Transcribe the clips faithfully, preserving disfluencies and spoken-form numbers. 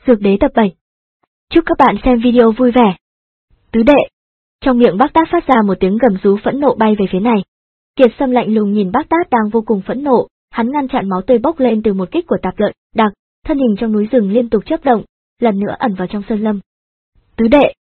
Dược đế tập bảy. Chúc các bạn xem video vui vẻ. Tứ đệ. Trong miệng Bác Tát phát ra một tiếng gầm rú phẫn nộ bay về phía này. Kiệt Sâm lạnh lùng nhìn Bác Tát đang vô cùng phẫn nộ, hắn ngăn chặn máu tươi bốc lên từ một kích của Tạp Lợi Đặc, thân hình trong núi rừng liên tục chớp động, lần nữa ẩn vào trong sơn lâm. Tứ đệ.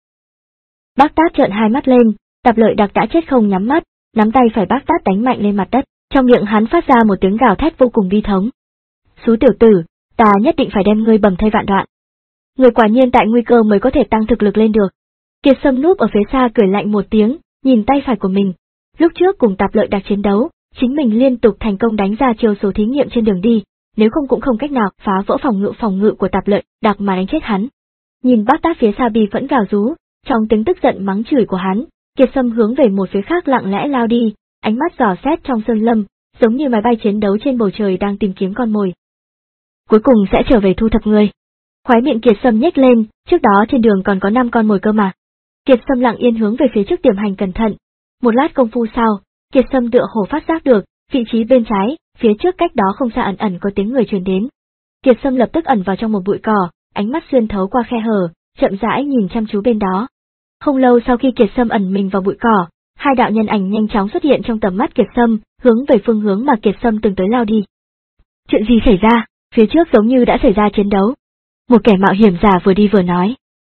Bác Tát trợn hai mắt lên, Tạp Lợi Đặc đã chết không nhắm mắt, nắm tay phải Bác Tát đánh mạnh lên mặt đất, trong miệng hắn phát ra một tiếng gào thét vô cùng bi thống. Xú tiểu tử, ta nhất định phải đem ngươi bầm thây vạn đoạn. Người quả nhiên tại nguy cơ mới có thể tăng thực lực lên được. Kiệt Sâm núp ở phía xa cười lạnh một tiếng, nhìn tay phải của mình. Lúc trước cùng Tạp Lợi Đặc chiến đấu, chính mình liên tục thành công đánh ra chiêu số thí nghiệm trên đường đi, nếu không cũng không cách nào phá vỡ phòng ngự phòng ngự của Tạp Lợi Đặc mà đánh chết hắn. Nhìn Bác Tát phía xa bi phẫn gào rú, trong tiếng tức giận mắng chửi của hắn, Kiệt Sâm hướng về một phía khác lặng lẽ lao đi, ánh mắt dò xét trong sơn lâm, giống như máy bay chiến đấu trên bầu trời đang tìm kiếm con mồi. Cuối cùng sẽ trở về thu thập ngươi. Khóe miệng Kiệt Sâm nhếch lên, trước đó trên đường còn có năm con mồi cơ mà. Kiệt Sâm lặng yên hướng về phía trước tiềm hành cẩn thận. Một lát công phu sau, Kiệt Sâm tựa hồ phát giác được, vị trí bên trái, phía trước cách đó không xa ẩn ẩn có tiếng người truyền đến. Kiệt Sâm lập tức ẩn vào trong một bụi cỏ, ánh mắt xuyên thấu qua khe hở, chậm rãi nhìn chăm chú bên đó. Không lâu sau khi Kiệt Sâm ẩn mình vào bụi cỏ, hai đạo nhân ảnh nhanh chóng xuất hiện trong tầm mắt Kiệt Sâm, hướng về phương hướng mà Kiệt Sâm từng tới lao đi. Chuyện gì xảy ra? Phía trước giống như đã xảy ra chiến đấu. Một kẻ mạo hiểm giả vừa đi vừa nói.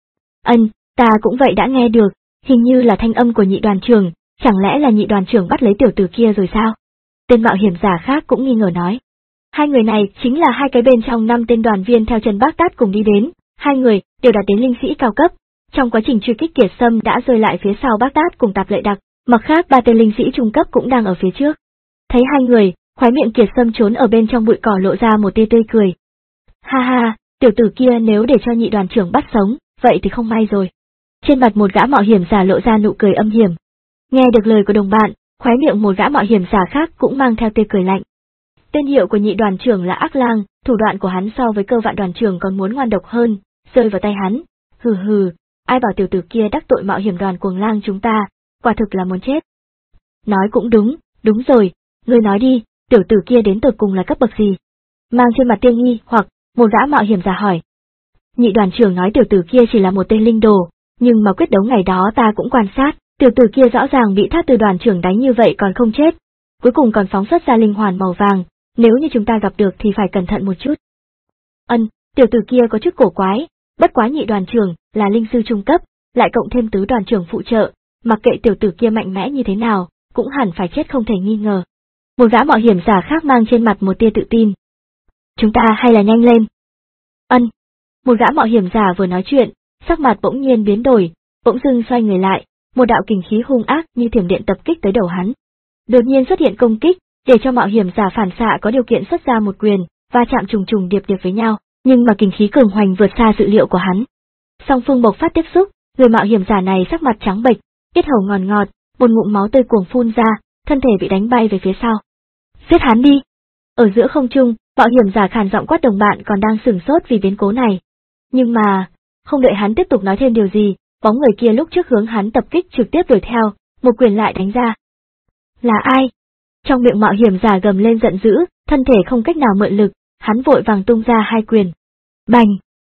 Ân, ta cũng vậy đã nghe được, hình như là thanh âm của nhị đoàn trưởng, chẳng lẽ là nhị đoàn trưởng bắt lấy tiểu tử kia rồi sao? Tên mạo hiểm giả khác cũng nghi ngờ nói. Hai người này chính là hai cái bên trong năm tên đoàn viên theo Trần Bác Tát cùng đi đến, hai người đều đạt đến linh sĩ cao cấp. Trong quá trình truy kích Kiệt Sâm đã rơi lại phía sau Bác Tát cùng Tạp Lợi Đặc, mặt khác ba tên linh sĩ trung cấp cũng đang ở phía trước. Thấy hai người, khóe miệng Kiệt Sâm trốn ở bên trong bụi cỏ lộ ra một tia tươi cười. Ha ha, tiểu tử kia nếu để cho nhị đoàn trưởng bắt sống, vậy thì không may rồi. Trên mặt một gã mạo hiểm giả lộ ra nụ cười âm hiểm. Nghe được lời của đồng bạn, khóe miệng một gã mạo hiểm giả khác cũng mang theo tia cười lạnh. Tên hiệu của nhị đoàn trưởng là Ác Lang, thủ đoạn của hắn so với Cơ Vạn đoàn trưởng còn muốn ngoan độc hơn, rơi vào tay hắn. Hừ hừ, ai bảo tiểu tử kia đắc tội mạo hiểm đoàn Cuồng Lang chúng ta, quả thực là muốn chết. Nói cũng đúng, đúng rồi, ngươi nói đi, tiểu tử kia đến tột cùng là cấp bậc gì? Mang trên mặt tia nghi hoặc, một gã mạo hiểm giả hỏi. Nhị đoàn trưởng nói tiểu tử kia chỉ là một tên linh đồ, nhưng mà quyết đấu ngày đó ta cũng quan sát, tiểu tử kia rõ ràng bị thát từ đoàn trưởng đánh như vậy còn không chết, cuối cùng còn phóng xuất ra linh hoàn màu vàng, nếu như chúng ta gặp được thì phải cẩn thận một chút. Ân, tiểu tử kia có chút cổ quái, bất quá nhị đoàn trưởng là linh sư trung cấp, lại cộng thêm tứ đoàn trưởng phụ trợ, mặc kệ tiểu tử kia mạnh mẽ như thế nào, cũng hẳn phải chết không thể nghi ngờ. Một gã mạo hiểm giả khác mang trên mặt một tia tự tin. Chúng ta hay là nhanh lên. Ân. Một gã mạo hiểm giả vừa nói chuyện, sắc mặt bỗng nhiên biến đổi, bỗng dưng xoay người lại, một đạo kình khí hung ác như thiểm điện tập kích tới đầu hắn. Đột nhiên xuất hiện công kích, để cho mạo hiểm giả phản xạ có điều kiện xuất ra một quyền, va chạm trùng trùng điệp điệp với nhau, nhưng mà kình khí cường hoành vượt xa dự liệu của hắn. Song phương bộc phát tiếp xúc, người mạo hiểm giả này sắc mặt trắng bệch, yết hầu ngọt ngọt, một ngụm máu tươi cuồng phun ra, thân thể bị đánh bay về phía sau. Giết hắn đi! Ở giữa không trung, mạo hiểm giả khàn giọng quát đồng bạn còn đang sửng sốt vì biến cố này. Nhưng mà, không đợi hắn tiếp tục nói thêm điều gì, bóng người kia lúc trước hướng hắn tập kích trực tiếp đuổi theo, một quyền lại đánh ra. Là ai? Trong miệng mạo hiểm giả gầm lên giận dữ, thân thể không cách nào mượn lực, hắn vội vàng tung ra hai quyền. Bành!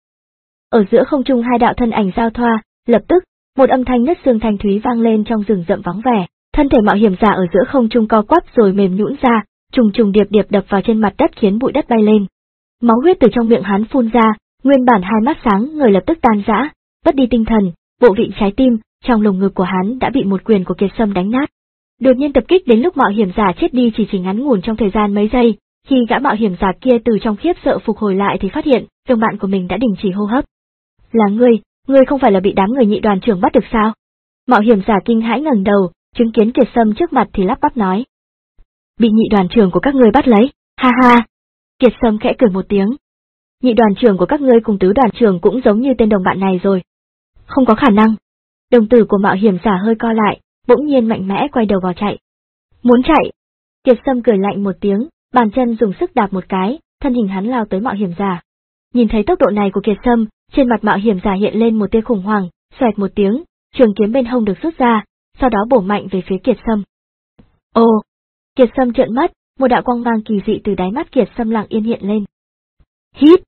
Ở giữa không trung hai đạo thân ảnh giao thoa, lập tức, một âm thanh nứt xương thanh thúy vang lên trong rừng rậm vắng vẻ, thân thể mạo hiểm giả ở giữa không trung co quắp rồi mềm nhũn ra, trùng trùng điệp điệp đập vào trên mặt đất khiến bụi đất bay lên. Máu huyết từ trong miệng hắn phun ra, nguyên bản hai mắt sáng người lập tức tan rã, mất đi tinh thần, bộ vị trái tim, trong lồng ngực của hắn đã bị một quyền của Kiệt Sâm đánh nát. Đột nhiên tập kích đến lúc mạo hiểm giả chết đi chỉ chỉ ngắn ngủn trong thời gian mấy giây, khi gã mạo hiểm giả kia từ trong khiếp sợ phục hồi lại thì phát hiện, đồng bạn của mình đã đình chỉ hô hấp. Là ngươi, ngươi không phải là bị đám người nhị đoàn trưởng bắt được sao? Mạo hiểm giả kinh hãi ngẩng đầu, chứng kiến Kiệt Sâm trước mặt thì lắp bắp nói. Bị nhị đoàn trưởng của các ngươi bắt lấy, ha ha. Kiệt Sâm khẽ cười một tiếng. Nhị đoàn trưởng của các ngươi cùng tứ đoàn trưởng cũng giống như tên đồng bạn này rồi. Không có khả năng. Đồng tử của mạo hiểm giả hơi co lại, bỗng nhiên mạnh mẽ quay đầu vào chạy. Muốn chạy? Kiệt Sâm cười lạnh một tiếng, bàn chân dùng sức đạp một cái, thân hình hắn lao tới mạo hiểm giả. Nhìn thấy tốc độ này của Kiệt Sâm, trên mặt mạo hiểm giả hiện lên một tia khủng hoảng, xoẹt một tiếng, trường kiếm bên hông được rút ra, sau đó bổ mạnh về phía Kiệt Sâm. Ồ! Kiệt Sâm trợn mắt, một đạo quang mang kỳ dị từ đáy mắt Kiệt Sâm lặng yên hiện lên. Hít!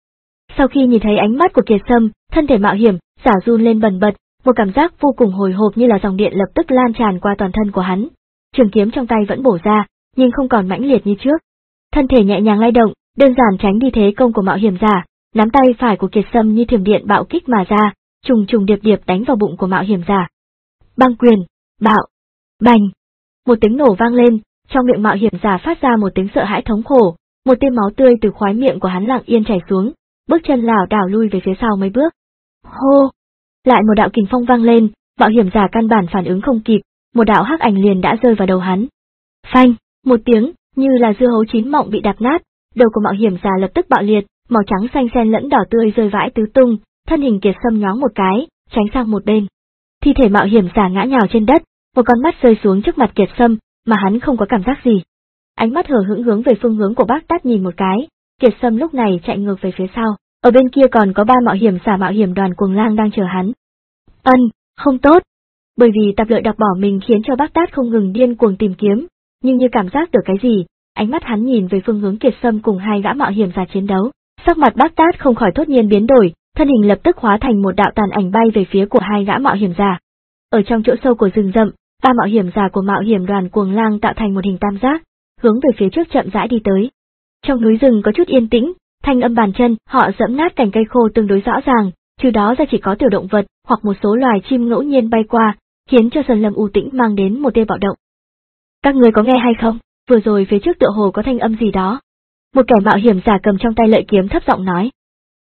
Sau khi nhìn thấy ánh mắt của Kiệt Sâm, thân thể mạo hiểm giả run lên bần bật, một cảm giác vô cùng hồi hộp như là dòng điện lập tức lan tràn qua toàn thân của hắn. Trường kiếm trong tay vẫn bổ ra, nhưng không còn mãnh liệt như trước. Thân thể nhẹ nhàng lay động, đơn giản tránh đi thế công của mạo hiểm giả, nắm tay phải của Kiệt Sâm như thiểm điện bạo kích mà ra, trùng trùng điệp điệp đánh vào bụng của mạo hiểm giả. Băng quyền, bạo, bành. Một tiếng nổ vang lên, trong miệng mạo hiểm giả phát ra một tiếng sợ hãi thống khổ, một tia máu tươi từ khóe miệng của hắn lặng yên chảy xuống, bước chân lảo đảo lui về phía sau mấy bước. Hô! Lại một đạo kình phong vang lên, mạo hiểm giả căn bản phản ứng không kịp, một đạo hắc ảnh liền đã rơi vào đầu hắn. Phanh! Một tiếng, như là dưa hấu chín mọng bị đạp nát, đầu của mạo hiểm giả lập tức bạo liệt, màu trắng xanh xen lẫn đỏ tươi rơi vãi tứ tung, thân hình Kiệt Sâm nhoáng một cái, tránh sang một bên. Thi thể mạo hiểm giả ngã nhào trên đất, một con mắt rơi xuống trước mặt Kiệt Sâm, mà hắn không có cảm giác gì. Ánh mắt hờ hững hướng về phương hướng của Bác Tát nhìn một cái, Kiệt Sâm lúc này chạy ngược về phía sau, ở bên kia còn có ba mạo hiểm giả mạo hiểm đoàn cuồng lang đang chờ hắn. Ân, không tốt. Bởi vì Tạp Lợi đọc bỏ mình khiến cho Bác Tát không ngừng điên cuồng tìm kiếm, nhưng như cảm giác được cái gì, ánh mắt hắn nhìn về phương hướng Kiệt Sâm cùng hai gã mạo hiểm giả chiến đấu, sắc mặt Bác Tát không khỏi thốt nhiên biến đổi, thân hình lập tức hóa thành một đạo tàn ảnh bay về phía của hai gã mạo hiểm giả. Ở trong chỗ sâu của rừng rậm, ba mạo hiểm giả của mạo hiểm đoàn cuồng lang tạo thành một hình tam giác, hướng về phía trước chậm rãi đi tới. Trong núi rừng có chút yên tĩnh, thanh âm bàn chân họ dẫm nát cành cây khô tương đối rõ ràng, trừ đó ra chỉ có tiểu động vật hoặc một số loài chim ngẫu nhiên bay qua, khiến cho sơn lâm u tĩnh mang đến một tia bạo động. Các người có nghe hay không? Vừa rồi phía trước tựa hồ có thanh âm gì đó. Một kẻ mạo hiểm giả cầm trong tay lợi kiếm thấp giọng nói.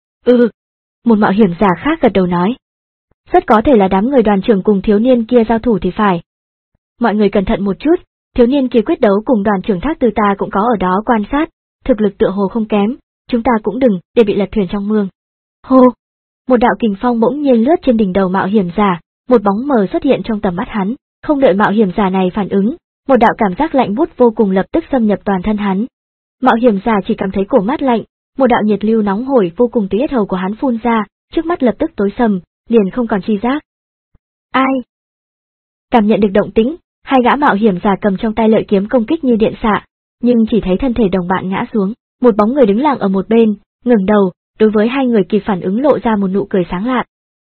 Ừ. Một mạo hiểm giả khác gật đầu nói. Rất có thể là đám người đoàn trưởng cùng thiếu niên kia giao thủ thì phải. Mọi người cẩn thận một chút, thiếu niên kia quyết đấu cùng đoàn trưởng Thác Tư ta cũng có ở đó quan sát, thực lực tựa hồ không kém, chúng ta cũng đừng để bị lật thuyền trong mương. Hô! Một đạo kình phong bỗng nhiên lướt trên đỉnh đầu mạo hiểm giả, một bóng mờ xuất hiện trong tầm mắt hắn, không đợi mạo hiểm giả này phản ứng, một đạo cảm giác lạnh buốt vô cùng lập tức xâm nhập toàn thân hắn. Mạo hiểm giả chỉ cảm thấy cổ mát lạnh, một đạo nhiệt lưu nóng hổi vô cùng từ yết hầu của hắn phun ra, trước mắt lập tức tối sầm, liền không còn chi giác. Ai? Cảm nhận được động tĩnh, hai gã mạo hiểm giả cầm trong tay lợi kiếm công kích như điện xạ, nhưng chỉ thấy thân thể đồng bạn ngã xuống, một bóng người đứng lặng ở một bên, ngẩng đầu, đối với hai người kịp phản ứng lộ ra một nụ cười sáng lạn.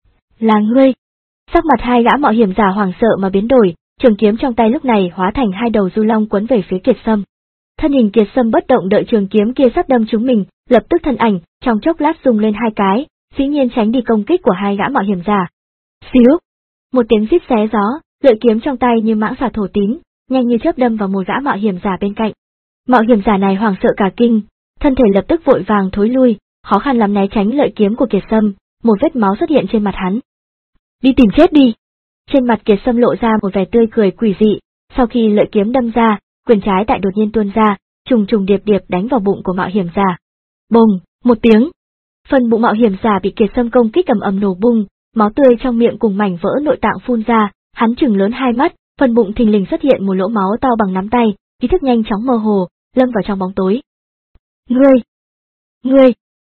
Là ngươi! Sắc mặt hai gã mạo hiểm giả hoảng sợ mà biến đổi, trường kiếm trong tay lúc này hóa thành hai đầu du long quấn về phía Kiệt Sâm. Thân hình Kiệt Sâm bất động đợi trường kiếm kia sắp đâm trúng mình, lập tức thân ảnh, trong chốc lát rung lên hai cái, dĩ nhiên tránh đi công kích của hai gã mạo hiểm giả. Xíu! Một tiếng rít xé gió, lợi kiếm trong tay như mãng xà thổ tín, nhanh như chớp đâm vào một gã mạo hiểm giả bên cạnh. Mạo hiểm giả này hoảng sợ cả kinh, thân thể lập tức vội vàng thối lui, khó khăn lắm né tránh lợi kiếm của Kiệt Sâm, một vết máu xuất hiện trên mặt hắn. Đi tìm chết đi! Trên mặt Kiệt Sâm lộ ra một vẻ tươi cười quỷ dị, sau khi lợi kiếm đâm ra, quyền trái tại đột nhiên tuôn ra, trùng trùng điệp điệp đánh vào bụng của mạo hiểm giả. Bùng, một tiếng. Phần bụng mạo hiểm giả bị Kiệt Sâm công kích ầm ầm nổ bung, máu tươi trong miệng cùng mảnh vỡ nội tạng phun ra, hắn trừng lớn hai mắt, phần bụng thình lình xuất hiện một lỗ máu to bằng nắm tay, ý thức nhanh chóng mơ hồ, lâm vào trong bóng tối. Ngươi! Ngươi!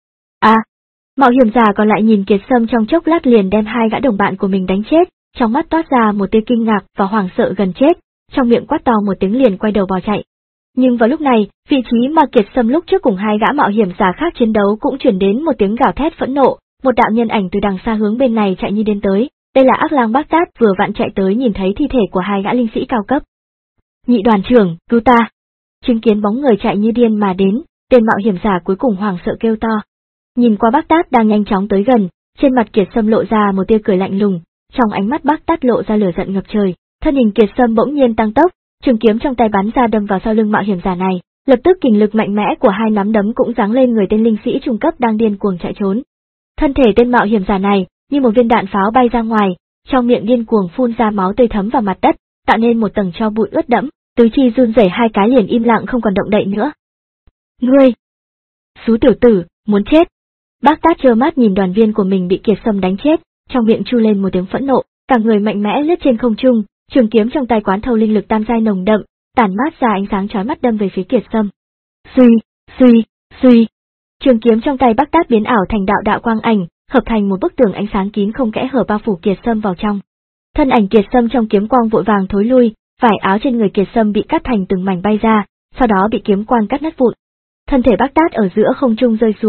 À! Mạo hiểm giả còn lại nhìn Kiệt Sâm trong chốc lát liền đem hai gã đồng bạn của mình đánh chết, trong mắt toát ra một tia kinh ngạc và hoảng sợ gần chết, trong miệng quát to một tiếng liền quay đầu bỏ chạy. Nhưng vào lúc này, vị trí mà Kiệt Sâm lúc trước cùng hai gã mạo hiểm giả khác chiến đấu cũng chuyển đến một tiếng gào thét phẫn nộ, một đạo nhân ảnh từ đằng xa hướng bên này chạy như điên tới, đây là Ác Lang Bác Tát vừa vặn chạy tới nhìn thấy thi thể của hai gã linh sĩ cao cấp. Nhị đoàn trưởng, cứu ta! Chứng kiến bóng người chạy như điên mà đến, tên mạo hiểm giả cuối cùng hoảng sợ kêu to. Nhìn qua Bác Tát đang nhanh chóng tới gần, trên mặt Kiệt Sâm lộ ra một tia cười lạnh lùng, trong ánh mắt Bác Tát lộ ra lửa giận ngập trời, thân hình Kiệt Sâm bỗng nhiên tăng tốc, trường kiếm trong tay bắn ra đâm vào sau lưng mạo hiểm giả này, lập tức kình lực mạnh mẽ của hai nắm đấm cũng giáng lên người tên linh sĩ trung cấp đang điên cuồng chạy trốn. Thân thể tên mạo hiểm giả này như một viên đạn pháo bay ra ngoài, trong miệng điên cuồng phun ra máu tươi thấm vào mặt đất, tạo nên một tầng tro bụi ướt đẫm, tứ chi run rẩy hai cái liền im lặng không còn động đậy nữa. Ngươi! Xú tiểu tử, muốn chết! Bác Tát trơ mắt nhìn đoàn viên của mình bị Kiệt Sâm đánh chết, trong miệng chu lên một tiếng phẫn nộ, cả người mạnh mẽ lướt trên không trung, trường kiếm trong tay quán thâu linh lực tam giai nồng đậm, tản mát ra ánh sáng chói mắt đâm về phía Kiệt Sâm. Suy, suy, suy. Trường kiếm trong tay Bác Tát biến ảo thành đạo đạo quang ảnh, hợp thành một bức tường ánh sáng kín không kẽ hở bao phủ Kiệt Sâm vào trong. Thân ảnh Kiệt Sâm trong kiếm quang vội vàng thối lui, vải áo trên người Kiệt Sâm bị cắt thành từng mảnh bay ra, sau đó bị kiếm quang cắt nát vụn. Thân thể Bác Tát ở giữa không trung rơi xuống,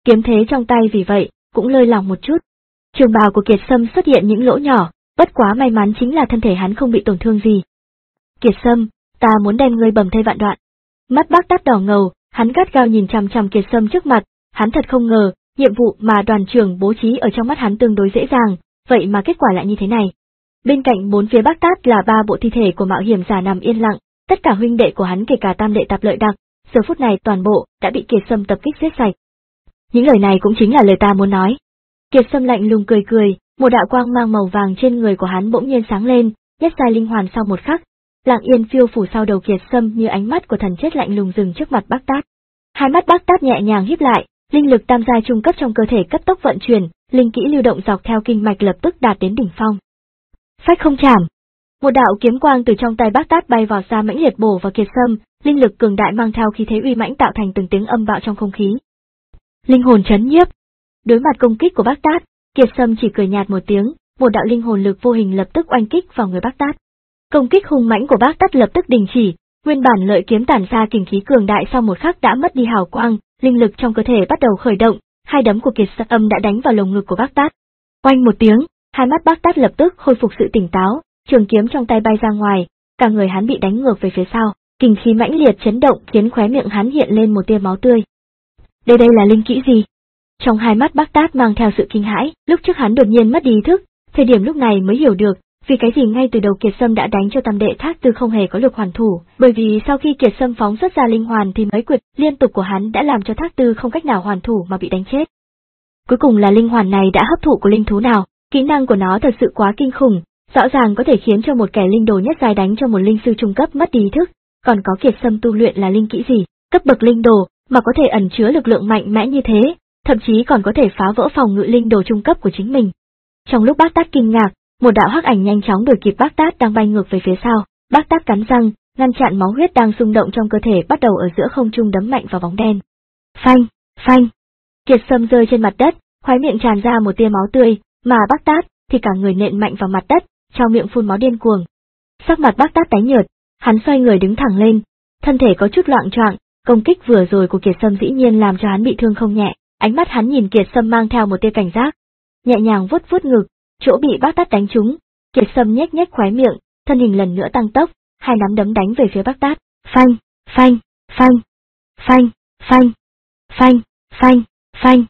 kiếm thế trong tay vì vậy cũng lơi lỏng một chút. Trường bào của Kiệt Sâm xuất hiện những lỗ nhỏ, bất quá may mắn chính là thân thể hắn không bị tổn thương gì. Kiệt Sâm, ta muốn đem ngươi bầm thây vạn đoạn. Mắt Bác Tát đỏ ngầu, hắn gắt gao nhìn chằm chằm Kiệt Sâm trước mặt, hắn thật không ngờ, nhiệm vụ mà đoàn trưởng bố trí ở trong mắt hắn tương đối dễ dàng, vậy mà kết quả lại như thế này. Bên cạnh bốn phía Bác Tát là ba bộ thi thể của mạo hiểm giả nằm yên lặng, tất cả huynh đệ của hắn kể cả tam đệ Tạp Lợi Đặc, giờ phút này toàn bộ đã bị Kiệt Sâm tập kích giết sạch. Những lời này cũng chính là lời ta muốn nói. Kiệt Sâm lạnh lùng cười cười, một đạo quang mang màu vàng trên người của hắn bỗng nhiên sáng lên, nhất giai linh hoàn sau một khắc, lặng yên phiêu phủ sau đầu Kiệt Sâm như ánh mắt của thần chết lạnh lùng dừng trước mặt Bác Tát. Hai mắt Bác Tát nhẹ nhàng híp lại, linh lực tam giai trung cấp trong cơ thể cấp tốc vận chuyển, linh kỹ lưu động dọc theo kinh mạch lập tức đạt đến đỉnh phong. Phách không chảm. Một đạo kiếm quang từ trong tay Bác Tát bay vào ra mãnh liệt bổ vào Kiệt Sâm, linh lực cường đại mang theo khí thế uy mãnh tạo thành từng tiếng âm bạo trong không khí. Linh hồn chấn nhiếp. Đối mặt công kích của Bác Tát, Kiệt Sâm chỉ cười nhạt một tiếng, một đạo linh hồn lực vô hình lập tức oanh kích vào người Bác Tát. Công kích hung mãnh của Bác Tát lập tức đình chỉ, nguyên bản lợi kiếm tản ra kình khí cường đại sau một khắc đã mất đi hào quang, linh lực trong cơ thể bắt đầu khởi động, hai đấm của Kiệt Sâm đã đánh vào lồng ngực của Bác Tát. Oanh một tiếng, hai mắt Bác Tát lập tức khôi phục sự tỉnh táo, trường kiếm trong tay bay ra ngoài, cả người hắn bị đánh ngược về phía sau, kình khí mãnh liệt chấn động khiến khóe miệng hắn hiện lên một tia máu tươi. Đây đây là linh kỹ gì? Trong hai mắt Bác Tát mang theo sự kinh hãi, lúc trước hắn đột nhiên mất đi ý thức, thời điểm lúc này mới hiểu được, vì cái gì ngay từ đầu Kiệt Sâm đã đánh cho tam đệ Thác Tư không hề có lực hoàn thủ, bởi vì sau khi Kiệt Sâm phóng xuất ra linh hoàn thì mấy quyệt liên tục của hắn đã làm cho Thác Tư không cách nào hoàn thủ mà bị đánh chết. Cuối cùng là linh hoàn này đã hấp thụ của linh thú nào, kỹ năng của nó thật sự quá kinh khủng, rõ ràng có thể khiến cho một kẻ linh đồ nhất giai đánh cho một linh sư trung cấp mất đi ý thức, còn có Kiệt Sâm tu luyện là linh kỹ gì, cấp bậc linh đồ mà có thể ẩn chứa lực lượng mạnh mẽ như thế, thậm chí còn có thể phá vỡ phòng ngự linh đồ trung cấp của chính mình. Trong lúc Bác Tát kinh ngạc, một đạo hắc ảnh nhanh chóng đuổi kịp Bác Tát đang bay ngược về phía sau, Bác Tát cắn răng, ngăn chặn máu huyết đang xung động trong cơ thể bắt đầu ở giữa không trung đấm mạnh vào bóng đen. Phanh, phanh. Kiệt Sâm rơi trên mặt đất, khóe miệng tràn ra một tia máu tươi, mà Bác Tát thì cả người nện mạnh vào mặt đất, trong miệng phun máu điên cuồng. Sắc mặt Bác Tát tái nhợt, hắn xoay người đứng thẳng lên, thân thể có chút loạng choạng, công kích vừa rồi của Kiệt Sâm dĩ nhiên làm cho hắn bị thương không nhẹ, ánh mắt hắn nhìn Kiệt Sâm mang theo một tia cảnh giác, nhẹ nhàng vuốt vuốt ngực, chỗ bị Bác Tát đánh trúng, Kiệt Sâm nhếch nhếch khóe miệng, thân hình lần nữa tăng tốc, hai nắm đấm đánh về phía Bác Tát. Phanh, phanh, phanh, phanh, phanh, phanh, phanh, phanh.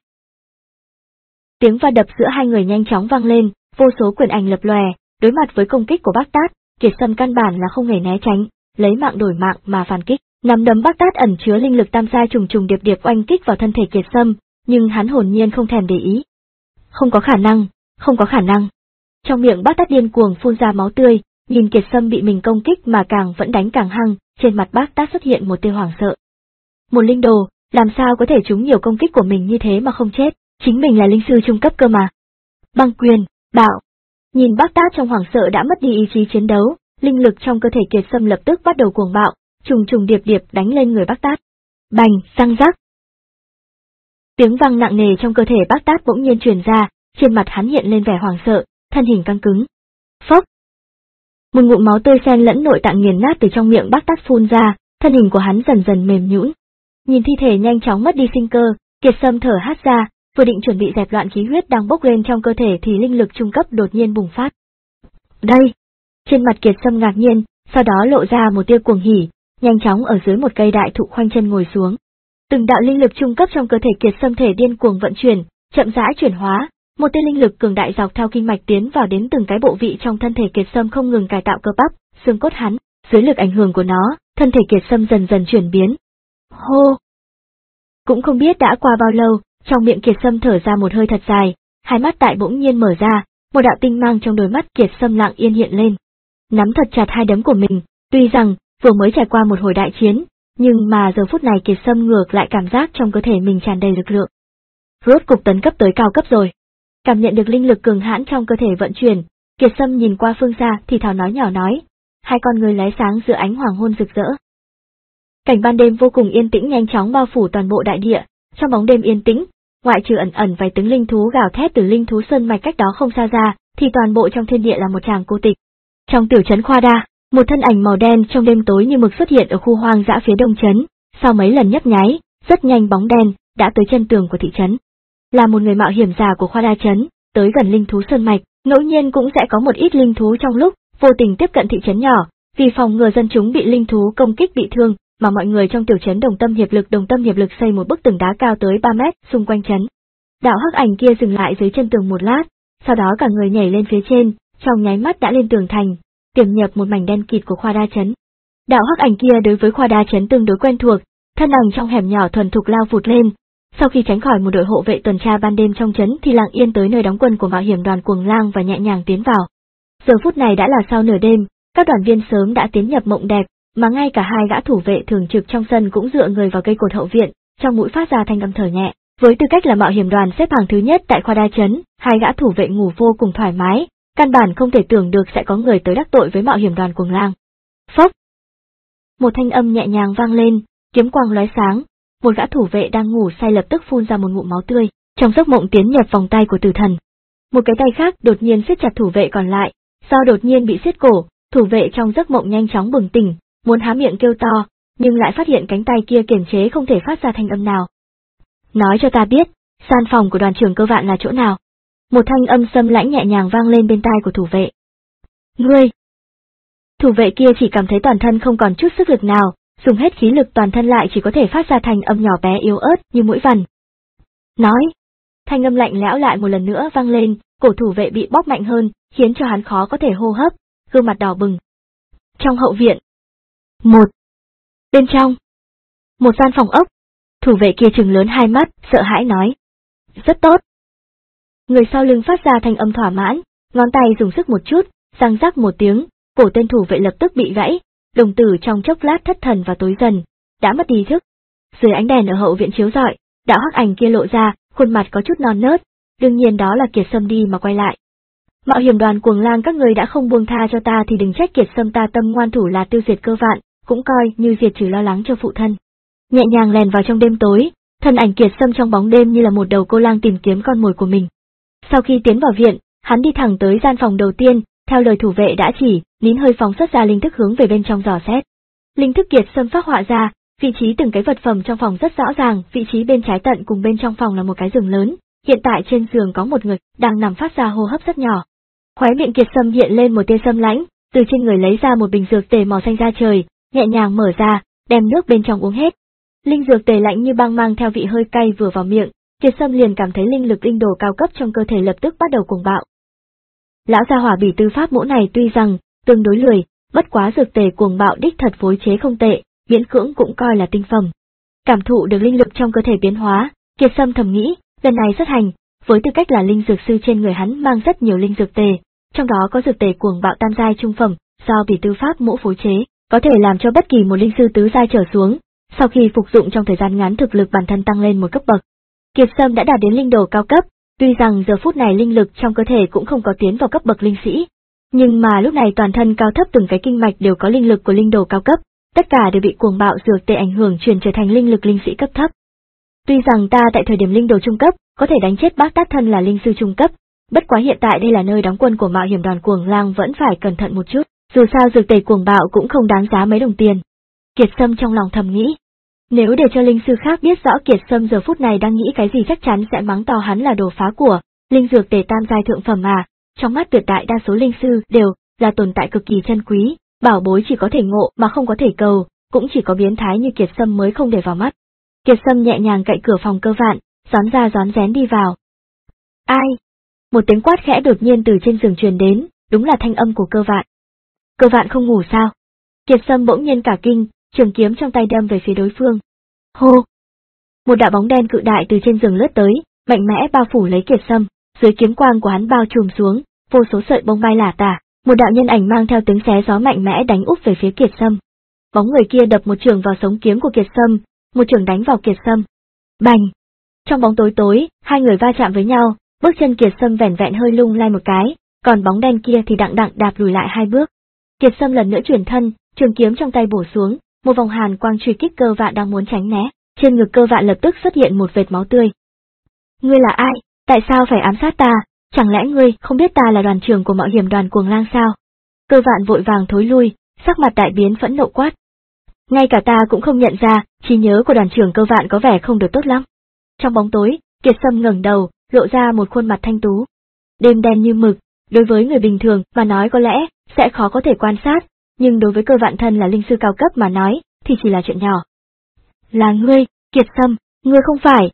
Tiếng va đập giữa hai người nhanh chóng vang lên, vô số quyền ảnh lập lòe, đối mặt với công kích của Bác Tát, Kiệt Sâm căn bản là không hề né tránh, lấy mạng đổi mạng mà phản kích. Nắm đấm Bác Tát ẩn chứa linh lực tam giai trùng trùng điệp điệp oanh kích vào thân thể Kiệt Sâm, nhưng hắn hồn nhiên không thèm để ý. Không có khả năng, không có khả năng. Trong miệng Bác Tát điên cuồng phun ra máu tươi, nhìn Kiệt Sâm bị mình công kích mà càng vẫn đánh càng hăng, trên mặt Bác Tát xuất hiện một tia hoảng sợ. Một linh đồ, làm sao có thể trúng nhiều công kích của mình như thế mà không chết, chính mình là linh sư trung cấp cơ mà. Băng quyền, bạo. Nhìn Bác Tát trong hoảng sợ đã mất đi ý chí chiến đấu, linh lực trong cơ thể Kiệt Sâm lập tức bắt đầu cuồng bạo, trùng trùng điệp điệp đánh lên người Bác Tát. Bành, răng rắc. Tiếng vang nặng nề trong cơ thể Bác Tát bỗng nhiên truyền ra, trên mặt hắn hiện lên vẻ hoảng sợ, thân hình căng cứng. Phốc. Một ngụm máu tươi xen lẫn nội tạng nghiền nát từ trong miệng Bác Tát phun ra, thân hình của hắn dần dần mềm nhũn. Nhìn thi thể nhanh chóng mất đi sinh cơ, Kiệt Sâm thở hắt ra, vừa định chuẩn bị dẹp loạn khí huyết đang bốc lên trong cơ thể thì linh lực trung cấp đột nhiên bùng phát. Đây. Trên mặt Kiệt Sâm ngạc nhiên, sau đó lộ ra một tia cuồng hỉ, nhanh chóng ở dưới một cây đại thụ khoanh chân ngồi xuống. Từng đạo linh lực trung cấp trong cơ thể Kiệt Sâm thể điên cuồng vận chuyển, chậm rãi chuyển hóa, một tia linh lực cường đại dọc theo kinh mạch tiến vào đến từng cái bộ vị trong thân thể Kiệt Sâm không ngừng cải tạo cơ bắp, xương cốt hắn, dưới lực ảnh hưởng của nó, thân thể Kiệt Sâm dần dần chuyển biến. Hô! Cũng không biết đã qua bao lâu, trong miệng Kiệt Sâm thở ra một hơi thật dài, hai mắt tại bỗng nhiên mở ra, một đạo tinh mang trong đôi mắt Kiệt Sâm lặng yên hiện lên. Nắm thật chặt hai đấm của mình, tuy rằng vừa mới trải qua một hồi đại chiến, nhưng mà giờ phút này Kiệt Sâm ngược lại cảm giác trong cơ thể mình tràn đầy lực lượng. Rốt cục tấn cấp tới cao cấp rồi. Cảm nhận được linh lực cường hãn trong cơ thể vận chuyển, Kiệt Sâm nhìn qua phương xa thì thào nói nhỏ nói, hai con người lóe sáng giữa ánh hoàng hôn rực rỡ. Cảnh ban đêm vô cùng yên tĩnh nhanh chóng bao phủ toàn bộ đại địa, trong bóng đêm yên tĩnh, ngoại trừ ẩn ẩn vài tiếng linh thú gào thét từ linh thú sơn mạch cách đó không xa ra, thì toàn bộ trong thiên địa là một tràng cô tịch. Trong tiểu trấn Khoa Đa, một thân ảnh màu đen trong đêm tối như mực xuất hiện ở khu hoang dã phía đông trấn, sau mấy lần nhấp nháy, rất nhanh bóng đen đã tới chân tường của thị trấn. Là một người mạo hiểm già của khoa đa trấn, tới gần linh thú sơn mạch, ngẫu nhiên cũng sẽ có một ít linh thú trong lúc vô tình tiếp cận thị trấn nhỏ, vì phòng ngừa dân chúng bị linh thú công kích bị thương, mà mọi người trong tiểu trấn đồng tâm hiệp lực đồng tâm hiệp lực xây một bức tường đá cao tới ba mét xung quanh trấn. Đạo hắc ảnh kia dừng lại dưới chân tường một lát, sau đó cả người nhảy lên phía trên, trong nháy mắt đã lên tường thành, tiềm nhập một mảnh đen kịt của khoa đa trấn. Đạo hắc ảnh kia đối với khoa đa trấn tương đối quen thuộc, thân ảnh trong hẻm nhỏ thuần thục lao vụt lên. Sau khi tránh khỏi một đội hộ vệ tuần tra ban đêm trong trấn thì lặng yên tới nơi đóng quân của mạo hiểm đoàn Cuồng Lang và nhẹ nhàng tiến vào. Giờ phút này đã là sau nửa đêm, các đoàn viên sớm đã tiến nhập mộng đẹp, mà ngay cả hai gã thủ vệ thường trực trong sân cũng dựa người vào cây cột hậu viện, trong mũi phát ra thanh âm thở nhẹ. Với tư cách là mạo hiểm đoàn xếp hàng thứ nhất tại khoa đa trấn, hai gã thủ vệ ngủ vô cùng thoải mái, căn bản không thể tưởng được sẽ có người tới đắc tội với mạo hiểm đoàn Cuồng Lang. Phốc! Một thanh âm nhẹ nhàng vang lên, kiếm quang lóe sáng, một gã thủ vệ đang ngủ say lập tức phun ra một ngụm máu tươi, trong giấc mộng tiến nhập vòng tay của tử thần. Một cái tay khác đột nhiên siết chặt thủ vệ còn lại, do đột nhiên bị siết cổ, thủ vệ trong giấc mộng nhanh chóng bừng tỉnh, muốn há miệng kêu to, nhưng lại phát hiện cánh tay kia kiềm chế không thể phát ra thanh âm nào. Nói cho ta biết, gian phòng của đoàn trưởng Cơ Vạn là chỗ nào? Một thanh âm xâm lãnh nhẹ nhàng vang lên bên tai của thủ vệ. Ngươi! Thủ vệ kia chỉ cảm thấy toàn thân không còn chút sức lực nào, dùng hết khí lực toàn thân lại chỉ có thể phát ra thanh âm nhỏ bé yếu ớt như mũi vằn. Nói! Thanh âm lạnh lẽo lại một lần nữa vang lên, cổ thủ vệ bị bóp mạnh hơn, khiến cho hắn khó có thể hô hấp, gương mặt đỏ bừng. Trong hậu viện. Một. Bên trong. Một gian phòng ốc. Thủ vệ kia trừng lớn hai mắt, sợ hãi nói. Rất tốt. Người sau lưng phát ra thanh âm thỏa mãn, ngón tay dùng sức một chút, răng rắc một tiếng, cổ tên thủ vệ lập tức bị gãy, đồng tử trong chốc lát thất thần và tối dần, đã mất ý thức. Dưới ánh đèn ở hậu viện chiếu rọi, đạo hắc ảnh kia lộ ra, khuôn mặt có chút non nớt, đương nhiên đó là Kiệt Sâm đi mà quay lại. Mạo hiểm đoàn Cuồng Lang các người đã không buông tha cho ta thì đừng trách Kiệt Sâm ta tâm ngoan thủ là tiêu diệt Cơ Vạn, cũng coi như diệt trừ lo lắng cho phụ thân. Nhẹ nhàng lèn vào trong đêm tối, thân ảnh Kiệt Sâm trong bóng đêm như là một đầu cô lang tìm kiếm con mồi của mình. Sau khi tiến vào viện, hắn đi thẳng tới gian phòng đầu tiên, theo lời thủ vệ đã chỉ, nín hơi phóng xuất ra linh thức hướng về bên trong dò xét. Linh thức Kiệt Sâm phác họa ra, vị trí từng cái vật phẩm trong phòng rất rõ ràng, vị trí bên trái tận cùng bên trong phòng là một cái giường lớn, hiện tại trên giường có một người đang nằm phát ra hô hấp rất nhỏ. Khóe miệng Kiệt Sâm hiện lên một tia sâm lãnh, từ trên người lấy ra một bình dược tề màu xanh da trời, nhẹ nhàng mở ra, đem nước bên trong uống hết. Linh dược tề lạnh như băng mang theo vị hơi cay vừa vào miệng, Kiệt Sâm liền cảm thấy linh lực linh đồ cao cấp trong cơ thể lập tức bắt đầu cuồng bạo. Lão gia hỏa bỉ tư pháp mỗ này tuy rằng tương đối lười, bất quá dược tề cuồng bạo đích thật phối chế không tệ, miễn cưỡng cũng coi là tinh phẩm. Cảm thụ được linh lực trong cơ thể biến hóa, Kiệt Sâm thầm nghĩ, lần này xuất hành, với tư cách là linh dược sư trên người hắn mang rất nhiều linh dược tề, trong đó có dược tề cuồng bạo tam giai trung phẩm, do bỉ tư pháp mỗ phối chế, có thể làm cho bất kỳ một linh sư tứ giai trở xuống, sau khi phục dụng trong thời gian ngắn thực lực bản thân tăng lên một cấp bậc. Kiệt Sâm đã đạt đến linh đồ cao cấp, tuy rằng giờ phút này linh lực trong cơ thể cũng không có tiến vào cấp bậc linh sĩ, nhưng mà lúc này toàn thân cao thấp từng cái kinh mạch đều có linh lực của linh đồ cao cấp, tất cả đều bị cuồng bạo dược tề ảnh hưởng chuyển trở thành linh lực linh sĩ cấp thấp. Tuy rằng ta tại thời điểm linh đồ trung cấp, có thể đánh chết bác tác thân là linh sư trung cấp, bất quá hiện tại đây là nơi đóng quân của mạo hiểm đoàn Cuồng Lang vẫn phải cẩn thận một chút, dù sao dược tề cuồng bạo cũng không đáng giá mấy đồng tiền. Kiệt Sâm trong lòng thầm nghĩ. Nếu để cho linh sư khác biết rõ Kiệt Sâm giờ phút này đang nghĩ cái gì chắc chắn sẽ mắng to hắn là đồ phá của, linh dược tề tam giai thượng phẩm à, trong mắt tuyệt đại đa số linh sư đều là tồn tại cực kỳ chân quý, bảo bối chỉ có thể ngộ mà không có thể cầu, cũng chỉ có biến thái như Kiệt Sâm mới không để vào mắt. Kiệt Sâm nhẹ nhàng cậy cửa phòng Cơ Vạn, rón ra rón rén đi vào. Ai? Một tiếng quát khẽ đột nhiên từ trên giường truyền đến, đúng là thanh âm của Cơ Vạn. Cơ Vạn không ngủ sao? Kiệt Sâm bỗng nhiên cả kinh, trường kiếm trong tay đâm về phía đối phương. Hô! Một đạo bóng đen cự đại từ trên giường lướt tới, mạnh mẽ bao phủ lấy Kiệt Sâm, dưới kiếm quang của hắn bao trùm xuống, vô số sợi bông bay lả tả, một đạo nhân ảnh mang theo tiếng xé gió mạnh mẽ đánh úp về phía Kiệt Sâm. Bóng người kia đập một trường vào sống kiếm của Kiệt Sâm, một trường đánh vào Kiệt Sâm. Bành! Trong bóng tối tối, hai người va chạm với nhau, bước chân Kiệt Sâm vẻn vẹn hơi lung lay một cái, còn bóng đen kia thì đặng đặng đạp lùi lại hai bước. Kiệt Sâm lần nữa chuyển thân, trường kiếm trong tay bổ xuống, một vòng hàn quang truy kích Cơ Vạn đang muốn tránh né, trên ngực Cơ Vạn lập tức xuất hiện một vệt máu tươi. Ngươi là ai? Tại sao phải ám sát ta? Chẳng lẽ ngươi không biết ta là đoàn trưởng của mạo hiểm đoàn Cuồng Lang sao? Cơ Vạn vội vàng thối lui, sắc mặt đại biến phẫn nộ quát. Ngay cả ta cũng không nhận ra, trí nhớ của đoàn trưởng Cơ Vạn có vẻ không được tốt lắm. Trong bóng tối, Kiệt Sâm ngẩng đầu, lộ ra một khuôn mặt thanh tú. Đêm đen như mực, đối với người bình thường mà nói có lẽ sẽ khó có thể quan sát, nhưng đối với Cơ Vạn thân là linh sư cao cấp mà nói thì chỉ là chuyện nhỏ. Là ngươi, Kiệt Sâm, ngươi không phải.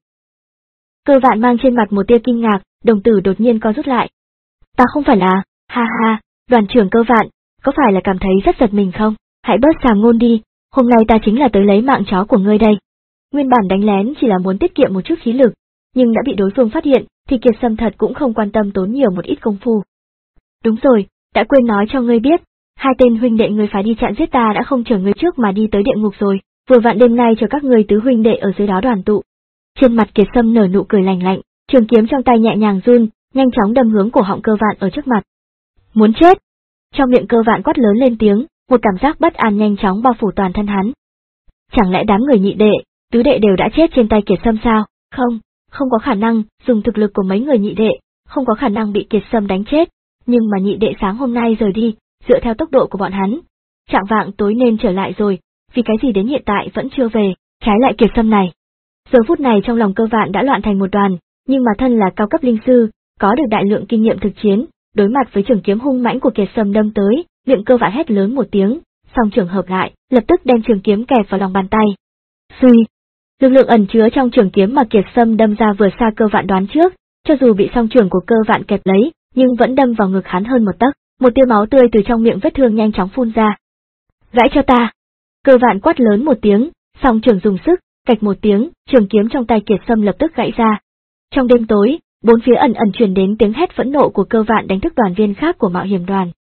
Cơ Vạn mang trên mặt một tia kinh ngạc, đồng tử đột nhiên co rút lại. Ta không phải là, ha ha, đoàn trưởng Cơ Vạn, có phải là cảm thấy rất giật mình không? Hãy bớt xàm ngôn đi, hôm nay ta chính là tới lấy mạng chó của ngươi đây. Nguyên bản đánh lén chỉ là muốn tiết kiệm một chút khí lực, nhưng đã bị đối phương phát hiện, thì Kiệt Sâm thật cũng không quan tâm tốn nhiều một ít công phu. Đúng rồi, đã quên nói cho ngươi biết, hai tên huynh đệ ngươi phái đi chặn giết ta đã không chở ngươi trước mà đi tới địa ngục rồi, vừa vặn đêm nay chờ các ngươi tứ huynh đệ ở dưới đó đoàn tụ. Trên mặt Kiệt Sâm nở nụ cười lành lạnh, trường kiếm trong tay nhẹ nhàng run, nhanh chóng đâm hướng cổ họng Cơ Vạn ở trước mặt. Muốn chết! Trong miệng Cơ Vạn quát lớn lên tiếng, một cảm giác bất an nhanh chóng bao phủ toàn thân hắn. Chẳng lẽ đám người nhị đệ, tứ đệ đều đã chết trên tay Kiệt Sâm sao? Không, không có khả năng, dùng thực lực của mấy người nhị đệ, không có khả năng bị Kiệt Sâm đánh chết, nhưng mà nhị đệ sáng hôm nay rời đi, dựa theo tốc độ của bọn hắn, chạng vạng tối nên trở lại rồi, vì cái gì đến hiện tại vẫn chưa về, trái lại Kiệt Sâm này. Giờ phút này trong lòng Cơ Vạn đã loạn thành một đoàn, nhưng mà thân là cao cấp linh sư, có được đại lượng kinh nghiệm thực chiến, đối mặt với trường kiếm hung mãnh của Kiệt Sâm đâm tới, miệng Cơ Vạn hét lớn một tiếng, song trường hợp lại, lập tức đem trường kiếm kẹp vào lòng bàn tay. Suy, lực lượng ẩn chứa trong trường kiếm mà Kiệt Sâm đâm ra vừa xa Cơ Vạn đoán trước, cho dù bị song trường của Cơ Vạn kẹp lấy, nhưng vẫn đâm vào ngực hắn hơn một tấc, một tia máu tươi từ trong miệng vết thương nhanh chóng phun ra. Gãy cho ta! Cơ Vạn quát lớn một tiếng, song trường dùng sức, cạch một tiếng, trường kiếm trong tay Kiệt Sâm lập tức gãy ra. Trong đêm tối, bốn phía ẩn ẩn truyền đến tiếng hét phẫn nộ của Cơ Vạn đánh thức đoàn viên khác của mạo hiểm đoàn.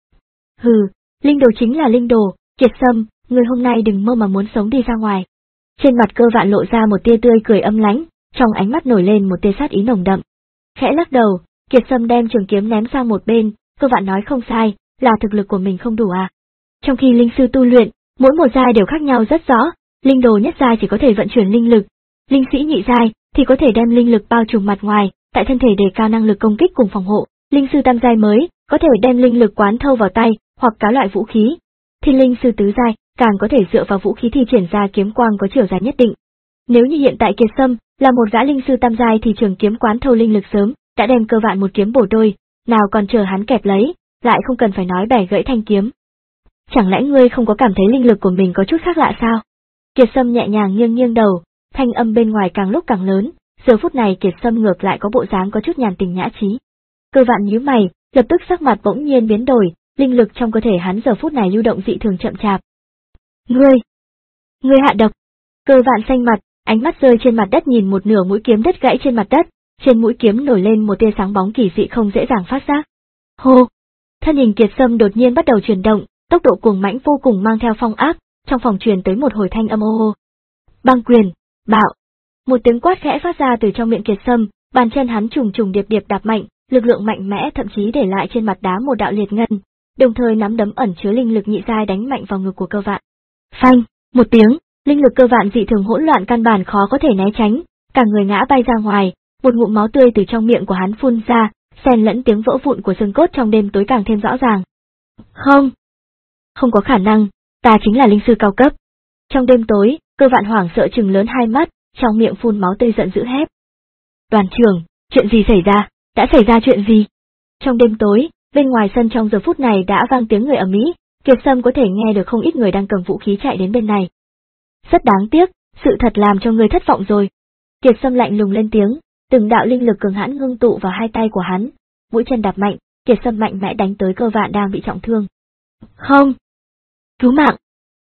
Hừ, linh đồ chính là linh đồ, Kiệt Sâm, người hôm nay đừng mơ mà muốn sống đi ra ngoài. Trên mặt Cơ Vạn lộ ra một tia tươi cười âm lãnh, trong ánh mắt nổi lên một tia sát ý nồng đậm. Khẽ lắc đầu, Kiệt Sâm đem trường kiếm ném sang một bên, Cơ Vạn nói không sai, là thực lực của mình không đủ à. Trong khi linh sư tu luyện, mỗi một giai đều khác nhau rất rõ, linh đồ nhất giai chỉ có thể vận chuyển linh lực, linh sĩ nhị giai thì có thể đem linh lực bao trùm mặt ngoài, tại thân thể đề cao năng lực công kích cùng phòng hộ, linh sư tam giai mới có thể đem linh lực quán thâu vào tay hoặc các loại vũ khí. Thiên linh sư tứ giai càng có thể dựa vào vũ khí thi triển ra kiếm quang có chiều dài nhất định. Nếu như hiện tại Kiệt Sâm là một gã linh sư tam giai thì trường kiếm quán thâu linh lực sớm đã đem Cơ Vạn một kiếm bổ đôi, nào còn chờ hắn kẹp lấy, lại không cần phải nói bẻ gãy thanh kiếm. Chẳng lẽ ngươi không có cảm thấy linh lực của mình có chút khác lạ sao? Kiệt Sâm nhẹ nhàng nghiêng nghiêng đầu, thanh âm bên ngoài càng lúc càng lớn, giờ phút này Kiệt Sâm ngược lại có bộ dáng có chút nhàn tình nhã trí. Cơ Vạn nhíu mày, lập tức sắc mặt bỗng nhiên biến đổi, linh lực trong cơ thể hắn giờ phút này lưu động dị thường chậm chạp. Ngươi! Ngươi hạ độc! Cơ Vạn xanh mặt, ánh mắt rơi trên mặt đất nhìn một nửa mũi kiếm đứt gãy trên mặt đất, trên mũi kiếm nổi lên một tia sáng bóng kỳ dị không dễ dàng phát giác. Hô! Thân hình Kiệt Sâm đột nhiên bắt đầu chuyển động, tốc độ cuồng mãnh vô cùng mang theo phong áp, trong phòng truyền tới một hồi thanh âm ô ô. Băng quyền, bạo! Một tiếng quát khẽ phát ra từ trong miệng Kiệt Sâm, bàn chân hắn trùng trùng điệp điệp đạp mạnh, lực lượng mạnh mẽ thậm chí để lại trên mặt đá một đạo liệt ngân, đồng thời nắm đấm ẩn chứa linh lực nhị giai đánh mạnh vào ngực của Cơ Vạn. Phanh! Một tiếng, linh lực Cơ Vạn dị thường hỗn loạn căn bản khó có thể né tránh, cả người ngã bay ra ngoài, một ngụm máu tươi từ trong miệng của hắn phun ra, xen lẫn tiếng vỡ vụn của xương cốt trong đêm tối càng thêm rõ ràng. Không! Không có khả năng, ta chính là linh sư cao cấp. Trong đêm tối, Cơ Vạn hoảng sợ trừng lớn hai mắt, trong miệng phun máu tươi giận dữ hét. Đoàn trưởng, chuyện gì xảy ra, đã xảy ra chuyện gì? Trong đêm tối, bên ngoài sân trong giờ phút này đã vang tiếng người ầm ĩ, Kiệt Sâm có thể nghe được không ít người đang cầm vũ khí chạy đến bên này. Rất đáng tiếc, sự thật làm cho người thất vọng rồi. Kiệt Sâm lạnh lùng lên tiếng, từng đạo linh lực cường hãn ngưng tụ vào hai tay của hắn, mũi chân đạp mạnh, Kiệt Sâm mạnh mẽ đánh tới Cơ Vạn đang bị trọng thương. Không! Cứu mạng!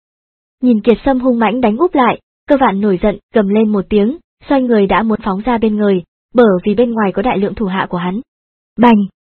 Nhìn Kiệt Sâm hung mãnh đánh úp lại, Cơ Vạn nổi giận, gầm lên một tiếng, xoay người đã muốn phóng ra bên người, bởi vì bên ngoài có đại lượng thủ hạ của hắn. Bành!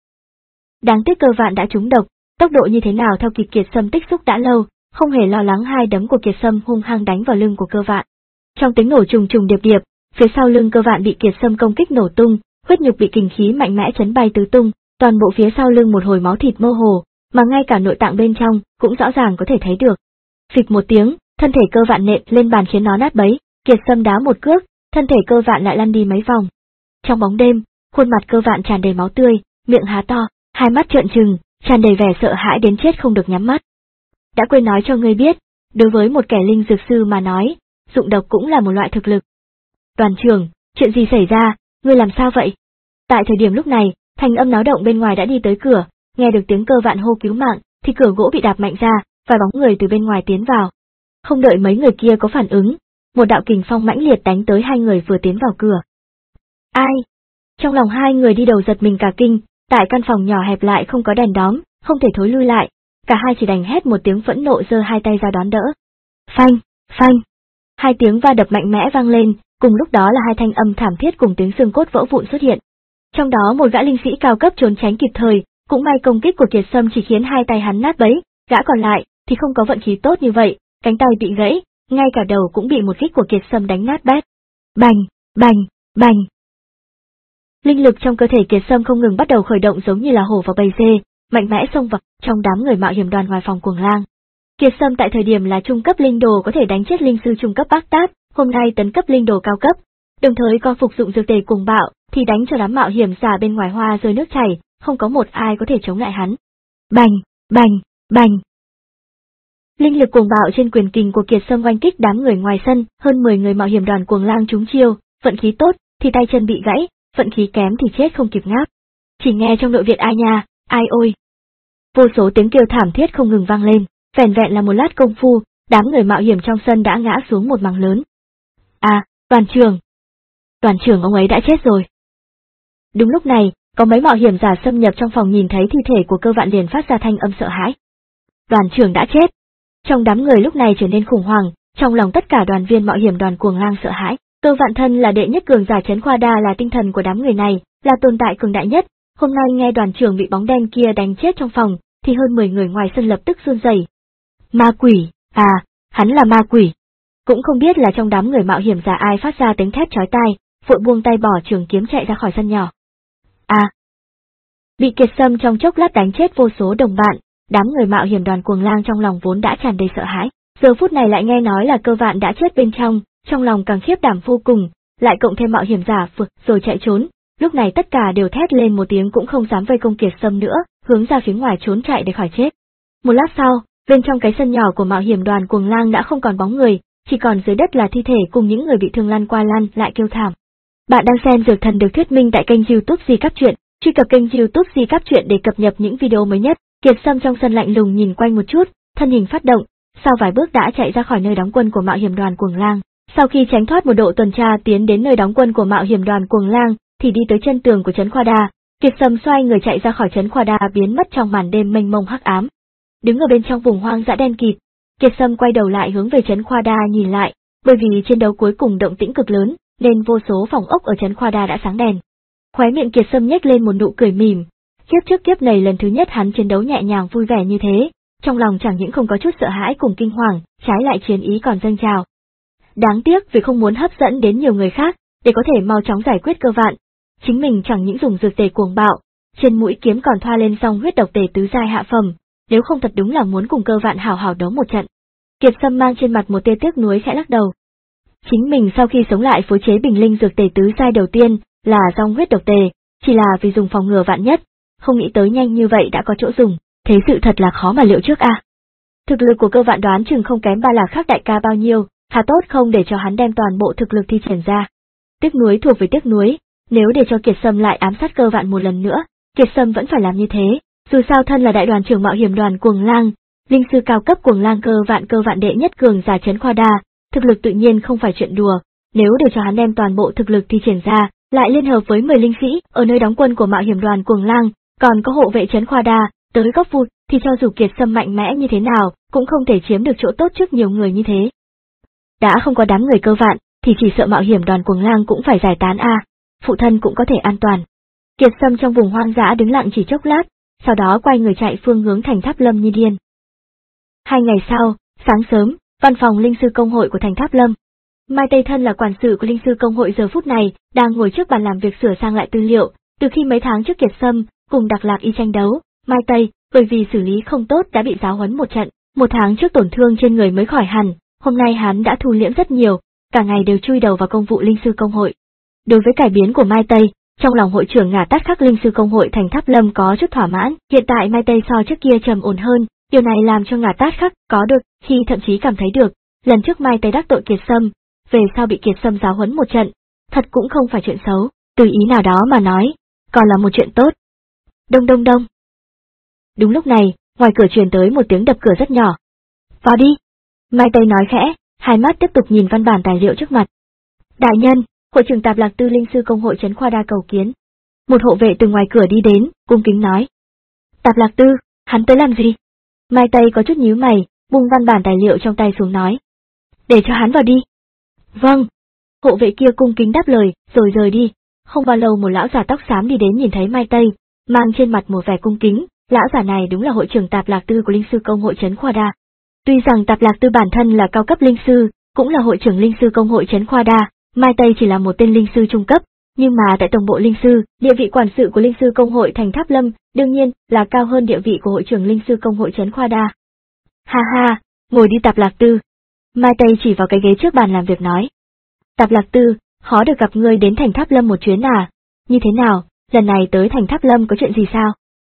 Đáng tiếc Cơ Vạn đã trúng độc, tốc độ như thế nào theo kịp Kiệt Sâm tích xúc đã lâu, không hề lo lắng hai đấm của Kiệt Sâm hung hăng đánh vào lưng của Cơ Vạn. Trong tiếng nổ trùng trùng điệp điệp, phía sau lưng Cơ Vạn bị Kiệt Sâm công kích nổ tung, huyết nhục bị kình khí mạnh mẽ chấn bay tứ tung, toàn bộ phía sau lưng một hồi máu thịt mơ hồ, mà ngay cả nội tạng bên trong cũng rõ ràng có thể thấy được. Phịch một tiếng, thân thể Cơ Vạn nện lên bàn khiến nó nát bấy, Kiệt Sâm đá một cước, thân thể Cơ Vạn lại lăn đi mấy vòng. Trong bóng đêm, khuôn mặt Cơ Vạn tràn đầy máu tươi, miệng há to, hai mắt trợn trừng, tràn đầy vẻ sợ hãi đến chết không được nhắm mắt. Đã quên nói cho ngươi biết, đối với một kẻ linh dược sư mà nói, dụng độc cũng là một loại thực lực. Đoàn trưởng, Chuyện gì xảy ra, ngươi làm sao vậy? Tại thời điểm lúc này, thanh âm náo động bên ngoài đã đi tới cửa, nghe được tiếng Cơ Vạn hô cứu mạng, thì cửa gỗ bị đạp mạnh ra, vài bóng người từ bên ngoài tiến vào. Không đợi mấy người kia có phản ứng, một đạo kình phong mãnh liệt đánh tới hai người vừa tiến vào cửa. Ai? Trong lòng hai người đi đầu giật mình cả kinh, tại căn phòng nhỏ hẹp lại không có đèn đóm, không thể thối lui lại, cả hai chỉ đành hét một tiếng phẫn nộ giơ hai tay ra đón đỡ. Phanh, phanh. Hai tiếng va đập mạnh mẽ vang lên, cùng lúc đó là hai thanh âm thảm thiết cùng tiếng xương cốt vỡ vụn xuất hiện. Trong đó một gã linh sĩ cao cấp trốn tránh kịp thời, cũng may công kích của Kiệt Sâm chỉ khiến hai tay hắn nát bấy, gã còn lại thì không có vận khí tốt như vậy, cánh tay bị gãy, ngay cả đầu cũng bị một kích của Kiệt Sâm đánh nát bét. Bành, bành, bành. Linh lực trong cơ thể Kiệt Sâm không ngừng bắt đầu khởi động giống như là hổ vào bầy dê, mạnh mẽ xông vào trong đám người mạo hiểm đoàn ngoài phòng Cuồng Lang. Kiệt Sâm tại thời điểm là trung cấp linh đồ có thể đánh chết linh sư trung cấp Bác Tát, hôm nay tấn cấp linh đồ cao cấp, đồng thời còn phục dụng dược tề cuồng bạo, thì đánh cho đám mạo hiểm giả bên ngoài hoa rơi nước chảy, không có một ai có thể chống lại hắn. Bành, bành, bành. Linh lực cuồng bạo trên quyền kình của Kiệt Sâm oanh kích đám người ngoài sân, hơn mười người mạo hiểm đoàn Cuồng Lang trúng chiêu, vận khí tốt thì tay chân bị gãy, vận khí kém thì chết không kịp ngáp. Chỉ nghe trong nội viện ai nha, ai ôi. Vô số tiếng kêu thảm thiết không ngừng vang lên, vẻn vẹn là một lát công phu, đám người mạo hiểm trong sân đã ngã xuống một mảng lớn. À, đoàn trưởng. Đoàn trưởng ông ấy đã chết rồi. Đúng lúc này, có mấy mạo hiểm giả xâm nhập trong phòng nhìn thấy thi thể của Cơ Vạn liền phát ra thanh âm sợ hãi. Đoàn trưởng đã chết. Trong đám người lúc này trở nên khủng hoảng, trong lòng tất cả đoàn viên mạo hiểm đoàn Cuồng Lang sợ hãi. Cơ Vạn thân là đệ nhất cường giả trấn Khoa Đa, là tinh thần của đám người này, là tồn tại cường đại nhất. Hôm nay nghe đoàn trưởng bị bóng đen kia đánh chết trong phòng, thì hơn mười người ngoài sân lập tức run rẩy. Ma quỷ, à, hắn là ma quỷ. Cũng không biết là trong đám người mạo hiểm giả ai phát ra tiếng thét chói tai, vội buông tay bỏ trường kiếm chạy ra khỏi sân nhỏ. À, bị Kiệt Sâm trong chốc lát đánh chết vô số đồng bạn, đám người mạo hiểm đoàn Cuồng Lang trong lòng vốn đã tràn đầy sợ hãi, giờ phút này lại nghe nói là Cơ Vạn đã chết bên trong, trong lòng càng khiếp đảm vô cùng, lại cộng thêm mạo hiểm giả vượt rồi chạy trốn, lúc này tất cả đều thét lên một tiếng cũng không dám vây công Kiệt Sâm nữa, hướng ra phía ngoài trốn chạy để khỏi chết. Một lát sau, bên trong cái sân nhỏ của mạo hiểm đoàn Cuồng Lang đã không còn bóng người, chỉ còn dưới đất là thi thể cùng những người bị thương lăn qua lăn lại kêu thảm. Bạn đang xem Dược Thần được thuyết minh tại kênh YouTube Di Cáp Truyện, truy cập kênh YouTube Di Cáp Truyện để cập nhật những video mới nhất. Kiệt Sâm trong sân lạnh lùng nhìn quanh một chút, thân hình phát động, sau vài bước đã chạy ra khỏi nơi đóng quân của mạo hiểm đoàn Cuồng Lang. Sau khi tránh thoát một độ tuần tra tiến đến nơi đóng quân của mạo hiểm đoàn Cuồng Lang, thì đi tới chân tường của trấn Khoa Đa. Kiệt Sâm xoay người chạy ra khỏi trấn Khoa Đa biến mất trong màn đêm mênh mông hắc ám. Đứng ở bên trong vùng hoang dã đen kịt, Kiệt Sâm quay đầu lại hướng về trấn Khoa Đa nhìn lại, bởi vì chiến đấu cuối cùng động tĩnh cực lớn, nên vô số phòng ốc ở trấn Khoa Đa đã sáng đèn. Khóe miệng Kiệt Sâm nhếch lên một nụ cười mỉm, kiếp trước kiếp này lần thứ nhất hắn chiến đấu nhẹ nhàng vui vẻ như thế, trong lòng chẳng những không có chút sợ hãi cùng kinh hoàng, trái lại chiến ý còn dâng trào. Đáng tiếc vì không muốn hấp dẫn đến nhiều người khác, để có thể mau chóng giải quyết Cơ Vạn, chính mình chẳng những dùng dược tề cuồng bạo, trên mũi kiếm còn thoa lên xong huyết độc tề tứ giai hạ phẩm, nếu không thật đúng là muốn cùng Cơ Vạn hào hào đấu một trận. Kiệt Sâm mang trên mặt một tia tiếc nuối khẽ lắc đầu. Chính mình sau khi sống lại phối chế bình linh dược tề tứ giai đầu tiên là dòng huyết độc tề, chỉ là vì dùng phòng ngừa vạn nhất, không nghĩ tới nhanh như vậy đã có chỗ dùng, thế sự thật là khó mà liệu trước a. À. Thực lực của Cơ Vạn đoán chừng không kém Ba Lạc Khắc đại ca bao nhiêu, thà tốt không để cho hắn đem toàn bộ thực lực thi triển ra. Tiếc nuối thuộc về tiếc nuối, nếu để cho Kiệt Sâm lại ám sát Cơ Vạn một lần nữa, Kiệt Sâm vẫn phải làm như thế, dù sao thân là đại đoàn trưởng mạo hiểm đoàn Cuồng Lang, linh sư cao cấp Cuồng Lang Cơ Vạn Cơ Vạn đệ nhất cường giả trấn Khoa Đa, thực lực tự nhiên không phải chuyện đùa, nếu để cho hắn đem toàn bộ thực lực thi triển ra, lại liên hợp với mười linh sĩ ở nơi đóng quân của mạo hiểm đoàn Cuồng Lang, còn có hộ vệ trấn Khoa Đa, tới góp vui, thì cho dù Kiệt Sâm mạnh mẽ như thế nào, cũng không thể chiếm được chỗ tốt trước nhiều người như thế. Đã không có đám người Cơ Vạn, thì chỉ sợ mạo hiểm đoàn Cuồng Lang cũng phải giải tán a, à. Phụ thân cũng có thể an toàn. Kiệt Sâm trong vùng hoang dã đứng lặng chỉ chốc lát, sau đó quay người chạy phương hướng thành Tháp Lâm như điên. Hai ngày sau, sáng sớm, văn phòng linh sư công hội của thành Tháp Lâm. Mai Tây thân là quản sự của linh sư công hội giờ phút này, đang ngồi trước bàn làm việc sửa sang lại tư liệu, từ khi mấy tháng trước Kiệt Sâm cùng Đặc Lạc Y tranh đấu, Mai Tây, bởi vì xử lý không tốt đã bị giáo huấn một trận, một tháng trước tổn thương trên người mới khỏi hẳn, hôm nay hắn đã thu liễm rất nhiều, cả ngày đều chui đầu vào công vụ linh sư công hội. Đối với cải biến của Mai Tây, trong lòng hội trưởng Ngả Tát Khắc linh sư công hội thành Tháp Lâm có chút thỏa mãn, hiện tại Mai Tây so trước kia trầm ổn hơn, điều này làm cho Ngả Tát Khắc có được, khi thậm chí cảm thấy được, lần trước Mai Tây đắc tội Kiệt Sâm, về sau bị Kiệt Sâm giáo huấn một trận, thật cũng không phải chuyện xấu, từ ý nào đó mà nói, còn là một chuyện tốt. Đông đông đông. Đúng lúc này, ngoài cửa truyền tới một tiếng đập cửa rất nhỏ. Vào đi. Mai Tây nói khẽ, hai mắt tiếp tục nhìn văn bản tài liệu trước mặt. Đại nhân, hội trưởng Tạp Lạc Tư Linh sư công hội Trấn Khoa Đa cầu kiến. Một hộ vệ từ ngoài cửa đi đến, cung kính nói. Tạp Lạc Tư, hắn tới làm gì? Mai Tây có chút nhíu mày, bung văn bản tài liệu trong tay xuống nói. Để cho hắn vào đi. Vâng. Hộ vệ kia cung kính đáp lời, rồi rời đi. Không bao lâu một lão già tóc xám đi đến nhìn thấy Mai Tây, mang trên mặt một vẻ cung kính, lão già này đúng là hội trưởng Tạp Lạc Tư của Linh sư công hội Trấn Khoa Đa. Tuy rằng Tạp Lạc Tư bản thân là cao cấp linh sư, cũng là hội trưởng Linh sư công hội Trấn Khoa Đa, Mai Tây chỉ là một tên linh sư trung cấp, nhưng mà tại tổng bộ linh sư, địa vị quản sự của Linh sư công hội thành Tháp Lâm, đương nhiên là cao hơn địa vị của hội trưởng Linh sư công hội Trấn Khoa Đa. Ha ha, ngồi đi Tạp Lạc Tư. Mai Tây chỉ vào cái ghế trước bàn làm việc nói. Tạp Lạc Tư, khó được gặp ngươi đến thành Tháp Lâm một chuyến à? Như thế nào, lần này tới thành Tháp Lâm có chuyện gì sao?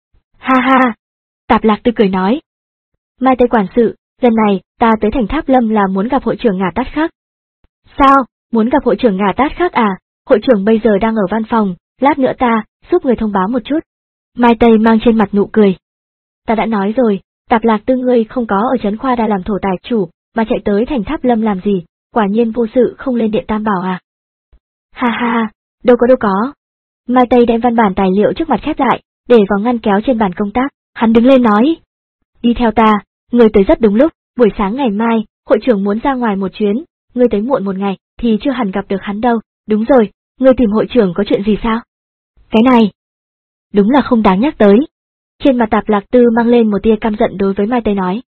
Ha ha. Tạp Lạc Tư cười nói. Mai Tây quản sự, lần này ta tới thành Tháp Lâm là muốn gặp hội trưởng Ngả Tát Khắc. Sao, muốn gặp hội trưởng Ngả Tát Khắc à? Hội trưởng bây giờ đang ở văn phòng, lát nữa ta giúp người thông báo một chút. Mai Tây mang trên mặt nụ cười. Ta đã nói rồi, Tạp Lạc Tư ngươi không có ở Trấn Khoa Đa làm thổ tài chủ, mà chạy tới thành Tháp Lâm làm gì, quả nhiên vô sự không lên điện Tam Bảo à? Ha ha ha, đâu có đâu có. Mai Tây đem văn bản tài liệu trước mặt khép lại, để vào ngăn kéo trên bàn công tác, hắn đứng lên nói. Đi theo ta, ngươi tới rất đúng lúc, buổi sáng ngày mai, hội trưởng muốn ra ngoài một chuyến, ngươi tới muộn một ngày, thì chưa hẳn gặp được hắn đâu. Đúng rồi, ngươi tìm hội trưởng có chuyện gì sao? Cái này, đúng là không đáng nhắc tới. Trên mặt Tạp Lạc Tư mang lên một tia căm giận đối với Mai Tây nói.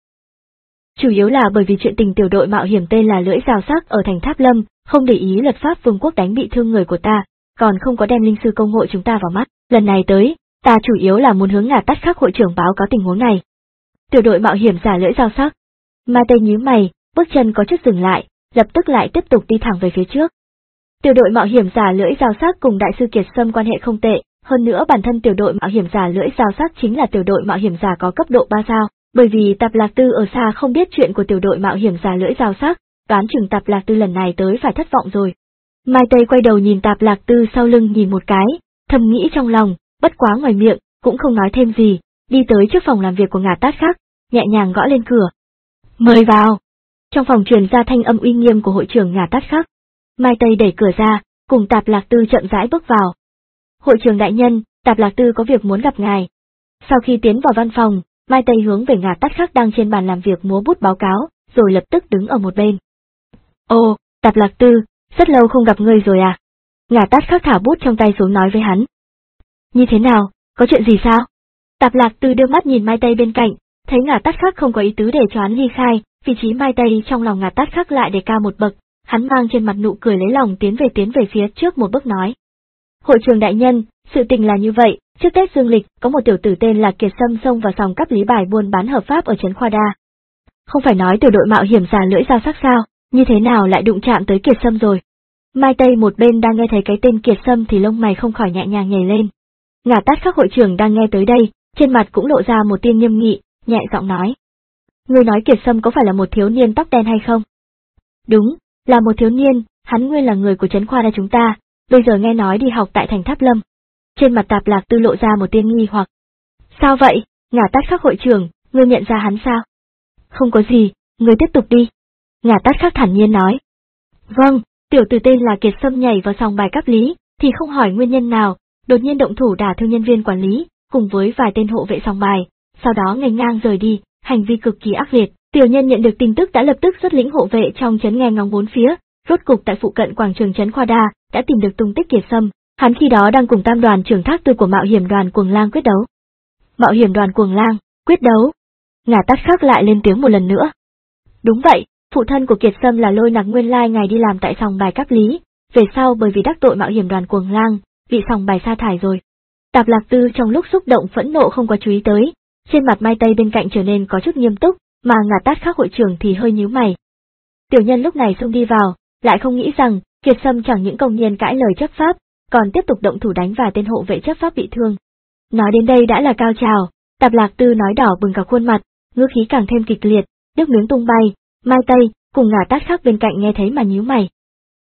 Chủ yếu là bởi vì chuyện tình tiểu đội mạo hiểm tên là Lưỡi Dao Sắc ở thành Tháp Lâm, không để ý luật pháp vương quốc đánh bị thương người của ta, còn không có đem linh sư công hội chúng ta vào mắt. Lần này tới, ta chủ yếu là muốn hướng Ngả Tát Khắc hội trưởng báo cáo tình huống này. Tiểu đội mạo hiểm giả Lưỡi Dao Sắc. Mai Tây nhíu mày, bước chân có chút dừng lại, lập tức lại tiếp tục đi thẳng về phía trước. Tiểu đội mạo hiểm giả Lưỡi Dao Sắc cùng đại sư Kiệt Sâm quan hệ không tệ, hơn nữa bản thân tiểu đội mạo hiểm giả Lưỡi Dao Sắc chính là tiểu đội mạo hiểm giả có cấp độ ba sao, bởi vì Tạp Lạc Tư ở xa không biết chuyện của tiểu đội mạo hiểm giả Lưỡi Dao Sắc, đoán chừng Tạp Lạc Tư lần này tới phải thất vọng rồi. Mai Tây quay đầu nhìn Tạp Lạc Tư sau lưng nhìn một cái, thầm nghĩ trong lòng, bất quá ngoài miệng, cũng không nói thêm gì, đi tới trước phòng làm việc của Ngả Tát Khắc, nhẹ nhàng gõ lên cửa. Mời vào. Trong phòng truyền ra thanh âm uy nghiêm của hội trưởng Ngả Tát Khắc. Mai Tây đẩy cửa ra, cùng Tạp Lạc Tư chậm rãi bước vào. Hội trưởng đại nhân, Tạp Lạc Tư có việc muốn gặp ngài. Sau khi tiến vào văn phòng, Mai Tây hướng về Ngả Tát Khắc đang trên bàn làm việc múa bút báo cáo, rồi lập tức đứng ở một bên. Ồ, Tạp Lạc Tư, rất lâu không gặp ngươi rồi à? Ngả Tát Khắc thả bút trong tay xuống nói với hắn. Như thế nào, có chuyện gì sao? Tạp Lạc Tư đưa mắt nhìn Mai Tây bên cạnh, thấy Ngả Tát Khắc không có ý tứ để cho hắn ly khai, vị trí Mai Tây trong lòng Ngả Tát Khắc lại đề cao một bậc, hắn mang trên mặt nụ cười lấy lòng tiến về tiến về phía trước một bước nói. Hội trưởng đại nhân, sự tình là như vậy, trước Tết Dương lịch, có một tiểu tử tên là Kiệt Sâm xông vào sòng cấp lý bài buôn bán hợp pháp ở Trấn Khoa Đa. Không phải nói tiểu đội mạo hiểm giả Lưỡi Dao Sắc sao, như thế nào lại đụng chạm tới Kiệt Sâm rồi? Mai Tây một bên đang nghe thấy cái tên Kiệt Sâm thì lông mày không khỏi nhẹ nhàng nhảy lên. Ngả Tát Khắc hội trưởng đang nghe tới đây, trên mặt cũng lộ ra một tia nghiêm nghị, nhẹ giọng nói. Ngươi nói Kiệt Sâm có phải là một thiếu niên tóc đen hay không? Đúng, là một thiếu niên, hắn nguyên là người của Trấn Khoa Đa chúng ta, bây giờ nghe nói đi học tại thành Tháp Lâm. Trên mặt Tạp Lạc Tư lộ ra một tia nghi hoặc. Sao vậy, Ngả Tát Khắc hội trưởng, ngươi nhận ra hắn sao? Không có gì, ngươi tiếp tục đi. Ngả Tát Khắc thản nhiên nói. Vâng, tiểu tử tên là Kiệt Sâm nhảy vào sòng bài cấp lý, thì không hỏi nguyên nhân nào, đột nhiên động thủ đả thương nhân viên quản lý, cùng với vài tên hộ vệ sòng bài, sau đó nghênh ngang rời đi, hành vi cực kỳ ác liệt. Tiểu nhân nhận được tin tức đã lập tức xuất lĩnh hộ vệ trong trấn nghe ngóng bốn phía, rốt cục tại phụ cận quảng trường Trấn Khoa Đa đã tìm được tung tích Kiệt Sâm, hắn khi đó đang cùng tam đoàn trưởng Thác Tư của Mạo hiểm đoàn Cuồng Lang quyết đấu. Mạo hiểm đoàn Cuồng Lang, quyết đấu? Ngả Tát Khắc lại lên tiếng một lần nữa. Đúng vậy, phụ thân của Kiệt Sâm là Lôi Nặc nguyên lai ngày đi làm tại sòng bài cấp lý, về sau bởi vì đắc tội Mạo hiểm đoàn Cuồng Lang, bị sòng bài sa thải rồi. Tạp Lạc Tư trong lúc xúc động phẫn nộ không có chú ý tới, trên mặt Mai Tây bên cạnh trở nên có chút nghiêm túc, mà Ngả Tát Khắc hội trưởng thì hơi nhíu mày. Tiểu nhân lúc này xông đi vào, lại không nghĩ rằng Kiệt Sâm chẳng những công nhiên cãi lời chấp pháp, còn tiếp tục động thủ đánh vài tên hộ vệ chấp pháp bị thương. Nói đến đây đã là cao trào, Tạp Lạc Tư nói đỏ bừng cả khuôn mặt, ngữ khí càng thêm kịch liệt, nước miếng tung bay. Mai Tây cùng Ngả Tát Khắc bên cạnh nghe thấy mà nhíu mày.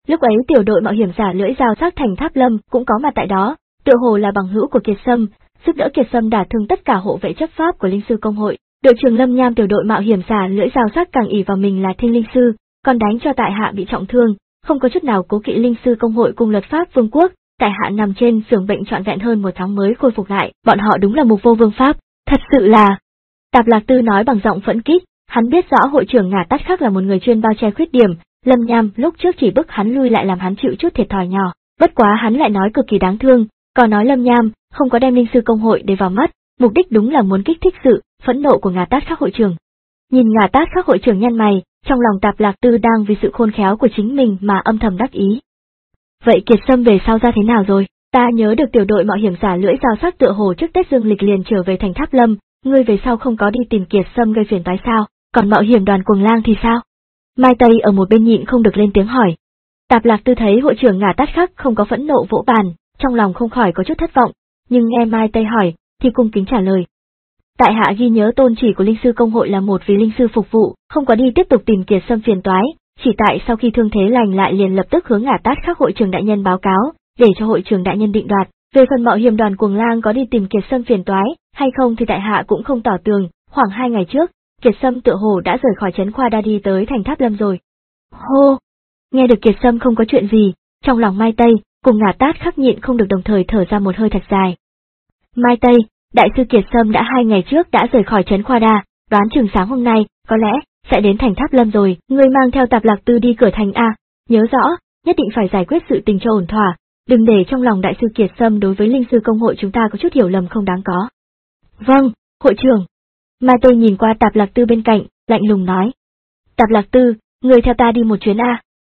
Lúc ấy tiểu đội mạo hiểm giả lưỡi dao sắc thành Tháp Lâm cũng có mặt tại đó, tựa hồ là bằng hữu của Kiệt Sâm, giúp đỡ Kiệt Sâm đả thương tất cả hộ vệ chấp pháp của linh sư công hội. Đội trưởng Lâm Nham tiểu đội mạo hiểm giả lưỡi dao sắc càng ỷ vào mình là thiên linh sư, còn đánh cho tại hạ bị trọng thương, không có chút nào cố kỵ linh sư công hội cùng luật pháp vương quốc. Tại hạ nằm trên giường bệnh trọn vẹn hơn một tháng mới khôi phục lại, bọn họ đúng là mục vô vương pháp, thật sự là. Tạp Lạc Tư nói bằng giọng phẫn kích, hắn biết rõ hội trưởng Ngả Tát Khắc là một người chuyên bao che khuyết điểm, Lâm Nham lúc trước chỉ bức hắn lui lại làm hắn chịu chút thiệt thòi nhỏ, bất quá hắn lại nói cực kỳ đáng thương, còn nói Lâm Nham không có đem linh sư công hội để vào mắt, mục đích đúng là muốn kích thích sự phẫn nộ của Ngả Tát Khắc hội trưởng. Nhìn Ngả Tát Khắc hội trưởng nhăn mày, trong lòng Tạp Lạc Tư đang vì sự khôn khéo của chính mình mà âm thầm đắc ý. Vậy Kiệt Sâm về sau ra thế nào rồi? Ta nhớ được tiểu đội mạo hiểm giả lưỡi dao sắc tựa hồ trước Tết Dương lịch liền trở về thành Tháp Lâm, ngươi về sau không có đi tìm Kiệt Sâm gây phiền toái sao? Còn mạo hiểm đoàn Cuồng Lang thì sao? Mai Tây ở một bên nhịn không được lên tiếng hỏi. Tạp Lạc Tư thấy hội trưởng Ngả Tát Khắc không có phẫn nộ vỗ bàn, trong lòng không khỏi có chút thất vọng, nhưng nghe Mai Tây hỏi, thì cung kính trả lời. Tại hạ ghi nhớ tôn chỉ của linh sư công hội là một vì linh sư phục vụ, không có đi tiếp tục tìm Kiệt Sâm phiền toái, chỉ tại sau khi thương thế lành lại liền lập tức hướng Ngả Tát Khắc hội trưởng đại nhân báo cáo, để cho hội trưởng đại nhân định đoạt. Về phần mạo hiểm đoàn Cuồng Lang có đi tìm Kiệt Sâm phiền toái hay không thì tại hạ cũng không tỏ tường, khoảng hai ngày trước, Kiệt Sâm tựa hồ đã rời khỏi trấn Khoa Đa đi tới thành Tháp Lâm rồi. Hô! Nghe được Kiệt Sâm không có chuyện gì, trong lòng Mai Tây cùng Ngả Tát Khắc nhịn không được đồng thời thở ra một hơi thật dài. Mai Tây, đại sư Kiệt Sâm đã hai ngày trước đã rời khỏi trấn Khoa Đa, đoán chừng sáng hôm nay, có lẽ sẽ đến thành Tháp Lâm rồi. Ngươi mang theo Tạp Lạc Tư đi cửa thành a, nhớ rõ, nhất định phải giải quyết sự tình cho ổn thỏa, đừng để trong lòng đại sư Kiệt Sâm đối với linh sư công hội chúng ta có chút hiểu lầm không đáng có. Vâng, hội trưởng. Mai Tây nhìn qua Tạp Lạc Tư bên cạnh, lạnh lùng nói. Tạp Lạc Tư, ngươi theo ta đi một chuyến a.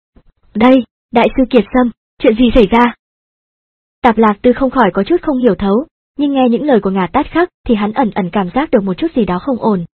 Đây, đại sư Kiệt Sâm, chuyện gì xảy ra? Tạp Lạc Tư không khỏi có chút không hiểu thấu, nhưng nghe những lời của Ngả Tát Khắc thì hắn ẩn ẩn cảm giác được một chút gì đó không ổn.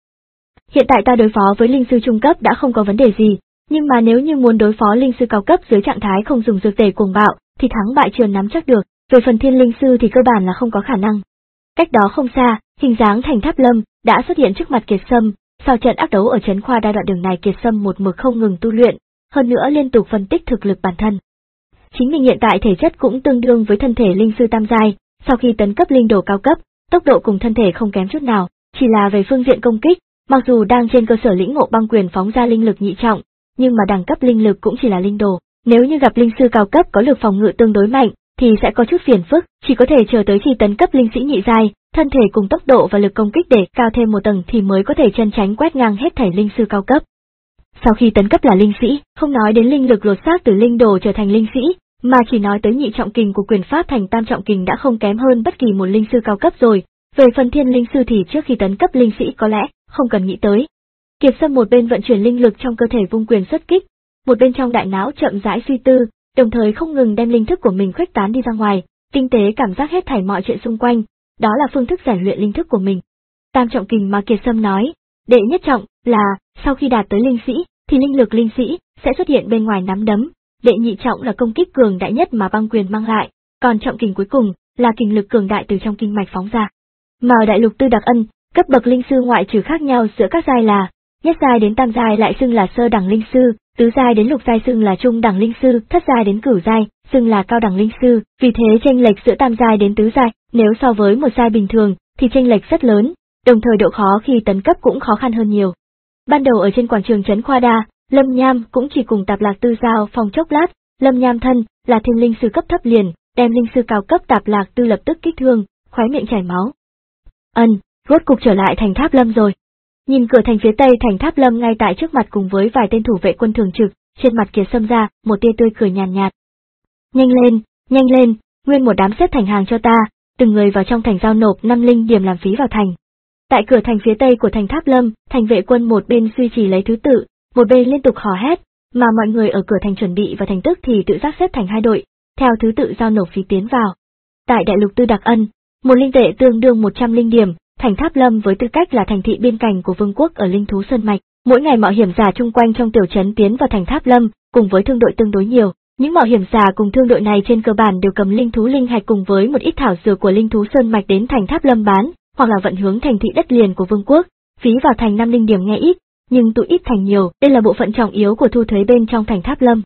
Hiện tại ta đối phó với linh sư trung cấp đã không có vấn đề gì, nhưng mà nếu như muốn đối phó linh sư cao cấp dưới trạng thái không dùng dược tề cuồng bạo, thì thắng bại chưa nắm chắc được, về phần thiên linh sư thì cơ bản là không có khả năng. Cách đó không xa, hình dáng thành Tháp Lâm đã xuất hiện trước mặt Kiệt Sâm, sau trận ác đấu ở trấn Khoa Đa đoạn đường này Kiệt Sâm một mực không ngừng tu luyện, hơn nữa liên tục phân tích thực lực bản thân. Chính mình hiện tại thể chất cũng tương đương với thân thể linh sư tam giai, sau khi tấn cấp linh đồ cao cấp, tốc độ cùng thân thể không kém chút nào, chỉ là về phương diện công kích, mặc dù đang trên cơ sở lĩnh ngộ băng quyền phóng ra linh lực nhị trọng, nhưng mà đẳng cấp linh lực cũng chỉ là linh đồ, nếu như gặp linh sư cao cấp có lực phòng ngự tương đối mạnh, thì sẽ có chút phiền phức, chỉ có thể chờ tới khi tấn cấp linh sĩ nhị giai, thân thể cùng tốc độ và lực công kích để cao thêm một tầng thì mới có thể chân tránh quét ngang hết thảy linh sư cao cấp. Sau khi tấn cấp là linh sĩ, không nói đến linh lực lột xác từ linh đồ trở thành linh sĩ, mà chỉ nói tới nhị trọng kình của quyền pháp thành tam trọng kình đã không kém hơn bất kỳ một linh sư cao cấp rồi, về phần thiên linh sư thì trước khi tấn cấp linh sĩ có lẽ không cần nghĩ tới. Kiệt Sâm một bên vận chuyển linh lực trong cơ thể vung quyền xuất kích, một bên trong đại não chậm rãi suy tư, đồng thời không ngừng đem linh thức của mình khuếch tán đi ra ngoài, tinh tế cảm giác hết thảy mọi chuyện xung quanh, đó là phương thức rèn luyện linh thức của mình. Tam trọng kình mà Kiệt Sâm nói, đệ nhất trọng là sau khi đạt tới linh sĩ thì linh lực linh sĩ sẽ xuất hiện bên ngoài nắm đấm, đệ nhị trọng là công kích cường đại nhất mà băng quyền mang lại, còn trọng kình cuối cùng là kình lực cường đại từ trong kinh mạch phóng ra. Mà ở đại lục Tư Đặc Ân, cấp bậc linh sư ngoại trừ khác nhau giữa các giai là nhất giai đến tam giai lại xưng là sơ đẳng linh sư, tứ giai đến lục giai xưng là trung đẳng linh sư, thất giai đến cửu giai xưng là cao đẳng linh sư, vì thế chênh lệch giữa tam giai đến tứ giai, nếu so với một giai bình thường thì chênh lệch rất lớn, đồng thời độ khó khi tấn cấp cũng khó khăn hơn nhiều. Ban đầu ở trên quảng trường trấn Khoa Đa, Lâm Nham cũng chỉ cùng Tạp Lạc Tư giao phòng chốc lát, Lâm Nham thân là thiên linh sư cấp thấp liền, đem linh sư cao cấp Tạp Lạc Tư lập tức kích thương, khóe miệng chảy máu. Ân, rốt cục trở lại thành Tháp Lâm rồi. Nhìn cửa thành phía tây thành Tháp Lâm ngay tại trước mặt cùng với vài tên thủ vệ quân thường trực, trên mặt Kiệt Sâm ra một tia tươi cười nhàn nhạt, nhạt. Nhanh lên, nhanh lên, nguyên một đám xếp thành hàng cho ta, từng người vào trong thành giao nộp năm linh điểm làm phí vào thành. Tại cửa thành phía tây của thành Tháp Lâm, thành vệ quân một bên duy trì lấy thứ tự, một bên liên tục hò hét, mà mọi người ở cửa thành chuẩn bị và thành tức thì tự giác xếp thành hai đội, theo thứ tự giao nộp phí tiến vào. Tại đại lục Tư Đặc Ân, một linh tệ tương đương một trăm linh điểm, thành Tháp Lâm với tư cách là thành thị biên cảnh của vương quốc ở linh thú sơn mạch, mỗi ngày mạo hiểm giả chung quanh trong tiểu trấn tiến vào thành Tháp Lâm, cùng với thương đội tương đối nhiều. Những mạo hiểm giả cùng thương đội này trên cơ bản đều cầm linh thú linh hạch cùng với một ít thảo dược của linh thú sơn mạch đến thành Tháp Lâm bán, hoặc là vận hướng thành thị đất liền của vương quốc. Phí vào thành năm linh điểm nghe ít, nhưng tụ ít thành nhiều, đây là bộ phận trọng yếu của thu thuế bên trong thành Tháp Lâm.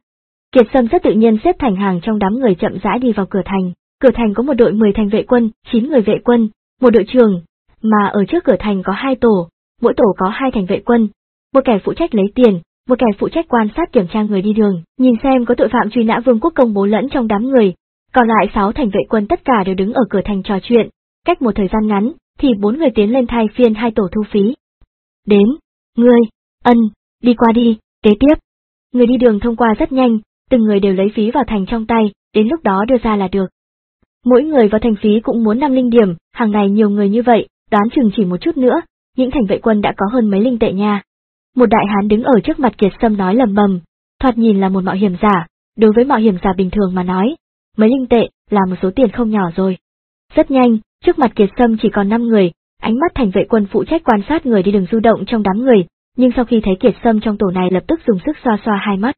Kiệt Sâm rất tự nhiên xếp thành hàng trong đám người chậm rãi đi vào cửa thành. Cửa thành có một đội mười thành vệ quân, chín người vệ quân, một đội trưởng, mà ở trước cửa thành có hai tổ, mỗi tổ có hai thành vệ quân, một kẻ phụ trách lấy tiền, một kẻ phụ trách quan sát kiểm tra người đi đường, nhìn xem có tội phạm truy nã vương quốc công bố lẫn trong đám người. Còn lại sáu thành vệ quân tất cả đều đứng ở cửa thành trò chuyện. Cách một thời gian ngắn, thì bốn người tiến lên thay phiên hai tổ thu phí. Đến, ngươi, ân, đi qua đi, kế tiếp. Người đi đường thông qua rất nhanh, từng người đều lấy phí vào thành trong tay, đến lúc đó đưa ra là được. Mỗi người vào thành phí cũng muốn năm linh điểm, hàng ngày nhiều người như vậy, đoán chừng chỉ một chút nữa, những thành vệ quân đã có hơn mấy linh tệ nha. Một đại hán đứng ở trước mặt Kiệt Sâm nói lầm bầm, thoạt nhìn là một mạo hiểm giả, đối với mạo hiểm giả bình thường mà nói, mấy linh tệ là một số tiền không nhỏ rồi. Rất nhanh, trước mặt Kiệt Sâm chỉ còn năm người, ánh mắt thành vệ quân phụ trách quan sát người đi đường du động trong đám người, nhưng sau khi thấy Kiệt Sâm trong tổ này lập tức dùng sức xoa xoa hai mắt.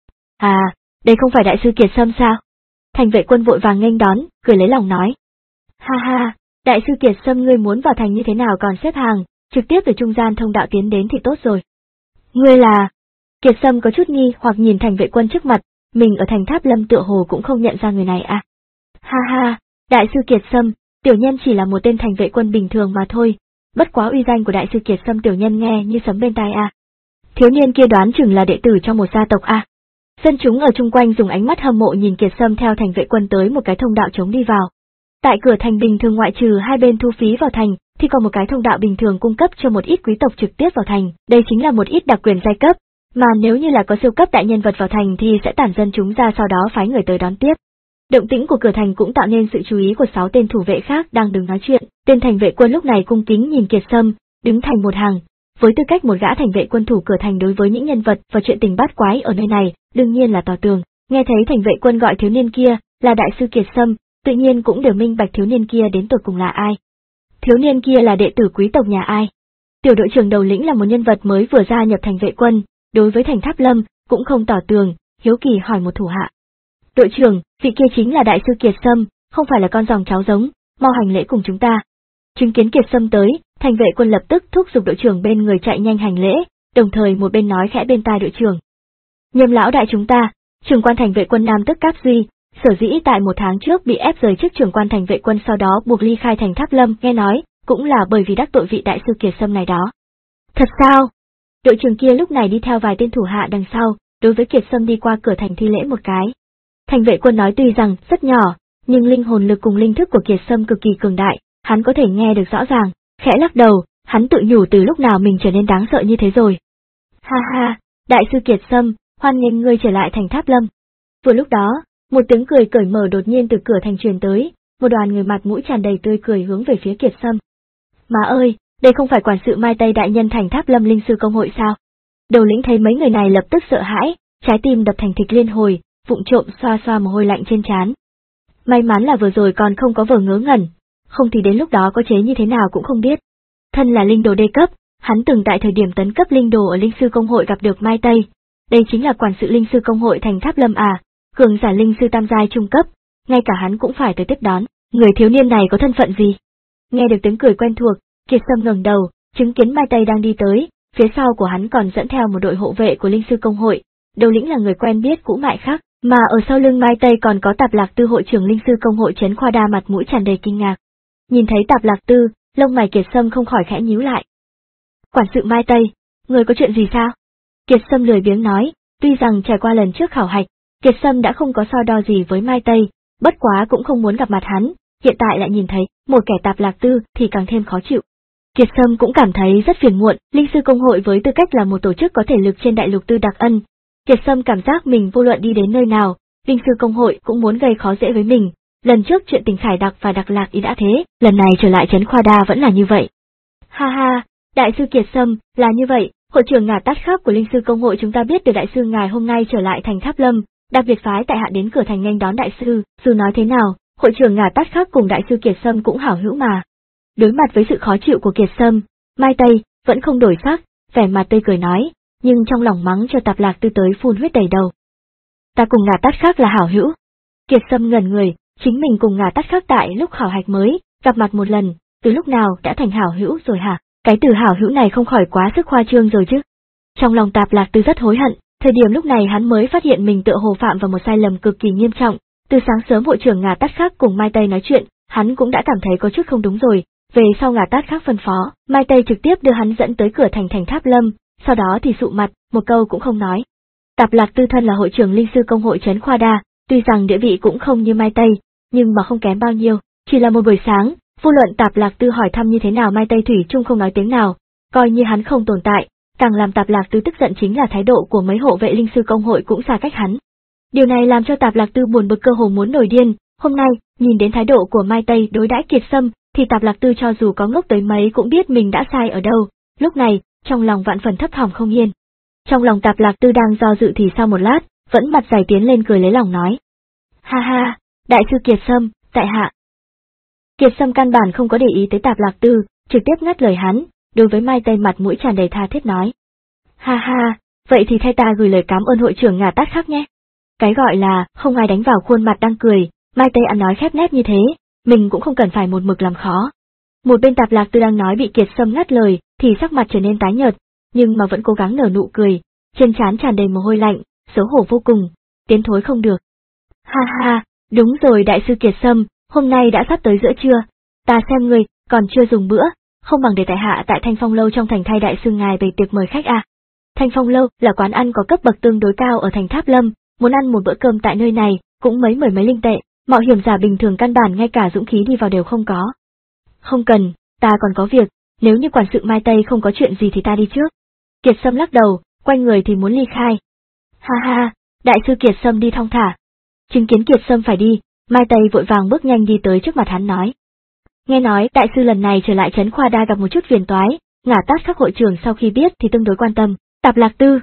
À, đây không phải đại sư Kiệt Sâm sao? Thành vệ quân vội vàng nghênh đón, cười lấy lòng nói. Ha ha, đại sư Kiệt Sâm ngươi muốn vào thành như thế nào còn xếp hàng, trực tiếp từ trung gian thông đạo tiến đến thì tốt rồi. Ngươi là... Kiệt Sâm có chút nghi hoặc nhìn thành vệ quân trước mặt, mình ở thành Tháp Lâm tựa hồ cũng không nhận ra người này à. Ha ha, đại sư Kiệt Sâm, tiểu nhân chỉ là một tên thành vệ quân bình thường mà thôi, bất quá uy danh của đại sư Kiệt Sâm tiểu nhân nghe như sấm bên tai à. Thiếu niên kia đoán chừng là đệ tử trong một gia tộc à. Dân chúng ở chung quanh dùng ánh mắt hâm mộ nhìn Kiệt Sâm theo thành vệ quân tới một cái thông đạo trống đi vào. Tại cửa thành bình thường ngoại trừ hai bên thu phí vào thành, thì còn một cái thông đạo bình thường cung cấp cho một ít quý tộc trực tiếp vào thành, đây chính là một ít đặc quyền giai cấp, mà nếu như là có siêu cấp đại nhân vật vào thành thì sẽ tản dân chúng ra sau đó phái người tới đón tiếp. Động tĩnh của cửa thành cũng tạo nên sự chú ý của sáu tên thủ vệ khác đang đứng nói chuyện, tên thành vệ quân lúc này cung kính nhìn Kiệt Sâm, đứng thành một hàng. Với tư cách một gã thành vệ quân thủ cửa thành đối với những nhân vật và chuyện tình bát quái ở nơi này, đương nhiên là tỏ tường, nghe thấy thành vệ quân gọi thiếu niên kia là đại sư Kiệt Sâm, tự nhiên cũng đều minh bạch thiếu niên kia đến tột cùng là ai. Thiếu niên kia là đệ tử quý tộc nhà ai? Tiểu đội trưởng đầu lĩnh là một nhân vật mới vừa gia nhập thành vệ quân, đối với thành Tháp Lâm cũng không tỏ tường, hiếu kỳ hỏi một thủ hạ. Đội trưởng, vị kia chính là đại sư Kiệt Sâm, không phải là con dòng cháu giống, mau hành lễ cùng chúng ta. Chứng kiến Kiệt Sâm tới, thành vệ quân lập tức thúc giục đội trưởng bên người chạy nhanh hành lễ, đồng thời một bên nói khẽ bên tai đội trưởng. Nhâm lão đại chúng ta, trưởng quan thành vệ quân Nam Tức Cáp Duy, sở dĩ tại một tháng trước bị ép rời chức trưởng quan thành vệ quân sau đó buộc ly khai thành Tháp Lâm, nghe nói, cũng là bởi vì đắc tội vị đại sư Kiệt Sâm này đó. Thật sao? Đội trưởng kia lúc này đi theo vài tên thủ hạ đằng sau, đối với Kiệt Sâm đi qua cửa thành thi lễ một cái. Thành vệ quân nói tuy rằng rất nhỏ, nhưng linh hồn lực cùng linh thức của Kiệt Sâm cực kỳ cường đại, hắn có thể nghe được rõ ràng, khẽ lắc đầu, hắn tự nhủ từ lúc nào mình trở nên đáng sợ như thế rồi. Ha ha, đại sư Kiệt Sâm, hoan nghênh ngươi trở lại thành Tháp Lâm. Vừa lúc đó, một tiếng cười cởi mở đột nhiên từ cửa thành truyền tới, một đoàn người mặt mũi tràn đầy tươi cười hướng về phía Kiệt Sâm. Má ơi, đây không phải quản sự Mai Tây đại nhân thành Tháp Lâm linh sư công hội sao? Đầu lĩnh thấy mấy người này lập tức sợ hãi, trái tim đập thành thịch liên hồi, vụng trộm xoa xoa mồ hôi lạnh trên trán. May mắn là vừa rồi còn không có vờ ngớ ngẩn, không thì đến lúc đó có chế như thế nào cũng không biết. Thân là linh đồ đê cấp, hắn từng tại thời điểm tấn cấp linh đồ ở linh sư công hội gặp được Mai Tây. Đây chính là quản sự linh sư công hội thành Tháp Lâm à, cường giả linh sư tam giai trung cấp, ngay cả hắn cũng phải tới tiếp đón. Người thiếu niên này có thân phận gì? Nghe được tiếng cười quen thuộc, Kiệt Sâm ngẩng đầu, chứng kiến Mai Tây đang đi tới, phía sau của hắn còn dẫn theo một đội hộ vệ của linh sư công hội, đầu lĩnh là người quen biết cũ Mại Khắc, mà ở sau lưng Mai Tây còn có Tạp Lạc Tư hội trưởng linh sư công hội Trấn Khoa Đa mặt mũi tràn đầy kinh ngạc. Nhìn thấy Tạp Lạc Tư, lông mày Kiệt Sâm không khỏi khẽ nhíu lại. Quản sự Mai Tây, người có chuyện gì sao? Kiệt Sâm lười biếng nói, tuy rằng trải qua lần trước khảo hạch, Kiệt Sâm đã không có so đo gì với Mai Tây, bất quá cũng không muốn gặp mặt hắn, hiện tại lại nhìn thấy một kẻ Tạp Lạc Tư thì càng thêm khó chịu. Kiệt Sâm cũng cảm thấy rất phiền muộn, linh sư công hội với tư cách là một tổ chức có thể lực trên đại lục Tư Đặc Ân. Kiệt Sâm cảm giác mình vô luận đi đến nơi nào, linh sư công hội cũng muốn gây khó dễ với mình. Lần trước chuyện tình Khải Đặc và Đặc Lạc ý đã thế, lần này trở lại Trấn Khoa Đa vẫn là như vậy. Ha ha, đại sư Kiệt Sâm, là như vậy, hội trưởng Ngả Tát Khắc của linh sư công hội chúng ta biết được đại sư ngài hôm nay trở lại thành Tháp Lâm, đặc biệt phái tại hạ đến cửa thành nghênh đón đại sư, dù nói thế nào, hội trưởng Ngả Tát Khắc cùng đại sư Kiệt Sâm cũng hảo hữu mà. Đối mặt với sự khó chịu của Kiệt Sâm, Mai Tây vẫn không đổi sắc, vẻ mặt tươi cười nói, nhưng trong lòng mắng cho Tạp Lạc Tư tới phun huyết đầy đầu. Ta cùng Ngả Tát Khắc là hảo hữu. Kiệt Sâm ngẩn người, chính mình cùng Ngả Tát Khắc tại lúc khảo hạch mới gặp mặt một lần, từ lúc nào đã thành hảo hữu rồi hả? Cái từ hảo hữu này không khỏi quá sức khoa trương rồi chứ. Trong lòng Tạp Lạc Tư rất hối hận, Thời điểm lúc này hắn mới phát hiện mình tựa hồ phạm vào một sai lầm cực kỳ nghiêm trọng. Từ sáng sớm hội trưởng Ngà Tát Khắc cùng Mai Tây nói chuyện, hắn cũng đã cảm thấy có chút không đúng rồi. Về sau Ngà Tát Khắc phân phó, Mai Tây trực tiếp đưa hắn dẫn tới cửa thành thành Tháp Lâm, sau đó thì sụ mặt, một câu cũng không nói. Tạp Lạc Tư thân là hội trưởng linh sư công hội trấn Khoa Đa, tuy rằng địa vị cũng không như Mai Tây, nhưng mà không kém bao nhiêu. Chỉ là một buổi sáng, vô luận Tạp Lạc Tư hỏi thăm như thế nào Mai Tây thủy chung không nói tiếng nào, coi như hắn không tồn tại. Càng làm Tạp Lạc Tư tức giận chính là thái độ của mấy hộ vệ linh sư công hội cũng xa cách hắn. Điều này làm cho Tạp Lạc Tư buồn bực cơ hồ muốn nổi điên. Hôm nay, nhìn đến thái độ của Mai Tây đối đãi Kiệt Sâm, thì Tạp Lạc Tư cho dù có ngốc tới mấy cũng biết mình đã sai ở đâu. Lúc này, trong lòng vạn phần thấp thỏm không yên. Trong lòng Tạp Lạc Tư đang do dự thì sau một lát, vẫn mặt dày tiến lên cười lấy lòng nói: "Ha ha, đại sư Kiệt Sâm, tại hạ." Kiệt Sâm căn bản không có để ý tới Tạp Lạc Tư, trực tiếp ngắt lời hắn, đối với Mai Tây mặt mũi tràn đầy tha thiết nói: "Ha ha, vậy thì thay ta gửi lời cảm ơn hội trưởng Ngà Tát Khắc nhé." Cái gọi là không ai đánh vào khuôn mặt đang cười, Mai Tây ăn nói khép nép như thế, mình cũng không cần phải một mực làm khó. Một bên Tạp Lạc Tư đang nói bị Kiệt Sâm ngắt lời, thì sắc mặt trở nên tái nhợt, nhưng mà vẫn cố gắng nở nụ cười, trên trán tràn đầy mồ hôi lạnh, xấu hổ vô cùng, tiến thối không được. "Ha ha, đúng rồi đại sư Kiệt Sâm, hôm nay đã sắp tới giữa trưa, ta xem người còn chưa dùng bữa, không bằng để tại hạ tại Thanh Phong lâu trong thành thay đại sư ngài bày tiệc mời khách à." Thanh Phong lâu là quán ăn có cấp bậc tương đối cao ở thành Tháp Lâm, muốn ăn một bữa cơm tại nơi này cũng mấy mười mấy linh tệ, mạo hiểm giả bình thường căn bản ngay cả dũng khí đi vào đều không có. "Không cần, ta còn có việc, nếu như quản sự Mai Tây không có chuyện gì thì ta đi trước." Kiệt Sâm lắc đầu, quay người thì muốn ly khai. "Ha ha, đại sư Kiệt Sâm đi thong thả." Chứng kiến Kiệt Sâm phải đi, Mai Tây vội vàng bước nhanh đi tới trước mặt hắn nói: "Nghe nói đại sư lần này trở lại trấn Khoa Đa gặp một chút phiền toái, Ngà Tát Khắc hội trưởng sau khi biết thì tương đối quan tâm." Tạp Lạc Tư.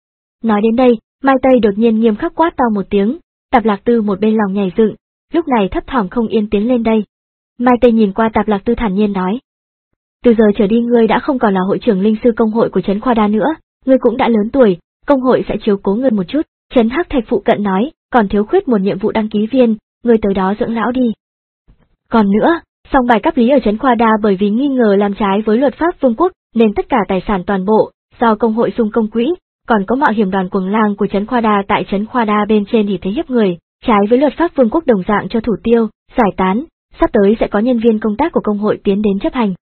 Nói đến đây, Mai Tây đột nhiên nghiêm khắc quát to một tiếng, Tạp Lạc Tư một bên lòng nhảy dựng, lúc này thấp thỏm không yên tiến lên đây. Mai Tây nhìn qua Tạp Lạc Tư thản nhiên nói: "Từ giờ trở đi ngươi đã không còn là hội trưởng linh sư công hội của trấn Khoa Đa nữa, ngươi cũng đã lớn tuổi, công hội sẽ chiếu cố ngươi một chút." Trấn Hắc Thạch phụ cận nói: "Còn thiếu khuyết một nhiệm vụ đăng ký viên, ngươi tới đó dưỡng lão đi. Còn nữa, song bài cấp lý ở trấn Khoa Đa bởi vì nghi ngờ làm trái với luật pháp vương quốc, nên tất cả tài sản toàn bộ do công hội xung công quỹ, còn có mạo hiểm đoàn cuồng lang của trấn Khoa Đa tại trấn Khoa Đa bên trên thì thế hiếp người, trái với luật pháp vương quốc đồng dạng cho thủ tiêu, giải tán, sắp tới sẽ có nhân viên công tác của công hội tiến đến chấp hành."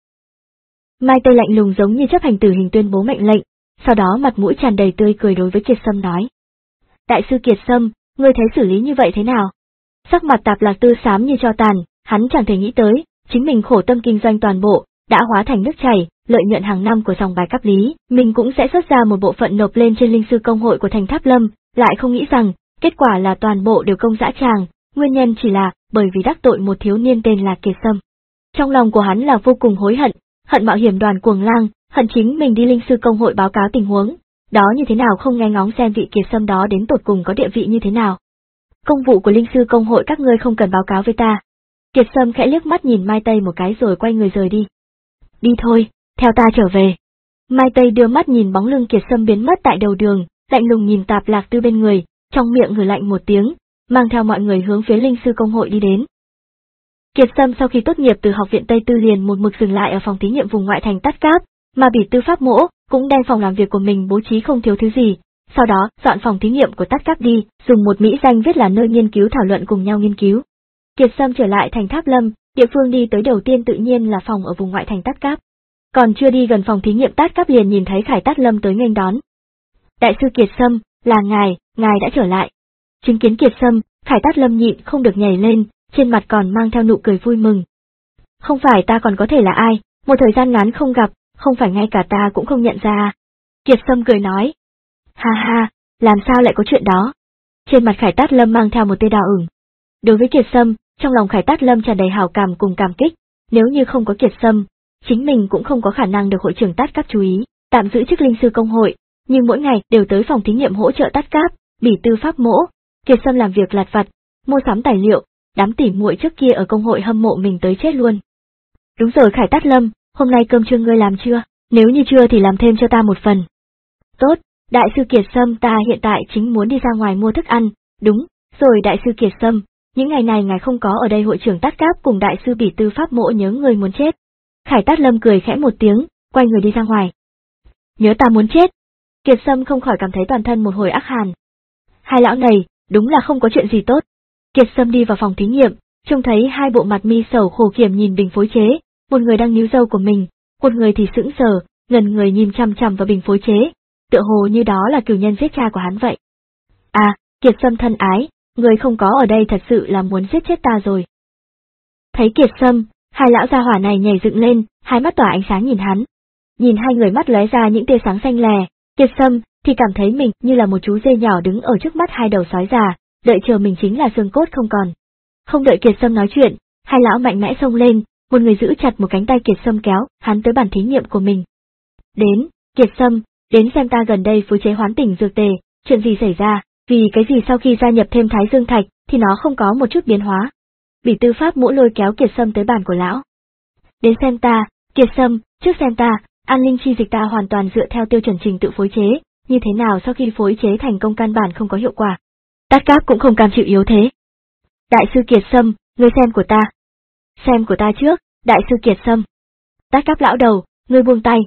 Mai Tây lạnh lùng giống như chấp hành tử hình tuyên bố mệnh lệnh, sau đó mặt mũi tràn đầy tươi cười đối với Kiệt Sâm nói: "Đại sư Kiệt Sâm, ngươi thấy xử lý như vậy thế nào?" Sắc mặt Tạp Lạc Tư xám như tro tàn, hắn chẳng thể nghĩ tới, chính mình khổ tâm kinh doanh toàn bộ, đã hóa thành nước chảy, lợi nhuận hàng năm của dòng bài cấp lý, mình cũng sẽ xuất ra một bộ phận nộp lên trên linh sư công hội của thành Tháp Lâm, lại không nghĩ rằng, kết quả là toàn bộ đều công dã tràng, nguyên nhân chỉ là bởi vì đắc tội một thiếu niên tên là Kiệt Sâm. Trong lòng của hắn là vô cùng hối hận, hận mạo hiểm đoàn cuồng lang, hận chính mình đi linh sư công hội báo cáo tình huống, đó như thế nào không nghe ngóng xem vị Kiệt Sâm đó đến tột cùng có địa vị như thế nào. "Công vụ của linh sư công hội các ngươi không cần báo cáo với ta." Kiệt Sâm khẽ liếc mắt nhìn Mai Tây một cái rồi quay người rời đi. "Đi thôi, theo ta trở về." Mai Tây đưa mắt nhìn bóng lưng Kiệt Sâm biến mất tại đầu đường, lạnh lùng nhìn Tạp Lạc Tư bên người, trong miệng hừ lạnh một tiếng, mang theo mọi người hướng phía linh sư công hội đi đến. Kiệt Sâm sau khi tốt nghiệp từ học viện Tây Tư liền một mực dừng lại ở phòng thí nghiệm vùng ngoại thành Tát Cáp, mà Bỉ Tư Pháp Mỗ cũng đem phòng làm việc của mình bố trí không thiếu thứ gì, sau đó dọn phòng thí nghiệm của Tát Cáp đi, dùng một mỹ danh viết là nơi nghiên cứu thảo luận cùng nhau nghiên cứu. Kiệt Sâm trở lại thành Tháp Lâm, địa phương đi tới đầu tiên tự nhiên là phòng ở vùng ngoại thành Tát Cáp. Còn chưa đi gần phòng thí nghiệm Tát Cáp liền nhìn thấy Khải Tát Lâm tới nghênh đón. "Đại sư Kiệt Sâm, là ngài, ngài đã trở lại." Chứng kiến Kiệt Sâm, Khải Tát Lâm nhịn không được nhảy lên, trên mặt còn mang theo nụ cười vui mừng. "Không phải ta còn có thể là ai, một thời gian ngắn không gặp, không phải ngay cả ta cũng không nhận ra." Kiệt Sâm cười nói. "Ha ha, làm sao lại có chuyện đó?" Trên mặt Khải Tát Lâm mang theo một tia đỏ ửng. Đối với Kiệt Sâm, trong lòng Khải Tát Lâm tràn đầy hảo cảm cùng cảm kích, nếu như không có Kiệt Sâm, chính mình cũng không có khả năng được hội trưởng Tát Cáp chú ý, tạm giữ chức linh sư công hội, nhưng mỗi ngày đều tới phòng thí nghiệm hỗ trợ Tát Cáp, Bỉ Tư Pháp Mỗ. Kiệt Sâm làm việc lặt vặt, mua sắm tài liệu, đám tỉ muội trước kia ở công hội hâm mộ mình tới chết luôn. "Đúng rồi Khải Tát Lâm, hôm nay cơm trưa ngươi làm chưa? Nếu như chưa thì làm thêm cho ta một phần." "Tốt, đại sư Kiệt Sâm, ta hiện tại chính muốn đi ra ngoài mua thức ăn." "Đúng rồi đại sư Kiệt Sâm, những ngày này ngài không có ở đây hội trưởng Tát Cáp cùng đại sư Bỉ Tư Pháp Mỗ nhớ người muốn chết." Khải Tát Lâm cười khẽ một tiếng, quay người đi ra ngoài. "Nhớ ta muốn chết?" Kiệt Sâm không khỏi cảm thấy toàn thân một hồi ác hàn. Hai lão này, đúng là không có chuyện gì tốt. Kiệt Sâm đi vào phòng thí nghiệm, trông thấy hai bộ mặt mi sầu khổ kiểm nhìn bình phối chế, một người đang níu râu của mình, một người thì sững sờ, ngần người nhìn chằm chằm vào bình phối chế, tựa hồ như đó là cừu nhân giết cha của hắn vậy. À, Kiệt Sâm thân ái, người không có ở đây thật sự là muốn giết chết ta rồi. Thấy Kiệt Sâm, hai lão gia hỏa này nhảy dựng lên, hai mắt tỏa ánh sáng nhìn hắn. Nhìn hai người mắt lóe ra những tia sáng xanh lè, Kiệt Sâm thì cảm thấy mình như là một chú dê nhỏ đứng ở trước mắt hai đầu sói già, đợi chờ mình chính là xương cốt không còn. Không đợi Kiệt Sâm nói chuyện, hai lão mạnh mẽ xông lên, một người giữ chặt một cánh tay Kiệt Sâm kéo hắn tới bàn thí nghiệm của mình. Đến, Kiệt Sâm, đến xem ta gần đây phối chế hoán tỉnh dược tề, chuyện gì xảy ra, vì cái gì sau khi gia nhập thêm Thái Dương Thạch thì nó không có một chút biến hóa. Bỉ Tư Pháp Mũ lôi kéo Kiệt Sâm tới bàn của lão. Đến xem ta, Kiệt Sâm, trước xem ta, an linh chi dịch ta hoàn toàn dựa theo tiêu chuẩn trình tự phối chế, như thế nào sau khi phối chế thành công căn bản không có hiệu quả. Tát Cáp cũng không cam chịu yếu thế. Đại sư Kiệt Sâm, ngươi xem của ta. Xem của ta trước, đại sư Kiệt Sâm. Tát Cáp lão đầu, ngươi buông tay.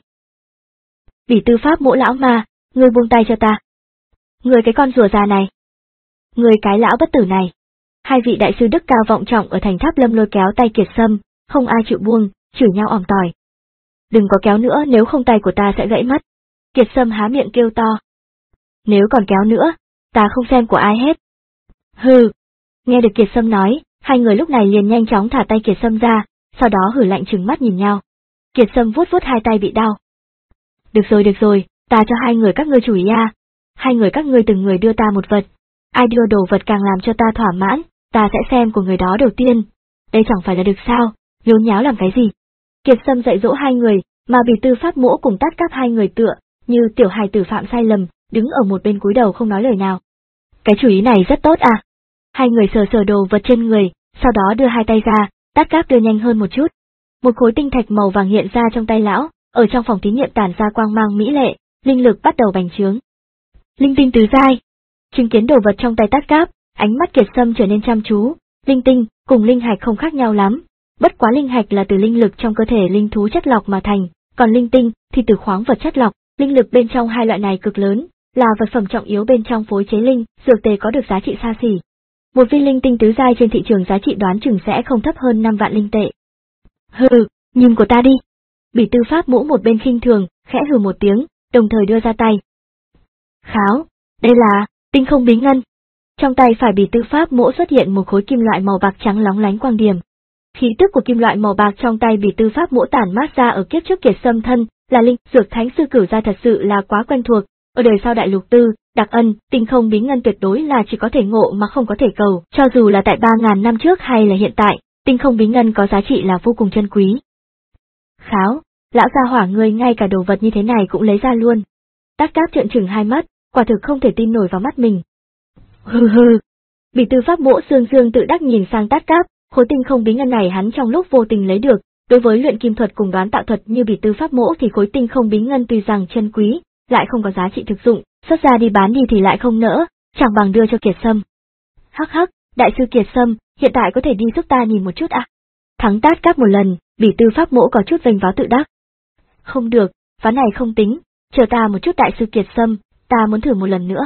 Bỉ Tư Pháp Mũ lão ma, ngươi buông tay cho ta. Ngươi cái con rùa già này. Ngươi cái lão bất tử này. Hai vị đại sư đức cao vọng trọng ở thành Tháp Lâm lôi kéo tay Kiệt Sâm, không ai chịu buông, chửi nhau ỏm tỏi. Đừng có kéo nữa, nếu không tay của ta sẽ gãy mất. Kiệt Sâm há miệng kêu to. Nếu còn kéo nữa, ta không xem của ai hết. Hừ. Nghe được Kiệt Sâm nói, hai người lúc này liền nhanh chóng thả tay Kiệt Sâm ra, sau đó hử lạnh trừng mắt nhìn nhau. Kiệt Sâm vuốt vuốt hai tay bị đau. Được rồi được rồi, ta cho hai người các ngươi chủ ý à. Hai người các ngươi từng người đưa ta một vật. Ai đưa đồ vật càng làm cho ta thỏa mãn, ta sẽ xem của người đó đầu tiên. Đây chẳng phải là được sao, nhốn nháo làm cái gì. Kiệt Sâm dạy dỗ hai người, mà Bỉ Tư Pháp Mũ cùng Tát Cáp hai người tựa, như tiểu hài tử phạm sai lầm, đứng ở một bên cúi đầu không nói lời nào. Cái chủ ý này rất tốt à. Hai người sờ sờ đồ vật trên người, sau đó đưa hai tay ra, Tát Cáp đưa nhanh hơn một chút. Một khối tinh thạch màu vàng hiện ra trong tay lão, ở trong phòng thí nghiệm tản ra quang mang mỹ lệ, linh lực bắt đầu bành trướng. Linh tinh tứ giai. Chứng kiến đồ vật trong tay Tát Cáp, ánh mắt Kiệt Sâm trở nên chăm chú. Linh tinh cùng linh hạch không khác nhau lắm, bất quá linh hạch là từ linh lực trong cơ thể linh thú chất lọc mà thành, còn linh tinh thì từ khoáng vật chất lọc. Linh lực bên trong hai loại này cực lớn, là vật phẩm trọng yếu bên trong phối chế linh, dược tề có được giá trị xa xỉ. Một viên linh tinh tứ giai trên thị trường giá trị đoán chừng sẽ không thấp hơn năm vạn linh tệ. Hừ, nhìn của ta đi. Bỉ Tư Pháp Mũ một bên khinh thường, khẽ hừ một tiếng, đồng thời đưa ra tay. Kháo, đây là tinh không bí ngân. Trong tay phải Bỉ Tư Pháp Mũ xuất hiện một khối kim loại màu bạc trắng lóng lánh quang điểm. Khí tức của kim loại màu bạc trong tay Bỉ Tư Pháp Mũ tản mát ra ở kiếp trước Kiệt Sâm thân, là linh dược thánh sư cửu gia thật sự là quá quen thuộc, ở đời sau đại lục tư, đặc ân, tinh không bí ngân tuyệt đối là chỉ có thể ngộ mà không có thể cầu, cho dù là tại ba ngàn năm trước hay là hiện tại, tinh không bí ngân có giá trị là vô cùng chân quý. Kháo, lão gia hỏa ngươi ngay cả đồ vật như thế này cũng lấy ra luôn. Tát Cáp trợn trừng hai mắt, quả thực không thể tin nổi vào mắt mình. Hừ hừ. Bỉ Tư Pháp Mũ dương dương tự đắc nhìn sang Tát Cáp, khối tinh không bí ngân này hắn trong lúc vô tình lấy được. Đối với luyện kim thuật cùng đoán tạo thuật như Bỉ Tư Pháp Mũ thì khối tinh không bí ngân tuy rằng chân quý, lại không có giá trị thực dụng, xuất ra đi bán đi thì lại không nỡ, chẳng bằng đưa cho Kiệt Sâm. Hắc hắc, đại sư Kiệt Sâm, hiện tại có thể đi giúp ta nhìn một chút à? Thắng Tát Cáp một lần, Bỉ Tư Pháp Mũ có chút vênh váo tự đắc. Không được, ván này không tính, chờ ta một chút đại sư Kiệt Sâm, ta muốn thử một lần nữa.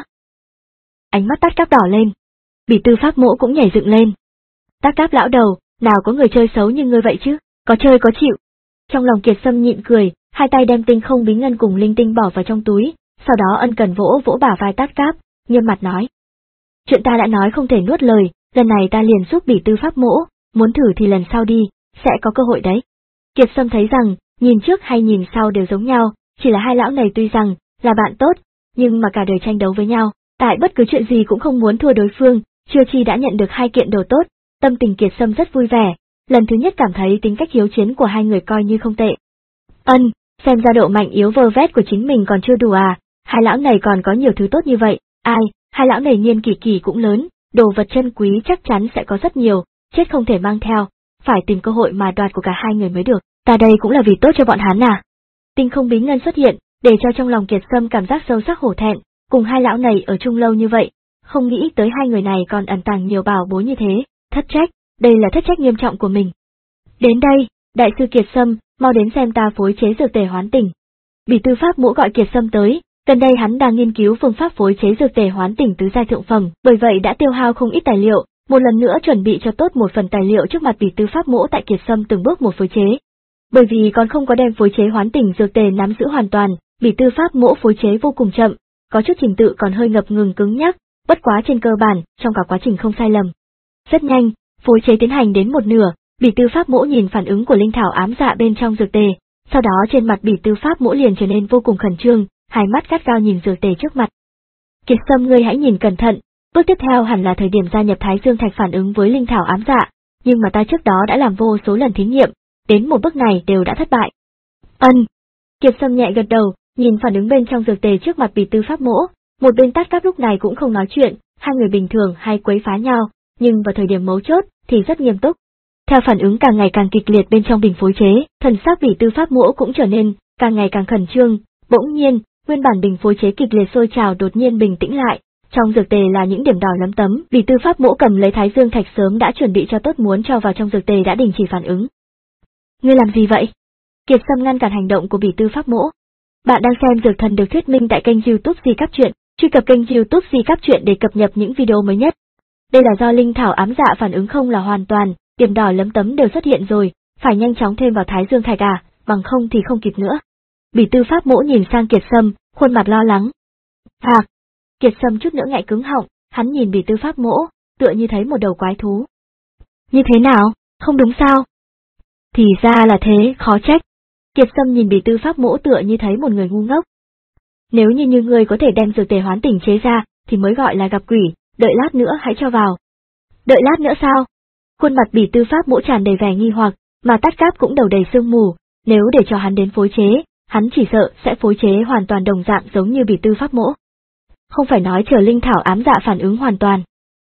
Ánh mắt Tát Cáp đỏ lên. Bỉ Tư Pháp Mũ cũng nhảy dựng lên. Tát Cáp lão đầu, nào có người chơi xấu như ngươi vậy chứ? Có chơi có chịu. Trong lòng Kiệt Sâm nhịn cười, hai tay đem tinh không bí ngân cùng linh tinh bỏ vào trong túi, sau đó ân cần vỗ vỗ bả vai Tát Cáp, nghiêm mặt nói. Chuyện ta đã nói không thể nuốt lời, lần này ta liền giúp Bỉ Tư Pháp Mũ, muốn thử thì lần sau đi, sẽ có cơ hội đấy. Kiệt Sâm thấy rằng, nhìn trước hay nhìn sau đều giống nhau, chỉ là hai lão này tuy rằng là bạn tốt, nhưng mà cả đời tranh đấu với nhau, tại bất cứ chuyện gì cũng không muốn thua đối phương, chưa chi đã nhận được hai kiện đồ tốt, tâm tình Kiệt Sâm rất vui vẻ. Lần thứ nhất cảm thấy tính cách hiếu chiến của hai người coi như không tệ. Ân, xem ra độ mạnh yếu vơ vét của chính mình còn chưa đủ à, hai lão này còn có nhiều thứ tốt như vậy, ai, hai lão này niên kỷ kỷ cũng lớn, đồ vật chân quý chắc chắn sẽ có rất nhiều, chết không thể mang theo, phải tìm cơ hội mà đoạt của cả hai người mới được, ta đây cũng là vì tốt cho bọn hắn à. Tinh không bí ngân xuất hiện, để cho trong lòng Kiệt Sâm cảm giác sâu sắc hổ thẹn, cùng hai lão này ở chung lâu như vậy, không nghĩ tới hai người này còn ẩn tàng nhiều bảo bối như thế, thất trách. Đây là thất trách nghiêm trọng của mình. Đến đây, đại sư Kiệt Sâm, mau đến xem ta phối chế dược tề hoán tỉnh. Bỉ Tư Pháp Mũ gọi Kiệt Sâm tới, Gần đây hắn đang nghiên cứu phương pháp phối chế dược tề hoán tỉnh tứ giai thượng phẩm, bởi vậy đã tiêu hao không ít tài liệu, một lần nữa chuẩn bị cho tốt một phần tài liệu trước mặt Bỉ Tư Pháp Mỗ tại Kiệt Sâm từng bước một phối chế. Bởi vì còn không có đem phối chế hoán tỉnh dược tề nắm giữ hoàn toàn, Bỉ Tư Pháp Mỗ phối chế vô cùng chậm, có chút trình tự còn hơi ngập ngừng cứng nhắc, bất quá trên cơ bản, trong cả quá trình không sai lầm. Rất nhanh, phối chế tiến hành đến một nửa, Bỉ Tư Pháp Mỗ nhìn phản ứng của linh thảo ám dạ bên trong dược tề, sau đó trên mặt Bỉ Tư Pháp Mỗ liền trở nên vô cùng khẩn trương, hai mắt gắt gao nhìn dược tề trước mặt. Kiệt Sâm, ngươi hãy nhìn cẩn thận, bước tiếp theo hẳn là thời điểm gia nhập Thái Dương Thạch phản ứng với linh thảo ám dạ, nhưng mà ta trước đó đã làm vô số lần thí nghiệm, đến một bước này đều đã thất bại. Ân. Kiệt Sâm nhẹ gật đầu, nhìn phản ứng bên trong dược tề trước mặt Bỉ Tư Pháp Mỗ, một bên Tát Cáp lúc này cũng không nói chuyện, hai người bình thường hay quấy phá nhau, nhưng vào thời điểm mấu chốt thì rất nghiêm túc. Theo phản ứng càng ngày càng kịch liệt bên trong bình phối chế, thần sắc Bỉ Tư Pháp Mỗ cũng trở nên càng ngày càng khẩn trương, bỗng nhiên, nguyên bản bình phối chế kịch liệt sôi trào đột nhiên bình tĩnh lại, trong dược tề là những điểm đỏ lấm tấm, Bỉ Tư Pháp Mỗ cầm lấy Thái Dương Thạch sớm đã chuẩn bị cho tốt muốn cho vào trong dược tề đã đình chỉ phản ứng. Ngươi làm gì vậy? Kiệt Sâm ngăn cản hành động của Bỉ Tư Pháp Mỗ. Bạn đang xem Dược Thần được thuyết minh tại kênh YouTube Di Cáp Truyện, truy cập kênh YouTube Di Cáp Truyện để cập nhật những video mới nhất. Đây là do linh thảo ám dạ phản ứng không là hoàn toàn, điểm đỏ lấm tấm đều xuất hiện rồi, phải nhanh chóng thêm vào Thái Dương Thạch à, bằng không thì không kịp nữa. Bỉ Tư Pháp Mỗ nhìn sang Kiệt Sâm, khuôn mặt lo lắng. Hạc! Kiệt Sâm chút nữa ngại cứng họng, hắn nhìn Bỉ Tư Pháp Mỗ, tựa như thấy một đầu quái thú. Như thế nào, không đúng sao? Thì ra là thế, khó trách. Kiệt Sâm nhìn Bỉ Tư Pháp Mỗ tựa như thấy một người ngu ngốc. Nếu như như ngươi có thể đem dược tề hoán tỉnh chế ra, thì mới gọi là gặp quỷ, đợi lát nữa hãy cho vào. Đợi lát nữa sao? Khuôn mặt Bỉ Tư Pháp Mỗ tràn đầy vẻ nghi hoặc, mà Tát Cáp cũng đầu đầy sương mù, nếu để cho hắn đến phối chế, hắn chỉ sợ sẽ phối chế hoàn toàn đồng dạng giống như Bỉ Tư Pháp Mỗ. Không phải nói chờ linh thảo ám dạ phản ứng hoàn toàn.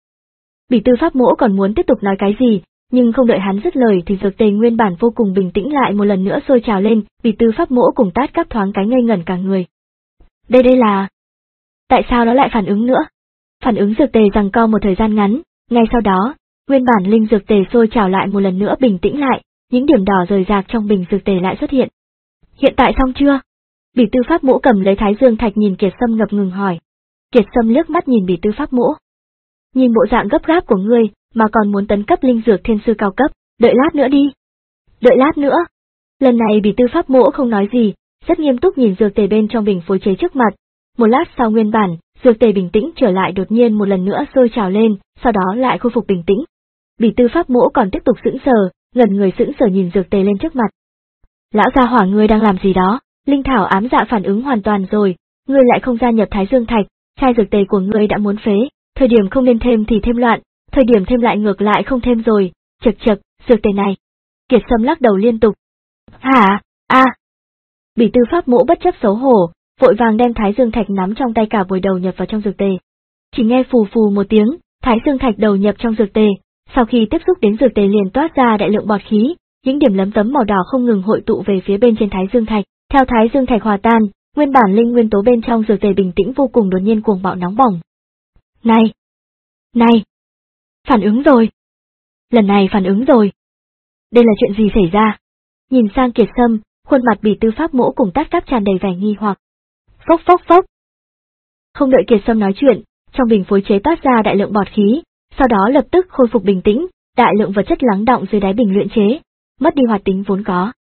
Bỉ Tư Pháp Mỗ còn muốn tiếp tục nói cái gì, nhưng không đợi hắn dứt lời thì dược tề nguyên bản vô cùng bình tĩnh lại một lần nữa sôi trào lên, Bỉ Tư Pháp Mỗ cùng Tát Cáp thoáng cái ngây ngẩn cả người. Đây đây là... Tại sao nó lại phản ứng nữa? Phản ứng dược tề giằng co một thời gian ngắn, ngay sau đó, nguyên bản linh dược tề sôi trào lại một lần nữa bình tĩnh lại, những điểm đỏ rời rạc trong bình dược tề lại xuất hiện. Hiện tại xong chưa? Bỉ Tư Pháp Mỗ cầm lấy Thái Dương Thạch nhìn Kiệt Sâm ngập ngừng hỏi. Kiệt Sâm liếc mắt nhìn Bỉ Tư Pháp Mỗ. Nhìn bộ dạng gấp gáp của ngươi, mà còn muốn tấn cấp linh dược thiên sư cao cấp, đợi lát nữa đi. Đợi lát nữa. Lần này Bỉ Tư Pháp Mỗ không nói gì, rất nghiêm túc nhìn dược tề bên trong bình phối chế trước mặt. Một lát sau nguyên bản, dược tề bình tĩnh trở lại đột nhiên một lần nữa sôi trào lên, sau đó lại khôi phục bình tĩnh. Bỉ Tư Pháp Mỗ còn tiếp tục sững sờ, ngẩn người sững sờ nhìn dược tề lên trước mặt. Lão gia hỏa ngươi đang làm gì đó? Linh thảo ám dạ phản ứng hoàn toàn rồi, ngươi lại không gia nhập Thái Dương Thạch, chai dược tề của ngươi đã muốn phế, thời điểm không nên thêm thì thêm loạn, thời điểm thêm lại ngược lại không thêm rồi, chật chật, dược tề này. Kiệt Sâm lắc đầu liên tục. Hả? A. À. Bỉ Tư Pháp Mỗ bất chấp xấu hổ, vội vàng đem Thái Dương Thạch nắm trong tay cả vùi đầu nhập vào trong dược tề. Chỉ nghe phù phù một tiếng, Thái Dương Thạch đầu nhập trong dược tề, sau khi tiếp xúc đến dược tề liền toát ra đại lượng bọt khí, những điểm lấm tấm màu đỏ không ngừng hội tụ về phía bên trên Thái Dương Thạch, theo Thái Dương Thạch hòa tan, nguyên bản linh nguyên tố bên trong dược tề bình tĩnh vô cùng đột nhiên cuồng bạo nóng bỏng. Này! Này! Phản ứng rồi! Lần này phản ứng rồi! Đây là chuyện gì xảy ra? Nhìn sang Kiệt Sâm, khuôn mặt Bỉ Tư Pháp Mỗ cùng Tát Cáp tràn đầy vẻ nghi hoặc. Phốc phốc phốc! Không đợi Kiệt Sâm nói chuyện, trong bình phối chế toát ra đại lượng bọt khí, sau đó lập tức khôi phục bình tĩnh, đại lượng vật chất lắng đọng dưới đáy bình luyện chế, mất đi hoạt tính vốn có.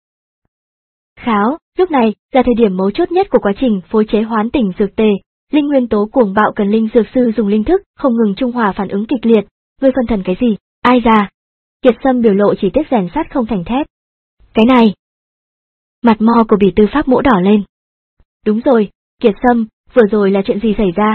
Kháo, lúc này, là thời điểm mấu chốt nhất của quá trình phối chế hoán tỉnh dược tề, linh nguyên tố cuồng bạo cần linh dược sư dùng linh thức, không ngừng trung hòa phản ứng kịch liệt, ngươi phân thần cái gì, ai già? Kiệt Sâm biểu lộ chỉ tiếc rèn sắt không thành thép. Cái này! Mặt mo của Bỉ Tư Pháp Mỗ đỏ lên. Đúng rồi, Kiệt Sâm, vừa rồi là chuyện gì xảy ra?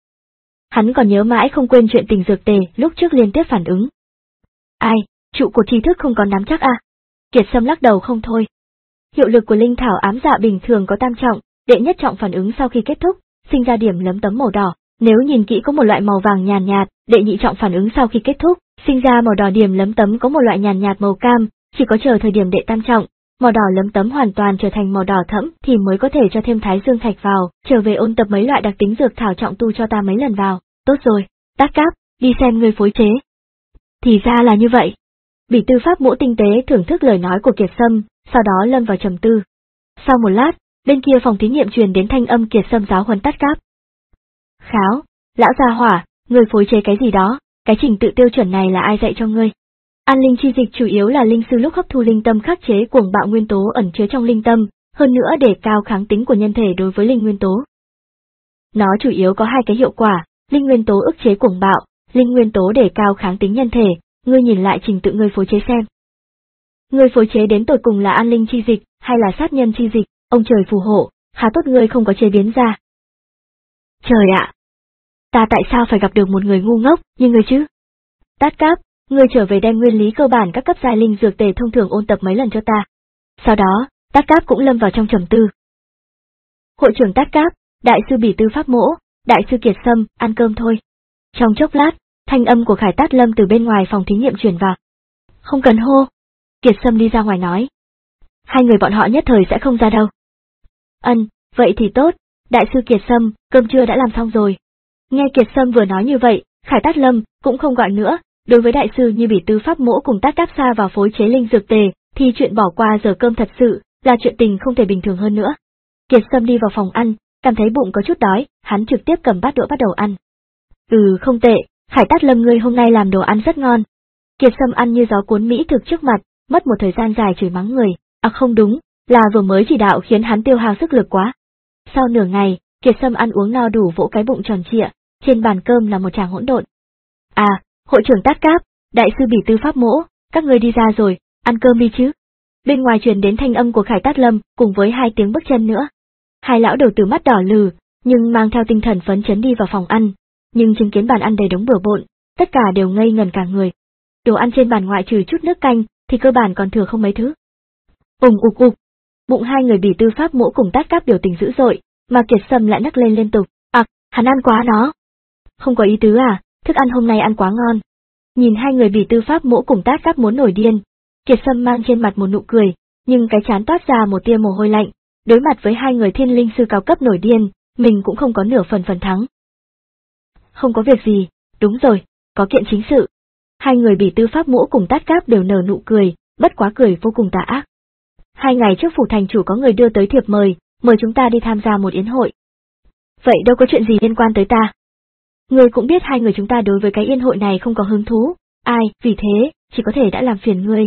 Hắn còn nhớ mãi không quên chuyện tình dược tề lúc trước liên tiếp phản ứng. Ai, trụ cột tri thức không còn nắm chắc à? Kiệt Sâm lắc đầu không thôi. Hiệu lực của linh thảo ám dạ bình thường có tam trọng, đệ nhất trọng phản ứng sau khi kết thúc, sinh ra điểm lấm tấm màu đỏ, nếu nhìn kỹ có một loại màu vàng nhàn nhạt, đệ nhị trọng phản ứng sau khi kết thúc, sinh ra màu đỏ điểm lấm tấm có một loại nhàn nhạt màu cam, chỉ có chờ thời điểm đệ tam trọng, màu đỏ lấm tấm hoàn toàn trở thành màu đỏ thẫm thì mới có thể cho thêm Thái Dương Thạch vào, trở về ôn tập mấy loại đặc tính dược thảo trọng tu cho ta mấy lần vào. Tốt rồi, Tát Cáp, đi xem ngươi phối chế. Thì ra là như vậy. Bỉ Tư Pháp Mỗ tinh tế thưởng thức lời nói của Kiệt Sâm, sau đó lâm vào trầm tư. Sau một lát, Bên kia phòng thí nghiệm truyền đến thanh âm Kiệt Sâm giáo huấn Tát Cáp. Kháo, lão gia hỏa, người phối chế cái gì đó, cái trình tự tiêu chuẩn này là ai dạy cho ngươi? An linh chi dịch chủ yếu là linh sư lúc hấp thu linh tâm khắc chế cuồng bạo nguyên tố ẩn chứa trong linh tâm, hơn nữa để cao kháng tính của nhân thể đối với linh nguyên tố. Nó chủ yếu có hai cái hiệu quả, linh nguyên tố ức chế cuồng bạo, linh nguyên tố để cao kháng tính nhân thể, ngươi nhìn lại trình tự ngươi phối chế xem. Ngươi phối chế đến tột cùng là an linh chi dịch, hay là sát nhân chi dịch, ông trời phù hộ, khá tốt ngươi không có chế biến ra. Trời ạ! Ta tại sao phải gặp được một người ngu ngốc như ngươi chứ? Tát Cáp, ngươi trở về đem nguyên lý cơ bản các cấp giai linh dược tề thông thường ôn tập mấy lần cho ta. Sau đó, Tát Cáp cũng lâm vào trong trầm tư. Hội trưởng Tát Cáp, đại sư Bỉ Tư Pháp Mỗ, đại sư Kiệt Sâm, ăn cơm thôi. Trong chốc lát, thanh âm của Khải Tát Lâm từ bên ngoài phòng thí nghiệm truyền vào. Không cần hô. Kiệt Sâm đi ra ngoài nói. Hai người bọn họ nhất thời sẽ không ra đâu. Ân, vậy thì tốt, đại sư Kiệt Sâm, cơm trưa đã làm xong rồi. Nghe Kiệt Sâm vừa nói như vậy, Khải Tát Lâm cũng không gọi nữa, đối với đại sư như Bỉ Tư Pháp Mỗ cùng Tát Cáp xa vào phối chế linh dược tề, thì chuyện bỏ qua giờ cơm thật sự là chuyện tình không thể bình thường hơn nữa. Kiệt Sâm đi vào phòng ăn, cảm thấy bụng có chút đói, hắn trực tiếp cầm bát đũa bắt đầu ăn. Ừ, không tệ, Khải Tát Lâm ngươi hôm nay làm đồ ăn rất ngon. Kiệt Sâm ăn như gió cuốn mỹ thực trước mặt, mất một thời gian dài chửi mắng người, à không đúng, là vừa mới chỉ đạo khiến hắn tiêu hao sức lực quá. Sau nửa ngày, Kiệt Sâm ăn uống no đủ vỗ cái bụng tròn trịa, trên bàn cơm là một tràng hỗn độn. À, hội trưởng Tát Cáp, đại sư Bỉ Tư Pháp Mỗ, các ngươi đi ra rồi, ăn cơm đi chứ. Bên ngoài truyền đến thanh âm của Khải Tát Lâm, cùng với hai tiếng bước chân nữa. Hai lão đầu tử mắt đỏ lừ, nhưng mang theo tinh thần phấn chấn đi vào phòng ăn, nhưng chứng kiến bàn ăn đầy đống bừa bộn, tất cả đều ngây ngần cả người. Đồ ăn trên bàn ngoại trừ chút nước canh, thì cơ bản còn thừa không mấy thứ. Ùng ục ục, bụng hai người Bỉ Tư Pháp Mỗ cùng Tát Cáp biểu tình dữ dội, mà Kiệt Sâm lại nấc lên liên tục. À, hắn ăn quá nó. Không có ý tứ à, thức ăn hôm nay ăn quá ngon. Nhìn hai người Bỉ Tư Pháp Mỗ cùng Tát Cáp muốn nổi điên, Kiệt Sâm mang trên mặt một nụ cười, nhưng cái trán toát ra một tia mồ hôi lạnh. Đối mặt với hai người thiên linh sư cao cấp nổi điên, mình cũng không có nửa phần phần thắng. Không có việc gì, đúng rồi, có kiện chính sự. Hai người Bỉ Tư Pháp Mỗ cùng Tát Cáp đều nở nụ cười, bất quá cười vô cùng tà ác. Hai ngày trước phủ thành chủ có người đưa tới thiệp mời, mời chúng ta đi tham gia một yến hội. Vậy đâu có chuyện gì liên quan tới ta. Ngươi cũng biết hai người chúng ta đối với cái yến hội này không có hứng thú, ai, vì thế, chỉ có thể đã làm phiền ngươi.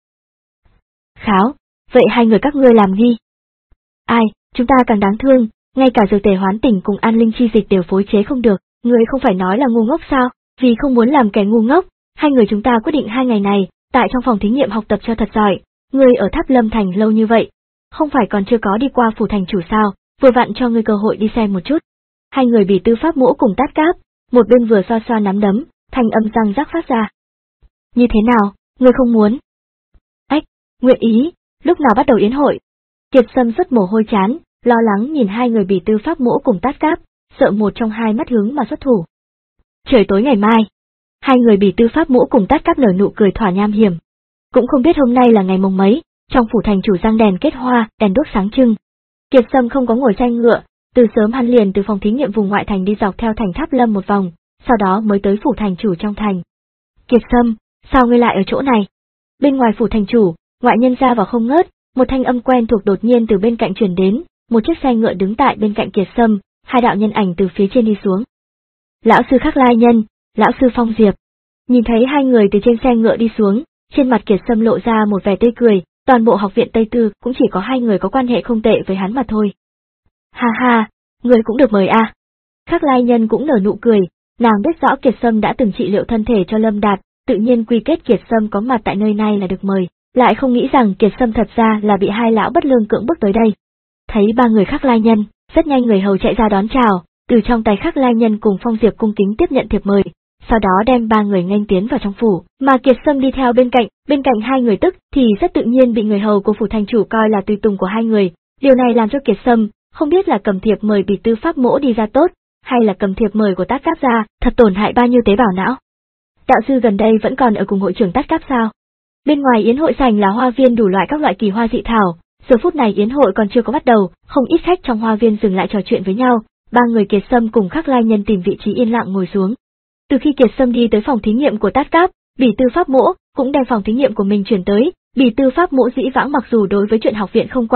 Kháo, vậy hai người các ngươi làm nghi. Ai, chúng ta càng đáng thương, ngay cả dược tề hoán tỉnh cùng an linh chi dịch đều phối chế không được, ngươi không phải nói là ngu ngốc sao, vì không muốn làm kẻ ngu ngốc, hai người chúng ta quyết định hai ngày này, tại trong phòng thí nghiệm học tập cho thật giỏi, ngươi ở Tháp Lâm Thành lâu như vậy, không phải còn chưa có đi qua phủ thành chủ sao, vừa vặn cho ngươi cơ hội đi xem một chút. Hai người Bỉ Tư Pháp Mỗ cùng Tát Cáp, một bên vừa xoa xoa nắm đấm, thanh âm răng rắc phát ra. Như thế nào, ngươi không muốn? Ách, nguyện ý, lúc nào bắt đầu yến hội? Kiệt Sâm xuất mồ hôi chán, lo lắng nhìn hai người Bỉ Tư Pháp Mỗ cùng Tát Cáp, sợ một trong hai mắt hướng mà xuất thủ. Trời tối ngày mai, hai người Bỉ Tư Pháp Mỗ cùng Tát Cáp nở nụ cười thỏa nham hiểm. Cũng không biết hôm nay là ngày mồng mấy, trong phủ thành chủ răng đèn kết hoa, đèn đuốc sáng trưng. Kiệt Sâm không có ngồi tranh ngựa, từ sớm hắn liền từ phòng thí nghiệm vùng ngoại thành đi dọc theo thành Tháp Lâm một vòng, sau đó mới tới phủ thành chủ trong thành. Kiệt Sâm, sao ngươi lại ở chỗ này? Bên ngoài phủ thành chủ, ngoại nhân ra vào không ngớt, một thanh âm quen thuộc đột nhiên từ bên cạnh truyền đến, một chiếc xe ngựa đứng tại bên cạnh Kiệt Sâm, hai đạo nhân ảnh từ phía trên đi xuống. Lão sư Khắc Lai Nhân, lão sư Phong Diệp. Nhìn thấy hai người từ trên xe ngựa đi xuống, trên mặt Kiệt Sâm lộ ra một vẻ tươi cười, toàn bộ học viện Tây Tư cũng chỉ có hai người có quan hệ không tệ với hắn mà thôi. Ha ha, người cũng được mời à. Khắc Lai Nhân cũng nở nụ cười, nàng biết rõ Kiệt Sâm đã từng trị liệu thân thể cho Lâm Đạt, tự nhiên quy kết Kiệt Sâm có mặt tại nơi này là được mời, lại không nghĩ rằng Kiệt Sâm thật ra là bị hai lão bất lương cưỡng bức tới đây. Thấy ba người Khắc Lai Nhân, rất nhanh người hầu chạy ra đón chào, từ trong tay Khắc Lai Nhân cùng Phong Diệp cung kính tiếp nhận thiệp mời, sau đó đem ba người nghênh tiến vào trong phủ, mà Kiệt Sâm đi theo bên cạnh, bên cạnh hai người tức thì rất tự nhiên bị người hầu của phủ thành chủ coi là tùy tùng của hai người, điều này làm cho Kiệt Sâm không biết là cầm thiệp mời Bỉ Tư Pháp Mỗ đi ra tốt, hay là cầm thiệp mời của Tát Cáp ra, thật tổn hại bao nhiêu tế bào não. Đạo sư gần đây vẫn còn ở cùng hội trưởng Tát Cáp sao? Bên ngoài yến hội sảnh là hoa viên đủ loại các loại kỳ hoa dị thảo, giờ phút này yến hội còn chưa có bắt đầu, không ít khách trong hoa viên dừng lại trò chuyện với nhau, ba người Kiệt Sâm cùng Khắc Lai Nhân tìm vị trí yên lặng ngồi xuống. Từ khi Kiệt Sâm đi tới phòng thí nghiệm của Tát Cáp, Bỉ Tư Pháp Mỗ cũng đem phòng thí nghiệm của mình chuyển tới, Bỉ Tư Pháp Mỗ dĩ vãng mặc dù đối với chuyện học viện không quản,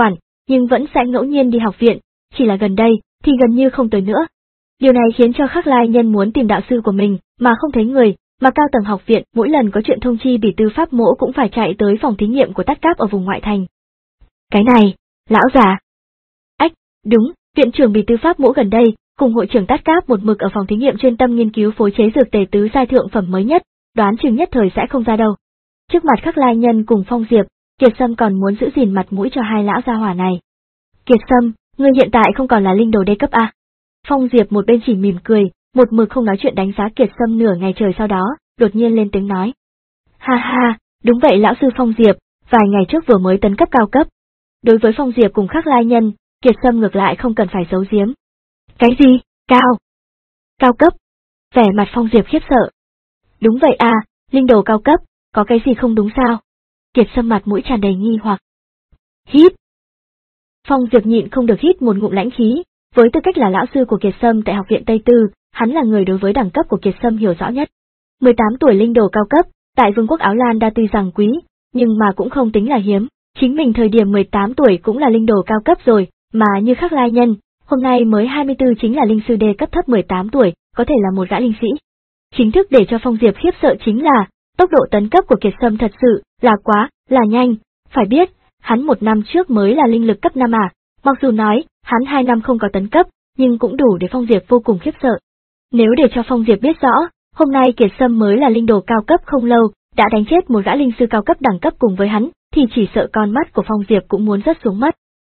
nhưng vẫn sẽ ngẫu nhiên đi học viện, chỉ là gần đây thì gần như không tới nữa. Điều này khiến cho Khắc Lai Nhân muốn tìm đạo sư của mình mà không thấy người, mà cao tầng học viện mỗi lần có chuyện thông chi bỉ tư pháp mỗ cũng phải chạy tới phòng thí nghiệm của Tát Cáp ở vùng ngoại thành. Cái này, lão già. Ách, đúng, viện trưởng bỉ tư pháp mỗ gần đây, cùng hội trưởng Tát Cáp một mực ở phòng thí nghiệm chuyên tâm nghiên cứu phối chế dược tề tứ giai thượng phẩm mới nhất, đoán chừng nhất thời sẽ không ra đâu. Trước mặt Khắc Lai Nhân cùng Phong Diệp, Kiệt Sâm còn muốn giữ gìn mặt mũi cho hai lão gia hỏa này. Kiệt Sâm, ngươi hiện tại không còn là linh đồ đê cấp à? Phong Diệp một bên chỉ mỉm cười, một mực không nói chuyện đánh giá Kiệt Sâm nửa ngày trời sau đó, đột nhiên lên tiếng nói. Ha ha, đúng vậy lão sư Phong Diệp, vài ngày trước vừa mới tấn cấp cao cấp. Đối với Phong Diệp cùng Khắc Lai Nhân, Kiệt Sâm ngược lại không cần phải giấu giếm. Cái gì? Cao? Cao cấp? Vẻ mặt Phong Diệp khiếp sợ. Đúng vậy à, linh đồ cao cấp, có cái gì không đúng sao? Kiệt Sâm mặt mũi tràn đầy nghi hoặc. Hít! Phong Diệp nhịn không được hít một ngụm lãnh khí, với tư cách là lão sư của Kiệt Sâm tại học viện Tây Tư, hắn là người đối với đẳng cấp của Kiệt Sâm hiểu rõ nhất. mười tám tuổi linh đồ cao cấp, tại Vương quốc Áo Lan đa tuy rằng quý, nhưng mà cũng không tính là hiếm, chính mình thời điểm mười tám tuổi cũng là linh đồ cao cấp rồi, mà như Khắc Lai Nhân, hôm nay mới hai mươi tư chính là linh sư đê cấp thấp mười tám tuổi, có thể là một gã linh sĩ. Chính thức để cho Phong Diệp khiếp sợ chính là, tốc độ tấn cấp của Kiệt Sâm thật sự là quá, là nhanh, phải biết, hắn một năm trước mới là linh lực cấp năm à, mặc dù nói, hắn hai năm không có tấn cấp, nhưng cũng đủ để Phong Diệp vô cùng khiếp sợ. Nếu để cho Phong Diệp biết rõ, hôm nay Kiệt Sâm mới là linh đồ cao cấp không lâu, đã đánh chết một gã linh sư cao cấp đẳng cấp cùng với hắn, thì chỉ sợ con mắt của Phong Diệp cũng muốn rớt xuống mất.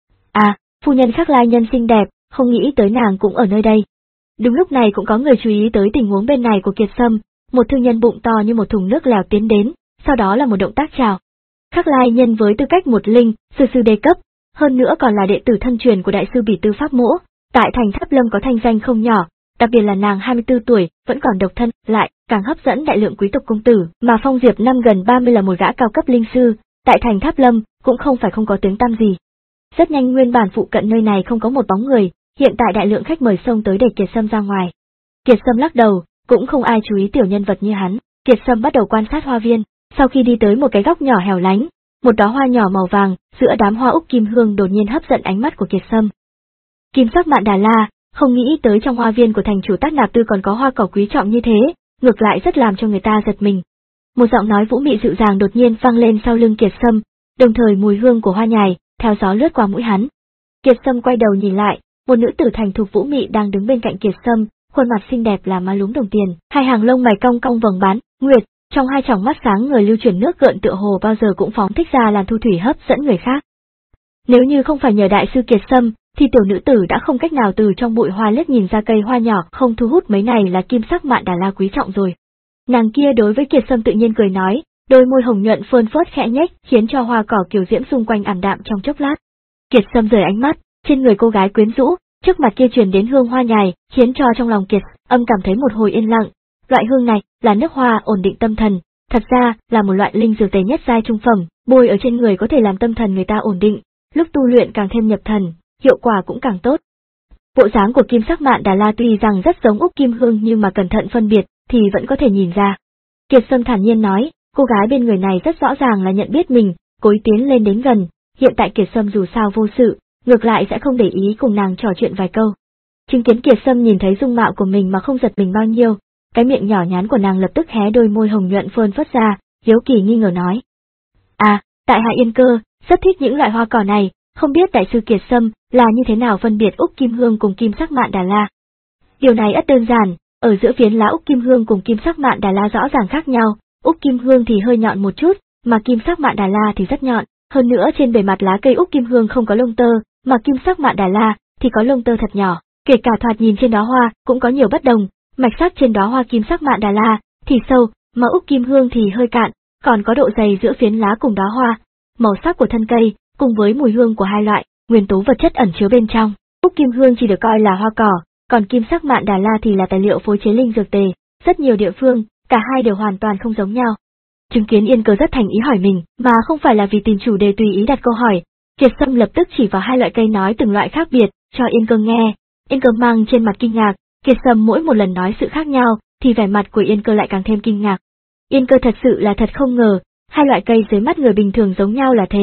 À, phu nhân Khắc Lai Nhân xinh đẹp, không nghĩ tới nàng cũng ở nơi đây. Đúng lúc này cũng có người chú ý tới tình huống bên này của Kiệt Sâm, một thương nhân bụng to như một thùng nước lèo tiến đến, sau đó là một động tác chào. Khắc Lai Nhân với tư cách một linh, sư sư đê cấp, hơn nữa còn là đệ tử thân truyền của đại sư bỉ tư pháp mỗ, tại thành Tháp Lâm có thanh danh không nhỏ, đặc biệt là nàng hai mươi tư tuổi, vẫn còn độc thân, lại càng hấp dẫn đại lượng quý tộc công tử, mà Phong Diệp năm gần ba mươi là một gã cao cấp linh sư, tại thành Tháp Lâm cũng không phải không có tiếng tăm gì. Rất nhanh nguyên bản phụ cận nơi này không có một bóng người, hiện tại đại lượng khách mời xông tới để Kiệt Sâm ra ngoài. Kiệt Sâm lắc đầu, cũng không ai chú ý tiểu nhân vật như hắn, Kiệt Sâm bắt đầu quan sát hoa viên, sau khi đi tới một cái góc nhỏ hẻo lánh, một đóa hoa nhỏ màu vàng, giữa đám hoa úc kim hương đột nhiên hấp dẫn ánh mắt của Kiệt Sâm. Kim sắc mạn đà la, không nghĩ tới trong hoa viên của thành chủ Tát Nạp Tư còn có hoa cỏ quý trọng như thế, ngược lại rất làm cho người ta giật mình. Một giọng nói vũ mị dịu dàng đột nhiên vang lên sau lưng Kiệt Sâm, đồng thời mùi hương của hoa nhài theo gió lướt qua mũi hắn. Kiệt Sâm quay đầu nhìn lại, một nữ tử thành thục vũ mị đang đứng bên cạnh Kiệt Sâm, khuôn mặt xinh đẹp là má lúm đồng tiền, hai hàng lông mày cong cong vầng bán, nguyệt, trong hai tròng mắt sáng người lưu chuyển nước gợn tựa hồ bao giờ cũng phóng thích ra làn thu thủy hấp dẫn người khác. Nếu như không phải nhờ đại sư Kiệt Sâm, thì tiểu nữ tử đã không cách nào từ trong bụi hoa liếc nhìn ra cây hoa nhỏ không thu hút mấy này là kim sắc mạn đà la quý trọng rồi. Nàng kia đối với Kiệt Sâm tự nhiên cười nói, đôi môi hồng nhuận phơn phớt khẽ nhếch, khiến cho hoa cỏ kiều diễm xung quanh ảm đạm trong chốc lát. Kiệt Sâm rời ánh mắt, trên người cô gái quyến rũ, trước mặt kia truyền đến hương hoa nhài, khiến cho trong lòng Kiệt Âm cảm thấy một hồi yên lặng. Loại hương này là nước hoa ổn định tâm thần, thật ra là một loại linh dược tề nhất giai trung phẩm, bôi ở trên người có thể làm tâm thần người ta ổn định, lúc tu luyện càng thêm nhập thần, hiệu quả cũng càng tốt. Bộ dáng của kim sắc mạn đà la tuy rằng rất giống úc kim hương nhưng mà cẩn thận phân biệt thì vẫn có thể nhìn ra. Kiệt Sâm thản nhiên nói, cô gái bên người này rất rõ ràng là nhận biết mình, cố ý tiến lên đến gần. Hiện tại Kiệt Sâm dù sao vô sự, ngược lại sẽ không để ý cùng nàng trò chuyện vài câu. Chứng kiến Kiệt Sâm nhìn thấy dung mạo của mình mà không giật mình bao nhiêu, cái miệng nhỏ nhắn của nàng lập tức hé đôi môi hồng nhuận phơn phất ra, hiếu kỳ nghi ngờ nói. À, tại Hạ Yên Cơ, rất thích những loại hoa cỏ này, không biết đại sư Kiệt Sâm là như thế nào phân biệt úc kim hương cùng kim sắc mạn đà la. Điều này rất đơn giản, ở giữa phiến lá úc kim hương cùng kim sắc mạn đà la rõ ràng khác nhau, úc kim hương thì hơi nhọn một chút, mà kim sắc mạn đà la thì rất nhọn, hơn nữa trên bề mặt lá cây úc kim hương không có lông tơ, mà kim sắc mạn đà la thì có lông tơ thật nhỏ, kể cả thoạt nhìn trên đóa hoa cũng có nhiều bất đồng, mạch sắc trên đóa hoa kim sắc mạn đà la thì sâu, mà úc kim hương thì hơi cạn, còn có độ dày giữa phiến lá cùng đóa hoa, màu sắc của thân cây cùng với mùi hương của hai loại nguyên tố vật chất ẩn chứa bên trong. Úc kim hương chỉ được coi là hoa cỏ, còn kim sắc mạn đà la thì là tài liệu phối chế linh dược tề, rất nhiều địa phương, cả hai đều hoàn toàn không giống nhau. Chứng kiến Yên Cơ rất thành ý hỏi mình, mà không phải là vì tìm chủ đề tùy ý đặt câu hỏi, Kiệt Sâm lập tức chỉ vào hai loại cây nói từng loại khác biệt, cho Yên Cơ nghe. Yên Cơ mang trên mặt kinh ngạc, Kiệt Sâm mỗi một lần nói sự khác nhau, thì vẻ mặt của Yên Cơ lại càng thêm kinh ngạc. Yên Cơ thật sự là thật không ngờ, hai loại cây dưới mắt người bình thường giống nhau là thế,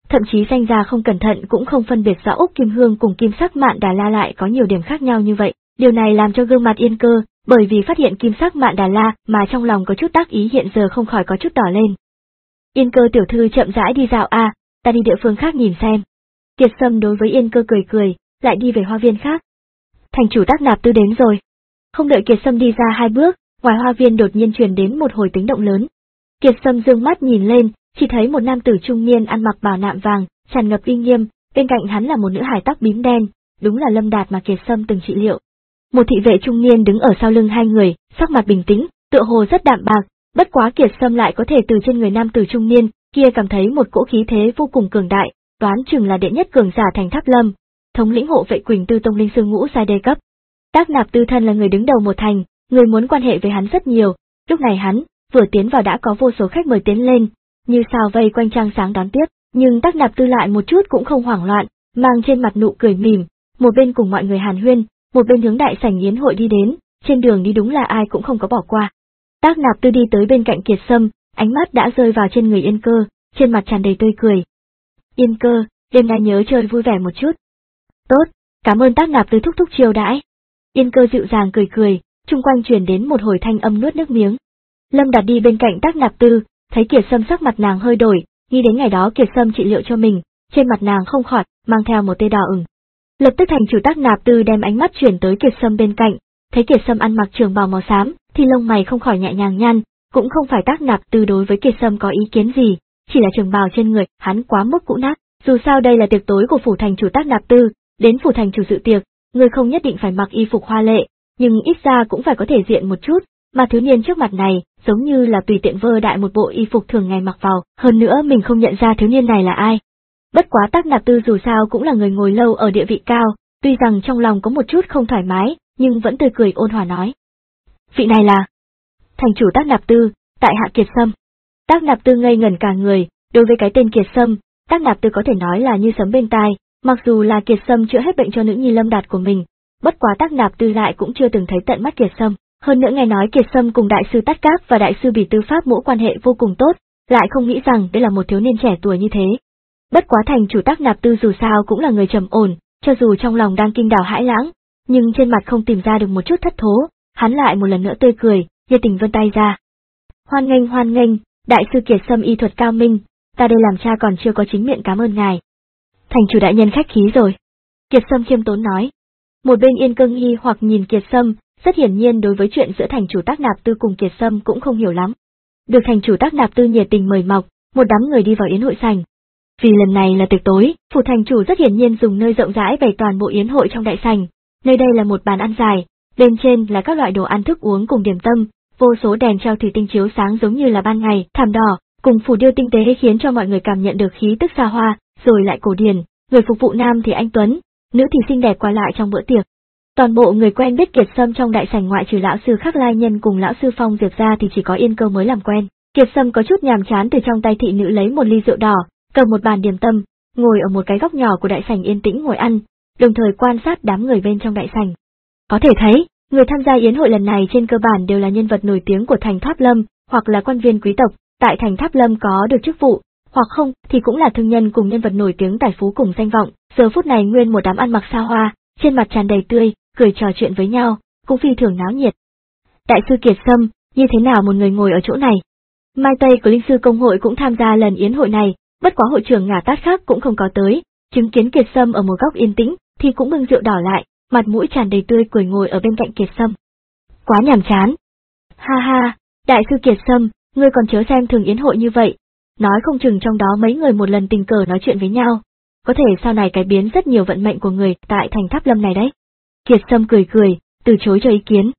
thậm chí danh ra không cẩn thận cũng không phân biệt rõ Úc Kim Hương cùng Kim Sắc Mạn Đà La lại có nhiều điểm khác nhau như vậy. Điều này làm cho gương mặt Yên Cơ, bởi vì phát hiện Kim Sắc Mạn Đà La mà trong lòng có chút đắc ý hiện giờ không khỏi có chút đỏ lên. Yên Cơ tiểu thư chậm rãi đi dạo a, à, ta đi địa phương khác nhìn xem. Kiệt Sâm đối với Yên Cơ cười cười, lại đi về hoa viên khác. Thành chủ Tác Nạp Tư đến rồi. Không đợi Kiệt Sâm đi ra hai bước, ngoài hoa viên đột nhiên truyền đến một hồi tiếng động lớn. Kiệt Sâm dương mắt nhìn lên, chỉ thấy một nam tử trung niên ăn mặc bào nạm vàng, tràn ngập uy nghiêm, bên cạnh hắn là một nữ hài tóc bím đen, đúng là Lâm Đạt mà Kiệt Sâm từng trị liệu. Một thị vệ trung niên đứng ở sau lưng hai người, sắc mặt bình tĩnh, tựa hồ rất đạm bạc, bất quá Kiệt Sâm lại có thể từ trên người nam tử trung niên kia cảm thấy một cỗ khí thế vô cùng cường đại, đoán chừng là đệ nhất cường giả thành Tháp Lâm, thống lĩnh hộ vệ Quỳnh Tư Tông linh sư ngũ giai đê cấp. Tác Nạp Tư thân là người đứng đầu một thành, người muốn quan hệ với hắn rất nhiều, lúc này hắn vừa tiến vào đã có vô số khách mời tiến lên, như sao vây quanh trăng sáng đón tiếp, nhưng Tác Nạp Tư lại một chút cũng không hoảng loạn, mang trên mặt nụ cười mỉm, một bên cùng mọi người hàn huyên, một bên hướng đại sảnh yến hội đi đến, trên đường đi đúng là ai cũng không có bỏ qua. Tác Nạp Tư đi tới bên cạnh Kiệt Sâm, ánh mắt đã rơi vào trên người Yên Cơ, trên mặt tràn đầy tươi cười. Yên Cơ, đêm nay nhớ chơi vui vẻ một chút. Tốt, cảm ơn Tác Nạp Tư thúc thúc chiêu đãi. Yên Cơ dịu dàng cười cười, chung quanh truyền đến một hồi thanh âm nuốt nước miếng. Lâm Đạt đi bên cạnh Tác Nạp Tư, thấy Kiệt Sâm sắc mặt nàng hơi đổi, nghĩ đến ngày đó Kiệt Sâm trị liệu cho mình, trên mặt nàng không khỏi mang theo một tia đỏ ửng. Lập tức thành chủ Tác Nạp Tư đem ánh mắt chuyển tới Kiệt Sâm bên cạnh, thấy Kiệt Sâm ăn mặc trường bào màu xám, thì lông mày không khỏi nhẹ nhàng nhăn, cũng không phải Tác Nạp Tư đối với Kiệt Sâm có ý kiến gì, chỉ là trường bào trên người hắn quá mức cũ nát, dù sao đây là tiệc tối của phủ thành chủ Tác Nạp Tư, đến phủ thành chủ dự tiệc, người không nhất định phải mặc y phục hoa lệ, nhưng ít ra cũng phải có thể diện một chút, mà thiếu niên trước mặt này, giống như là tùy tiện vơ đại một bộ y phục thường ngày mặc vào, hơn nữa mình không nhận ra thiếu niên này là ai. Bất quá Tác Nạp Tư dù sao cũng là người ngồi lâu ở địa vị cao, tuy rằng trong lòng có một chút không thoải mái, nhưng vẫn tươi cười ôn hòa nói. Vị này là thành chủ Tác Nạp Tư, tại hạ Kiệt Sâm. Tác Nạp Tư ngây ngẩn cả người, đối với cái tên Kiệt Sâm, Tác Nạp Tư có thể nói là như sấm bên tai, mặc dù là Kiệt Sâm chữa hết bệnh cho nữ nhi Lâm Đạt của mình, bất quá Tác Nạp Tư lại cũng chưa từng thấy tận mắt Kiệt Sâm, hơn nữa nghe nói Kiệt Sâm cùng đại sư Tát Cáp và đại sư Bỉ Tư Pháp mỗ quan hệ vô cùng tốt, lại không nghĩ rằng đây là một thiếu niên trẻ tuổi như thế. Bất quá thành chủ Tác Nạp Tư dù sao cũng là người trầm ổn, cho dù trong lòng đang kinh đảo hãi lãng, nhưng trên mặt không tìm ra được một chút thất thố, hắn lại một lần nữa tươi cười, nhiệt tình vươn tay ra. Hoan nghênh hoan nghênh, đại sư Kiệt Sâm y thuật cao minh, ta đây làm cha còn chưa có chính miệng cảm ơn ngài. Thành chủ đại nhân khách khí rồi. Kiệt Sâm khiêm tốn nói. Một bên Yên Cơ nghi hoặc nhìn Kiệt Sâm, rất hiển nhiên đối với chuyện giữa thành chủ Tác Nạp Tư cùng Kiệt Sâm cũng không hiểu lắm. Được thành chủ Tác Nạp Tư nhiệt tình mời mọc, một đám người đi vào yến hội sảnh. Vì lần này là tiệc tối, phủ thành chủ rất hiển nhiên dùng nơi rộng rãi bày toàn bộ yến hội trong đại sảnh. Nơi đây là một bàn ăn dài, bên trên là các loại đồ ăn thức uống cùng điểm tâm, vô số đèn treo thủy tinh chiếu sáng giống như là ban ngày, thảm đỏ, cùng phù điêu tinh tế khiến cho mọi người cảm nhận được khí tức xa hoa, rồi lại cổ điển. Người phục vụ nam thì anh tuấn, nữ thì xinh đẹp qua lại trong bữa tiệc. Toàn bộ người quen biết Kiệt Sâm trong đại sảnh ngoại trừ lão sư Khắc Lai Nhân cùng lão sư Phong Diệp ra thì chỉ có Yên Cơ mới làm quen. Kiệt Sâm có chút nhàm chán từ trong tay thị nữ lấy một ly rượu đỏ, cầm một bàn điểm tâm, ngồi ở một cái góc nhỏ của đại sảnh yên tĩnh ngồi ăn, đồng thời quan sát đám người bên trong đại sảnh. Có thể thấy, người tham gia yến hội lần này trên cơ bản đều là nhân vật nổi tiếng của thành Tháp Lâm, hoặc là quan viên quý tộc, tại thành Tháp Lâm có được chức vụ, hoặc không thì cũng là thương nhân cùng nhân vật nổi tiếng tài phú cùng danh vọng. Giờ phút này nguyên một đám ăn mặc xa hoa, trên mặt tràn đầy tươi, cười trò chuyện với nhau, cũng phi thường náo nhiệt. Đại sư Kiệt Sâm, như thế nào một người ngồi ở chỗ này? Mai Tây của linh sư công hội cũng tham gia lần yến hội này, bất quá hội trưởng Ngả Tát khác cũng không có tới, chứng kiến Kiệt Sâm ở một góc yên tĩnh, thì cũng bưng rượu đỏ lại, mặt mũi tràn đầy tươi cười ngồi ở bên cạnh Kiệt Sâm. Quá nhàm chán. Ha ha, đại sư Kiệt Sâm, ngươi còn chớ xem thường yến hội như vậy, nói không chừng trong đó mấy người một lần tình cờ nói chuyện với nhau, có thể sau này cải biến rất nhiều vận mệnh của người tại thành Tháp Lâm này đấy. Kiệt Sâm cười cười, từ chối cho ý kiến.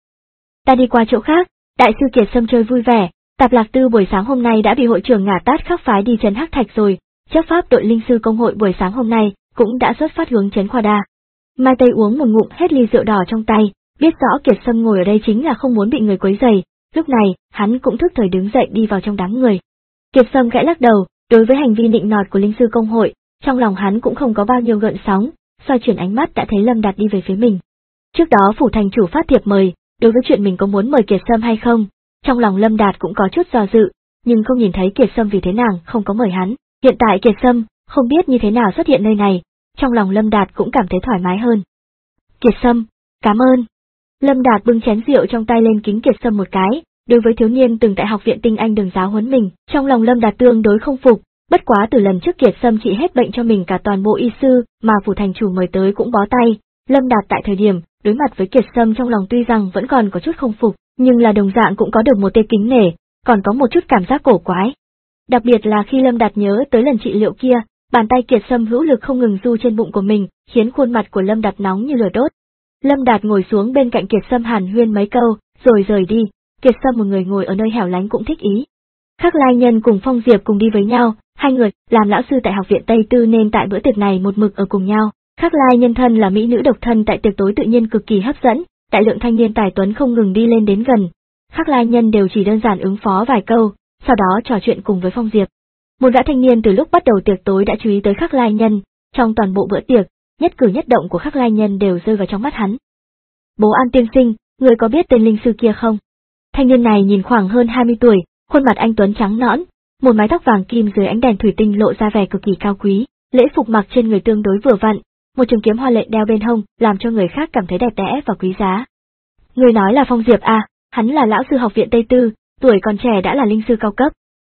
Ta đi qua chỗ khác, đại sư Kiệt Sâm chơi vui vẻ, Tạp Lạc Tư buổi sáng hôm nay đã bị hội trưởng Ngả Tát khắc phái đi trấn Hắc Thạch rồi, chấp pháp đội linh sư công hội buổi sáng hôm nay cũng đã xuất phát hướng trấn Khoa Đa. Mai Tây uống một ngụm hết ly rượu đỏ trong tay, biết rõ Kiệt Sâm ngồi ở đây chính là không muốn bị người quấy rầy, lúc này hắn cũng thức thời đứng dậy đi vào trong đám người. Kiệt Sâm khẽ lắc đầu, đối với hành vi nịnh nọt của linh sư công hội, trong lòng hắn cũng không có bao nhiêu gợn sóng, xoay chuyển ánh mắt đã thấy Lâm Đạt đi về phía mình. Trước đó phủ thành chủ phát thiệp mời, đối với chuyện mình có muốn mời Kiệt Sâm hay không, trong lòng Lâm Đạt cũng có chút do dự, nhưng không nhìn thấy Kiệt Sâm vì thế nàng không có mời hắn. Hiện tại Kiệt Sâm Không biết như thế nào xuất hiện nơi này, trong lòng Lâm Đạt cũng cảm thấy thoải mái hơn. Kiệt Sâm, cảm ơn. Lâm Đạt bưng chén rượu trong tay lên kính Kiệt Sâm một cái, đối với thiếu niên từng tại học viện tinh anh đường giáo huấn mình, trong lòng Lâm Đạt tương đối không phục, bất quá từ lần trước Kiệt Sâm trị hết bệnh cho mình cả toàn bộ y sư mà phủ thành chủ mời tới cũng bó tay, Lâm Đạt tại thời điểm đối mặt với Kiệt Sâm trong lòng tuy rằng vẫn còn có chút không phục, nhưng là đồng dạng cũng có được một tia kính nể, còn có một chút cảm giác cổ quái. Đặc biệt là khi Lâm Đạt nhớ tới lần trị liệu kia, bàn tay Kiệt Sâm hữu lực không ngừng du trên bụng của mình, khiến khuôn mặt của Lâm Đạt nóng như lửa đốt. Lâm Đạt ngồi xuống bên cạnh Kiệt Sâm hàn huyên mấy câu, rồi rời đi. Kiệt Sâm một người ngồi ở nơi hẻo lánh cũng thích ý. Khắc Lai Nhân cùng Phong Diệp cùng đi với nhau, hai người làm lão sư tại học viện Tây Tư nên tại bữa tiệc này một mực ở cùng nhau. Khắc Lai Nhân thân là mỹ nữ độc thân tại tiệc tối tự nhiên cực kỳ hấp dẫn, đại lượng thanh niên tài tuấn không ngừng đi lên đến gần. Khắc Lai Nhân đều chỉ đơn giản ứng phó vài câu, sau đó trò chuyện cùng với Phong Diệp. Một gã thanh niên từ lúc bắt đầu tiệc tối đã chú ý tới Khắc Lai Nhân, trong toàn bộ bữa tiệc, nhất cử nhất động của Khắc Lai Nhân đều rơi vào trong mắt hắn. Bố An tiên sinh, người có biết tên linh sư kia không? Thanh niên này nhìn khoảng hơn hai mươi tuổi, khuôn mặt anh tuấn trắng nõn, một mái tóc vàng kim dưới ánh đèn thủy tinh lộ ra vẻ cực kỳ cao quý, lễ phục mặc trên người tương đối vừa vặn, một trường kiếm hoa lệ đeo bên hông, làm cho người khác cảm thấy đẹp đẽ và quý giá. Người nói là Phong Diệp à, hắn là lão sư học viện Tây Tư, tuổi còn trẻ đã là linh sư cao cấp.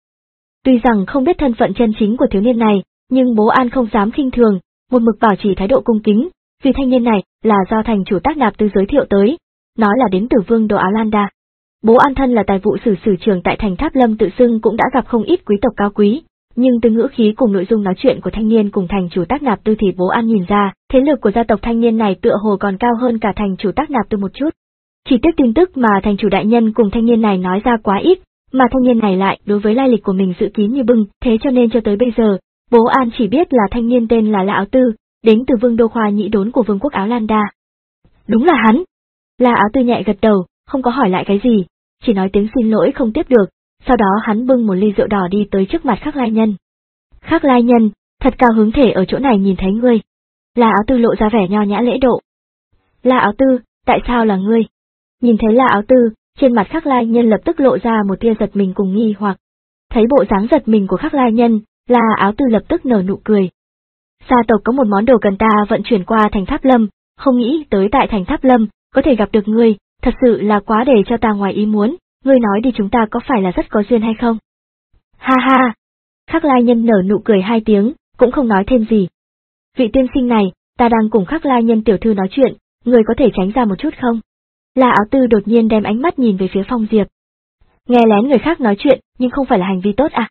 Tuy rằng không biết thân phận chân chính của thiếu niên này, nhưng bố An không dám khinh thường, một mực bảo trì thái độ cung kính, vì thanh niên này là do thành chủ Tác Nạp Tư giới thiệu tới, nói là đến từ Vương đô Áo Lan Đa. Bố An thân là tài vụ sử sử trưởng tại thành Tháp Lâm tự xưng cũng đã gặp không ít quý tộc cao quý, nhưng từ ngữ khí cùng nội dung nói chuyện của thanh niên cùng thành chủ Tác Nạp Tư thì bố An nhìn ra, thế lực của gia tộc thanh niên này tựa hồ còn cao hơn cả thành chủ Tác Nạp Tư một chút. Chỉ tiếc tin tức mà thành chủ đại nhân cùng thanh niên này nói ra quá ít, mà thanh niên này lại đối với lai lịch của mình giữ kín như bưng, thế cho nên cho tới bây giờ, bố An chỉ biết là thanh niên tên là La Áo Tư, đến từ Vương đô khoa nhĩ đốn của Vương quốc Áo Lan Đa. Đúng là hắn. La Áo Tư nhẹ gật đầu, không có hỏi lại cái gì, chỉ nói tiếng xin lỗi không tiếp được, sau đó hắn bưng một ly rượu đỏ đi tới trước mặt Khắc Lai Nhân. Khắc Lai Nhân, thật cao hứng thể ở chỗ này nhìn thấy ngươi. La Áo Tư lộ ra vẻ nho nhã lễ độ. La Áo Tư, tại sao là ngươi? Nhìn thấy La Áo Tư, trên mặt Khắc Lai Nhân lập tức lộ ra một tia giật mình cùng nghi hoặc. Thấy bộ dáng giật mình của Khắc Lai Nhân, La Áo Tư lập tức nở nụ cười. Gia tộc có một món đồ cần ta vận chuyển qua thành Tháp Lâm, không nghĩ tới tại thành Tháp Lâm, có thể gặp được ngươi, thật sự là quá để cho ta ngoài ý muốn, ngươi nói đi chúng ta có phải là rất có duyên hay không? Ha ha! Khắc Lai Nhân nở nụ cười hai tiếng, cũng không nói thêm gì. Vị tiên sinh này, ta đang cùng Khắc Lai Nhân tiểu thư nói chuyện, ngươi có thể tránh ra một chút không? La Áo Tư đột nhiên đem ánh mắt nhìn về phía Phong Diệp. Nghe lén người khác nói chuyện, nhưng không phải là hành vi tốt à?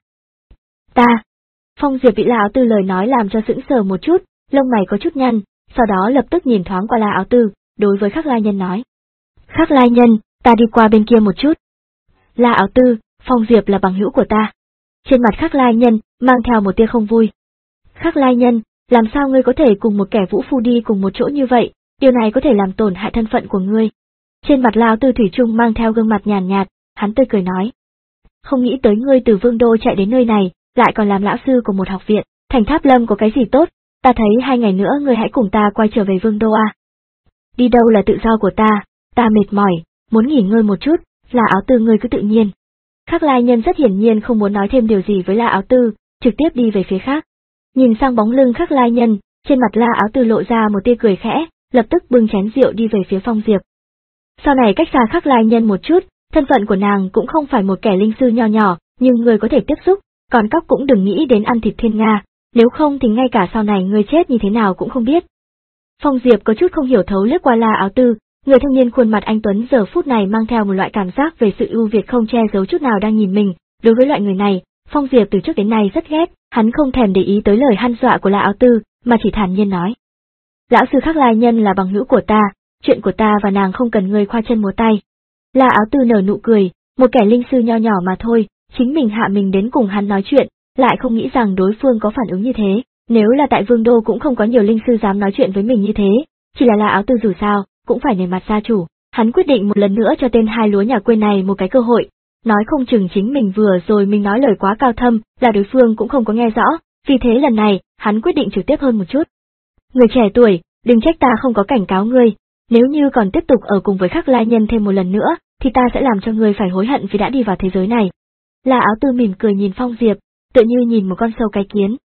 Ta! Phong Diệp bị La Áo Tư lời nói làm cho sững sờ một chút, lông mày có chút nhăn, sau đó lập tức nhìn thoáng qua La Áo Tư, đối với Khắc Lai Nhân nói. Khắc Lai Nhân, ta đi qua bên kia một chút. La Áo Tư, Phong Diệp là bằng hữu của ta. Trên mặt Khắc Lai Nhân, mang theo một tia không vui. Khắc Lai Nhân, làm sao ngươi có thể cùng một kẻ vũ phu đi cùng một chỗ như vậy, điều này có thể làm tổn hại thân phận của ngươi. Trên mặt La Áo Tư thủy chung mang theo gương mặt nhàn nhạt, hắn tươi cười nói. Không nghĩ tới ngươi từ Vương đô chạy đến nơi này, lại còn làm lão sư của một học viện, thành Tháp Lâm có cái gì tốt, ta thấy hai ngày nữa ngươi hãy cùng ta quay trở về Vương đô à. Đi đâu là tự do của ta, ta mệt mỏi, muốn nghỉ ngơi một chút, La Áo Tư ngươi cứ tự nhiên. Khắc Lai Nhân rất hiển nhiên không muốn nói thêm điều gì với La Áo Tư, trực tiếp đi về phía khác. Nhìn sang bóng lưng Khắc Lai Nhân, trên mặt La Áo Tư lộ ra một tia cười khẽ, lập tức bưng chén rượu đi về phía Phong Diệp. Sau này cách xa Khắc Lai Nhân một chút, thân phận của nàng cũng không phải một kẻ linh sư nho nhỏ, nhưng người có thể tiếp xúc, còn cóc cũng đừng nghĩ đến ăn thịt thiên nga, nếu không thì ngay cả sau này người chết như thế nào cũng không biết. Phong Diệp có chút không hiểu thấu lướt qua La Áo Tư, người thanh niên khuôn mặt anh tuấn giờ phút này mang theo một loại cảm giác về sự ưu việt không che giấu chút nào đang nhìn mình, đối với loại người này, Phong Diệp từ trước đến nay rất ghét, hắn không thèm để ý tới lời hăm dọa của La Áo Tư, mà chỉ thản nhiên nói. Lão sư Khắc Lai Nhân là bằng hữu của ta, chuyện của ta và nàng không cần ngươi khoa chân múa tay. La Áo Tư nở nụ cười, một kẻ linh sư nho nhỏ mà thôi, chính mình hạ mình đến cùng hắn nói chuyện, lại không nghĩ rằng đối phương có phản ứng như thế, nếu là tại Vương đô cũng không có nhiều linh sư dám nói chuyện với mình như thế, chỉ là La Áo Tư dù sao, cũng phải nể mặt gia chủ, hắn quyết định một lần nữa cho tên hai lúa nhà quê này một cái cơ hội, nói không chừng chính mình vừa rồi mình nói lời quá cao thâm, là đối phương cũng không có nghe rõ, vì thế lần này, hắn quyết định trực tiếp hơn một chút. Người trẻ tuổi, đừng trách ta không có cảnh cáo ngươi, nếu như còn tiếp tục ở cùng với Khắc Lai Nhân thêm một lần nữa, thì ta sẽ làm cho ngươi phải hối hận vì đã đi vào thế giới này. La Áo Tư mỉm cười nhìn Phong Diệp, tựa như nhìn một con sâu cái kiến.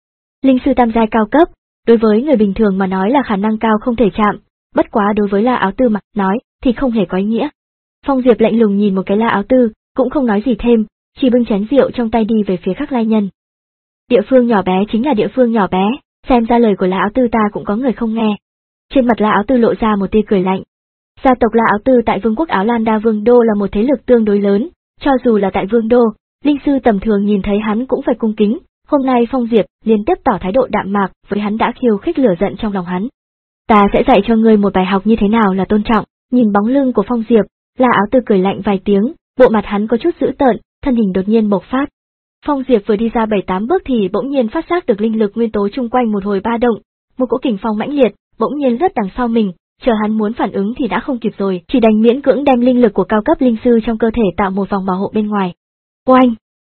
Linh sư tam giai cao cấp, đối với người bình thường mà nói là khả năng cao không thể chạm, bất quá đối với La Áo Tư mà nói thì không hề có ý nghĩa. Phong Diệp lạnh lùng nhìn một cái La Áo Tư, cũng không nói gì thêm, chỉ bưng chén rượu trong tay đi về phía Khắc Lai Nhân. Địa phương nhỏ bé chính là địa phương nhỏ bé, xem ra lời của La Áo Tư ta cũng có người không nghe. Trên mặt La Áo Tư lộ ra một tia cười lạnh. Gia tộc La Áo Tư tại Vương quốc Áo Lan Đa Vương Đô là một thế lực tương đối lớn, cho dù là tại Vương Đô, linh sư tầm thường nhìn thấy hắn cũng phải cung kính. Hôm nay Phong Diệp liên tiếp tỏ thái độ đạm mạc với hắn đã khiêu khích lửa giận trong lòng hắn. Ta sẽ dạy cho ngươi một bài học như thế nào là tôn trọng. Nhìn bóng lưng của Phong Diệp, La Áo Tư cười lạnh vài tiếng, bộ mặt hắn có chút dữ tợn, thân hình đột nhiên bộc phát. Phong Diệp vừa đi ra bảy tám bước thì bỗng nhiên phát giác được linh lực nguyên tố chung quanh một hồi ba động, một cỗ kình phong mãnh liệt bỗng nhiên lướt đằng sau mình, chờ hắn muốn phản ứng thì đã không kịp rồi, chỉ đành miễn cưỡng đem linh lực của cao cấp linh sư trong cơ thể tạo một vòng bảo hộ bên ngoài. Oanh!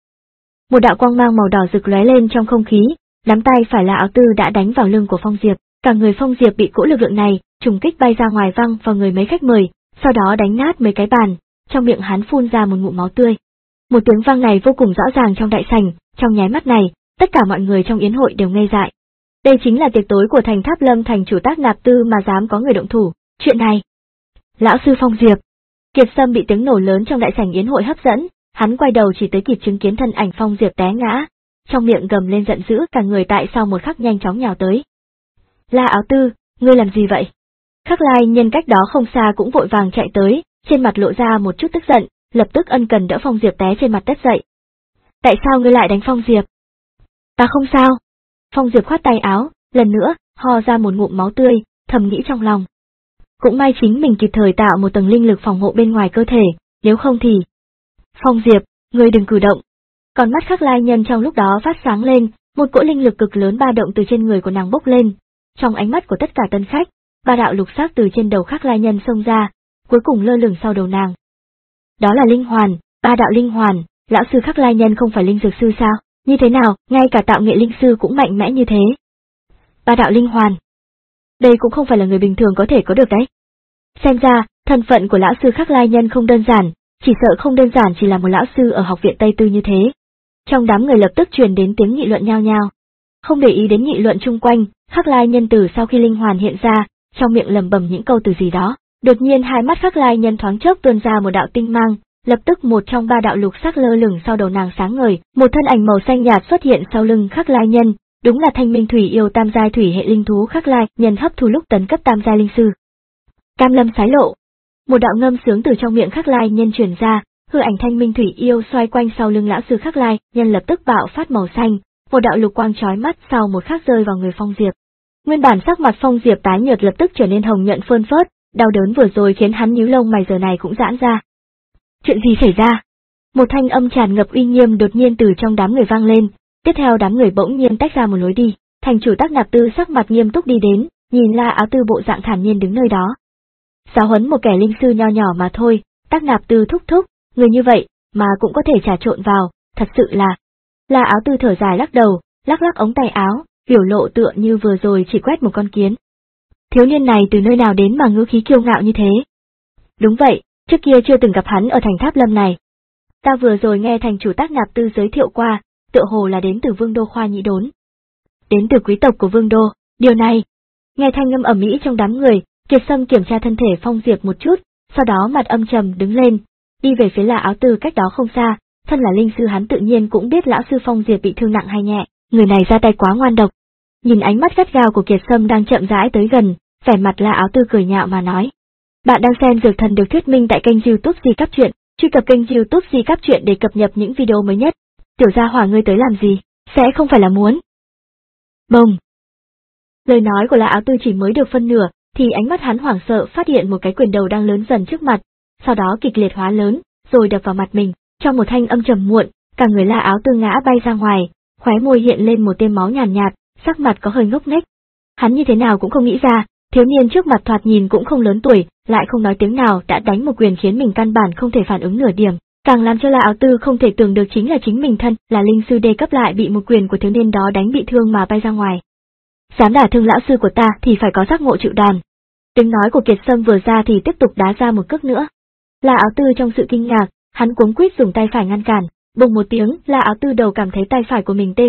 Một đạo quang mang màu đỏ rực lóe lên trong không khí, nắm tay phải La Áo Tư đã đánh vào lưng của Phong Diệp, cả người Phong Diệp bị cỗ lực lượng này trùng kích bay ra ngoài văng vào người mấy khách mời, sau đó đánh nát mấy cái bàn, trong miệng hắn phun ra một ngụm máu tươi. Một tiếng vang này vô cùng rõ ràng trong đại sảnh, trong nháy mắt này, tất cả mọi người trong yến hội đều ngây dại. Đây chính là tiệc tối của thành Tháp Lâm thành chủ Tác Nạp Tư mà dám có người động thủ, chuyện này. Lão sư Phong Diệp. Kiệt Sâm bị tiếng nổ lớn trong đại sảnh yến hội hấp dẫn, hắn quay đầu chỉ tới kịp chứng kiến thân ảnh Phong Diệp té ngã, trong miệng gầm lên giận dữ, cả người tại sau một khắc nhanh chóng nhào tới. La Áo Tư, ngươi làm gì vậy? Khắc Lai Nhân cách đó không xa cũng vội vàng chạy tới, trên mặt lộ ra một chút tức giận, lập tức ân cần đỡ Phong Diệp té trên mặt đất dậy. Tại sao ngươi lại đánh Phong Diệp? Ta không sao. Phong Diệp khoát tay áo, lần nữa, ho ra một ngụm máu tươi, thầm nghĩ trong lòng. Cũng may chính mình kịp thời tạo một tầng linh lực phòng hộ bên ngoài cơ thể, nếu không thì... Phong Diệp, ngươi đừng cử động. Còn mắt Khắc Lai Nhân trong lúc đó phát sáng lên, một cỗ linh lực cực lớn ba động từ trên người của nàng bốc lên. Trong ánh mắt của tất cả tân khách, ba đạo lục sắc từ trên đầu Khắc Lai Nhân xông ra, cuối cùng lơ lửng sau đầu nàng. Đó là linh hoàn, ba đạo linh hoàn, lão sư Khắc Lai Nhân không phải linh dược sư sao? Như thế nào, ngay cả tạo nghệ linh sư cũng mạnh mẽ như thế. Ba đạo linh hoàn. Đây cũng không phải là người bình thường có thể có được đấy. Xem ra, thân phận của lão sư Khắc Lai Nhân không đơn giản, chỉ sợ không đơn giản chỉ là một lão sư ở học viện Tây Tư như thế. Trong đám người lập tức truyền đến tiếng nghị luận nhao nhao. Không để ý đến nghị luận chung quanh, Khắc Lai Nhân từ sau khi linh hoàn hiện ra, trong miệng lẩm bẩm những câu từ gì đó, đột nhiên hai mắt Khắc Lai Nhân thoáng chốc tuôn ra một đạo tinh mang, lập tức một trong ba đạo lục sắc lơ lửng sau đầu nàng sáng ngời, một thân ảnh màu xanh nhạt xuất hiện sau lưng Khắc Lai Nhân, đúng là Thanh Minh Thủy Yêu tam giai thủy hệ linh thú Khắc Lai Nhân hấp thu lúc tấn cấp tam giai linh sư. Cam Lâm Sái Lộ. Một đạo ngâm sướng từ trong miệng Khắc Lai Nhân truyền ra, hư ảnh Thanh Minh Thủy Yêu xoay quanh sau lưng lão sư Khắc Lai Nhân lập tức bạo phát màu xanh, một đạo lục quang chói mắt sau một khắc rơi vào người Phong Diệp. Nguyên bản sắc mặt Phong Diệp tái nhợt lập tức trở nên hồng nhuận phơn phớt, đau đớn vừa rồi khiến hắn nhíu lông mày giờ này cũng giãn ra. Chuyện gì xảy ra? Một thanh âm tràn ngập uy nghiêm đột nhiên từ trong đám người vang lên, tiếp theo đám người bỗng nhiên tách ra một lối đi, thành chủ Tác Nạp Tư sắc mặt nghiêm túc đi đến, nhìn La Áo Tư bộ dạng thản nhiên đứng nơi đó. Giáo huấn một kẻ linh sư nho nhỏ mà thôi, Tác Nạp Tư thúc thúc, người như vậy mà cũng có thể trà trộn vào, thật sự là. La Áo Tư thở dài lắc đầu, lắc lắc ống tay áo, biểu lộ tựa như vừa rồi chỉ quét một con kiến. Thiếu niên này từ nơi nào đến mà ngữ khí kiêu ngạo như thế? Đúng vậy, trước kia chưa từng gặp hắn ở thành Tháp Lâm này. Ta vừa rồi nghe thành chủ Tác Nạp Tư giới thiệu qua, tựa hồ là đến từ Vương Đô Khoa Nhĩ Đốn. Đến từ quý tộc của Vương Đô, điều này. Nghe thanh âm ầm ĩ trong đám người, Kiệt Sâm kiểm tra thân thể Phong Diệp một chút, sau đó mặt âm trầm đứng lên, đi về phía La Áo Tư cách đó không xa, thân là linh sư hắn tự nhiên cũng biết lão sư Phong Diệp bị thương nặng hay nhẹ, người này ra tay quá ngoan độc. Nhìn ánh mắt gắt gao của Kiệt Sâm đang chậm rãi tới gần, vẻ mặt La Áo Tư cười nhạo mà nói. Bạn đang xem Dược Thần được thuyết minh tại kênh YouTube Di Cáp Truyện, truy cập kênh YouTube Di Cáp Truyện để cập nhật những video mới nhất. Tiểu gia hỏa ngươi tới làm gì, sẽ không phải là muốn. Bông. Lời nói của La Áo Tư chỉ mới được phân nửa, thì ánh mắt hắn hoảng sợ phát hiện một cái quyền đầu đang lớn dần trước mặt, sau đó kịch liệt hóa lớn, rồi đập vào mặt mình, trong một thanh âm trầm muộn, cả người La Áo Tư ngã bay ra ngoài, khóe môi hiện lên một tia máu nhàn nhạt, nhạt, sắc mặt có hơi ngốc nghếch. Hắn như thế nào cũng không nghĩ ra, thiếu niên trước mặt thoạt nhìn cũng không lớn tuổi, lại không nói tiếng nào đã đánh một quyền khiến mình căn bản không thể phản ứng nửa điểm. Càng làm cho La Áo Tư không thể tưởng được chính là chính mình thân là linh sư đề cấp lại bị một quyền của thiếu niên đó đánh bị thương mà bay ra ngoài. Dám đả thương lão sư của ta thì phải có giác ngộ chịu đòn. Tiếng nói của Kiệt Sâm vừa ra thì tiếp tục đá ra một cước nữa. La Áo Tư trong sự kinh ngạc, hắn cuống quýt dùng tay phải ngăn cản, bùng một tiếng, La Áo Tư đầu cảm thấy tay phải của mình tê dần,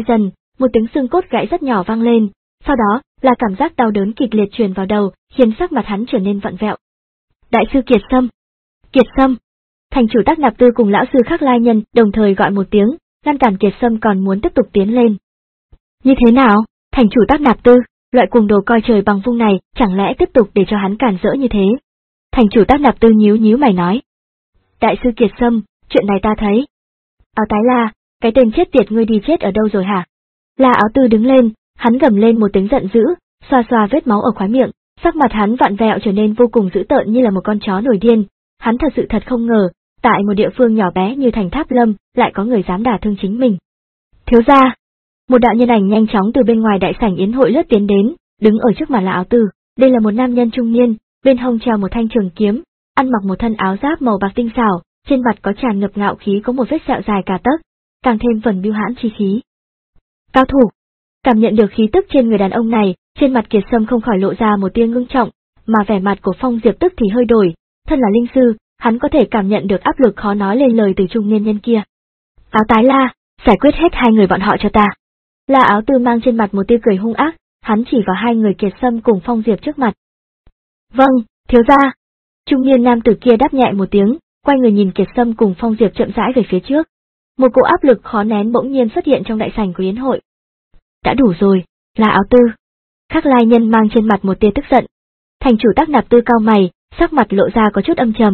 Một tiếng xương cốt gãy rất nhỏ vang lên, sau đó là cảm giác đau đớn kịch liệt truyền vào đầu, khiến sắc mặt hắn trở nên vặn vẹo. Đại sư Kiệt Sâm! Kiệt Sâm! Thành chủ Tắc Nạp Tư cùng lão sư Khắc Lai Nhân đồng thời gọi một tiếng, ngăn cản Kiệt Sâm còn muốn tiếp tục tiến lên. Như thế nào? Thành chủ Tắc Nạp Tư, loại cuồng đồ coi trời bằng vung này, chẳng lẽ tiếp tục để cho hắn cản rỡ như thế? Thành chủ Tắc Nạp Tư nhíu nhíu mày nói. Đại sư Kiệt Sâm, chuyện này ta thấy. Áo Tái La, cái tên chết tiệt ngươi đi chết ở đâu rồi hả? La Áo Tư đứng lên, hắn gầm lên một tiếng giận dữ, xoa xoa vết máu ở khóe miệng, sắc mặt hắn vặn vẹo trở nên vô cùng dữ tợn như là một con chó nổi điên. Hắn thật sự thật không ngờ, tại một địa phương nhỏ bé như thành Tháp Lâm, lại có người dám đả thương chính mình. Thiếu gia! Một đạo nhân ảnh nhanh chóng từ bên ngoài đại sảnh yến hội lướt tiến đến, đứng ở trước mặt La Áo Tư. Đây là một nam nhân trung niên, bên hông treo một thanh trường kiếm, ăn mặc một thân áo giáp màu bạc tinh xảo, trên mặt có tràn ngập ngạo khí, có một vết sẹo dài cả tấc, càng thêm phần bưu hãn chi khí. Cao thủ! Cảm nhận được khí tức trên người đàn ông này, trên mặt Kiệt Sâm không khỏi lộ ra một tia ngưng trọng, mà vẻ mặt của Phong Diệp tức thì hơi đổi. Thân là linh sư, hắn có thể cảm nhận được áp lực khó nói lên lời từ trung niên nhân kia. Áo Tái La, giải quyết hết hai người bọn họ cho ta. La Áo Tư mang trên mặt một tia cười hung ác, hắn chỉ vào hai người Kiệt Sâm cùng Phong Diệp trước mặt. Vâng, thiếu gia. Trung niên nam tử kia đáp nhẹ một tiếng, quay người nhìn Kiệt Sâm cùng Phong Diệp chậm rãi về phía trước. Một cỗ áp lực khó nén bỗng nhiên xuất hiện trong đại sảnh của yến hội. Đã đủ rồi, La Áo Tư. Khắc Lai Nhân mang trên mặt một tia tức giận. Thành chủ Tắc Nạp Tư cao mày, sắc mặt lộ ra có chút âm trầm.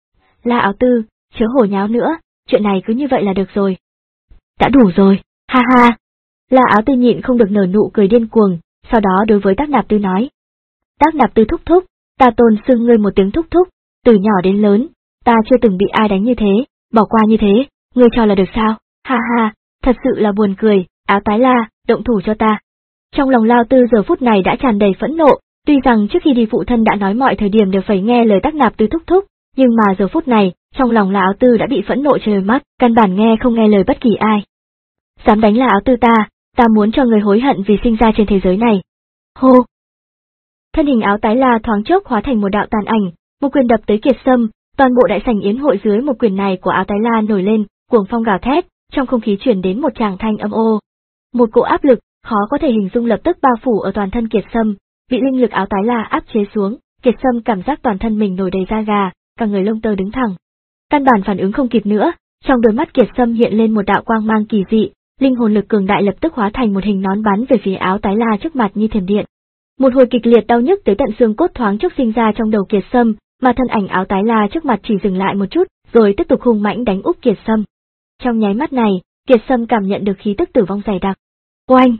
La Áo Tư, chớ hồ nháo nữa, chuyện này cứ như vậy là được rồi. Đã đủ rồi, ha ha. La Áo Tư nhịn không được nở nụ cười điên cuồng, sau đó đối với Tắc Nạp Tư nói. Tắc Nạp Tư thúc thúc, ta tôn xưng ngươi một tiếng thúc thúc, từ nhỏ đến lớn, ta chưa từng bị ai đánh như thế, bỏ qua như thế, ngươi cho là được sao, ha ha, thật sự là buồn cười. Áo Tái La, động thủ cho ta. Trong lòng Lao Tư giờ phút này đã tràn đầy phẫn nộ, tuy rằng trước khi đi phụ thân đã nói mọi thời điểm đều phải nghe lời Tắc Nạp Tư thúc thúc, nhưng mà giờ phút này, trong lòng là Áo Tư đã bị phẫn nộ trời mắt, căn bản nghe không nghe lời bất kỳ ai. Dám đánh là Áo Tư ta, ta muốn cho người hối hận vì sinh ra trên thế giới này. Hô! Thân hình Áo Tái La thoáng chốc hóa thành một đạo tàn ảnh, một quyền đập tới Kiệt Sâm, toàn bộ đại sảnh yến hội dưới một quyền này của Áo Tái La nổi lên, cuồng phong gào thét, trong không khí truyền đến một tràng thanh âm ô. Một cỗ áp lực, khó có thể hình dung lập tức bao phủ ở toàn thân Kiệt Sâm, bị linh lực Áo Tái La áp chế xuống, Kiệt Sâm cảm giác toàn thân mình nổi đầy da gà, cả người lông tơ đứng thẳng. Căn bản phản ứng không kịp nữa, trong đôi mắt Kiệt Sâm hiện lên một đạo quang mang kỳ dị, linh hồn lực cường đại lập tức hóa thành một hình nón bắn về phía Áo Tái La trước mặt như thiểm điện. Một hồi kịch liệt đau nhức tới tận xương cốt thoáng chốc sinh ra trong đầu Kiệt Sâm, mà thân ảnh Áo Tái La trước mặt chỉ dừng lại một chút, rồi tiếp tục hung mãnh đánh úp Kiệt Sâm. Trong nháy mắt này, Kiệt Sâm cảm nhận được khí tức tử vong dày đặc. Oanh!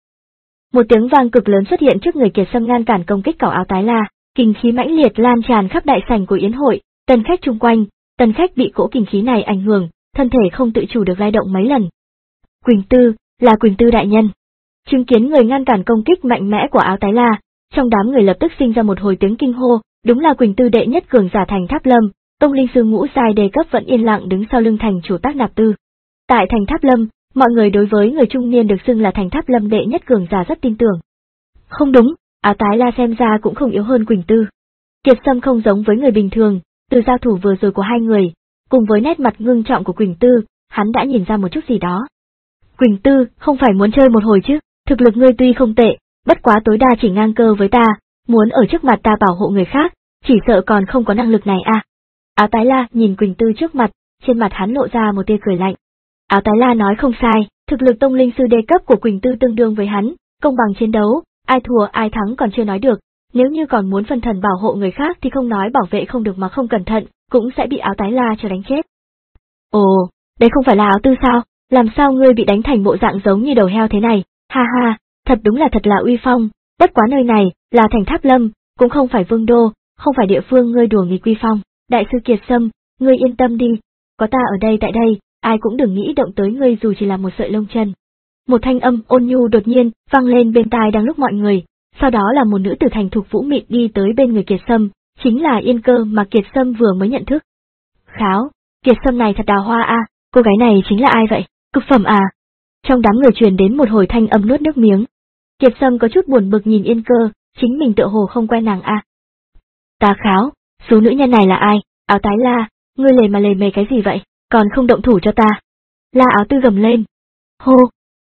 Một tiếng vang cực lớn xuất hiện trước người Kiệt Sâm ngăn cản công kích của Áo Tái La, kình khí mãnh liệt lan tràn khắp đại sảnh của yến hội, tân khách chung quanh, tân khách bị cỗ kình khí này ảnh hưởng, thân thể không tự chủ được lay động mấy lần. Quỳnh Tư, là Quỳnh Tư đại nhân. Chứng kiến người ngăn cản công kích mạnh mẽ của Áo Tái La, trong đám người lập tức sinh ra một hồi tiếng kinh hô, đúng là Quỳnh Tư đệ nhất cường giả thành Tháp Lâm, tông linh sư ngũ giai đề cấp vẫn yên lặng đứng sau lưng thành chủ Tắc Nạp Tư. Tại thành Tháp Lâm, mọi người đối với người trung niên được xưng là thành Tháp Lâm đệ nhất cường giả rất tin tưởng. Không đúng, Áo Tái La xem ra cũng không yếu hơn Quỳnh Tư. Kiệt Sâm không giống với người bình thường, từ giao thủ vừa rồi của hai người, cùng với nét mặt ngưng trọng của Quỳnh Tư, hắn đã nhìn ra một chút gì đó. Quỳnh Tư, không phải muốn chơi một hồi chứ, thực lực ngươi tuy không tệ, bất quá tối đa chỉ ngang cơ với ta, muốn ở trước mặt ta bảo hộ người khác, chỉ sợ còn không có năng lực này à. Áo Tái La nhìn Quỳnh Tư trước mặt, trên mặt hắn lộ ra một tia cười lạnh. Áo Tái La nói không sai, thực lực tông linh sư đê cấp của Quỳnh Tư tương đương với hắn, công bằng chiến đấu, ai thua ai thắng còn chưa nói được, nếu như còn muốn phân thần bảo hộ người khác thì không nói bảo vệ không được mà không cẩn thận, cũng sẽ bị Áo Tái La cho đánh chết. Ồ, đây không phải là Áo Tư sao, làm sao ngươi bị đánh thành bộ dạng giống như đầu heo thế này, ha ha, thật đúng là thật là uy phong, bất quá nơi này, là thành Tháp Lâm, cũng không phải vương đô, không phải địa phương ngươi đùa nghịch uy phong, đại sư Kiệt Sâm, ngươi yên tâm đi, có ta ở đây tại đây, ai cũng đừng nghĩ động tới ngươi dù chỉ là một sợi lông chân. Một thanh âm ôn nhu đột nhiên vang lên bên tai đang lúc mọi người, sau đó là một nữ tử thành thục vũ mị đi tới bên người Kiệt Sâm, chính là Yên Cơ mà Kiệt Sâm vừa mới nhận thức. Kháo, Kiệt Sâm này thật đào hoa a, à, cô gái này chính là ai vậy, cực phẩm à? Trong đám người truyền đến một hồi thanh âm nuốt nước miếng. Kiệt Sâm có chút buồn bực nhìn Yên Cơ, chính mình tựa hồ không quen nàng a. À. Ta kháo, số nữ nhân này là ai? Áo Tái La, ngươi lề mà lề mề cái gì vậy, còn không động thủ cho ta? La Áo Tư gầm lên. Hô!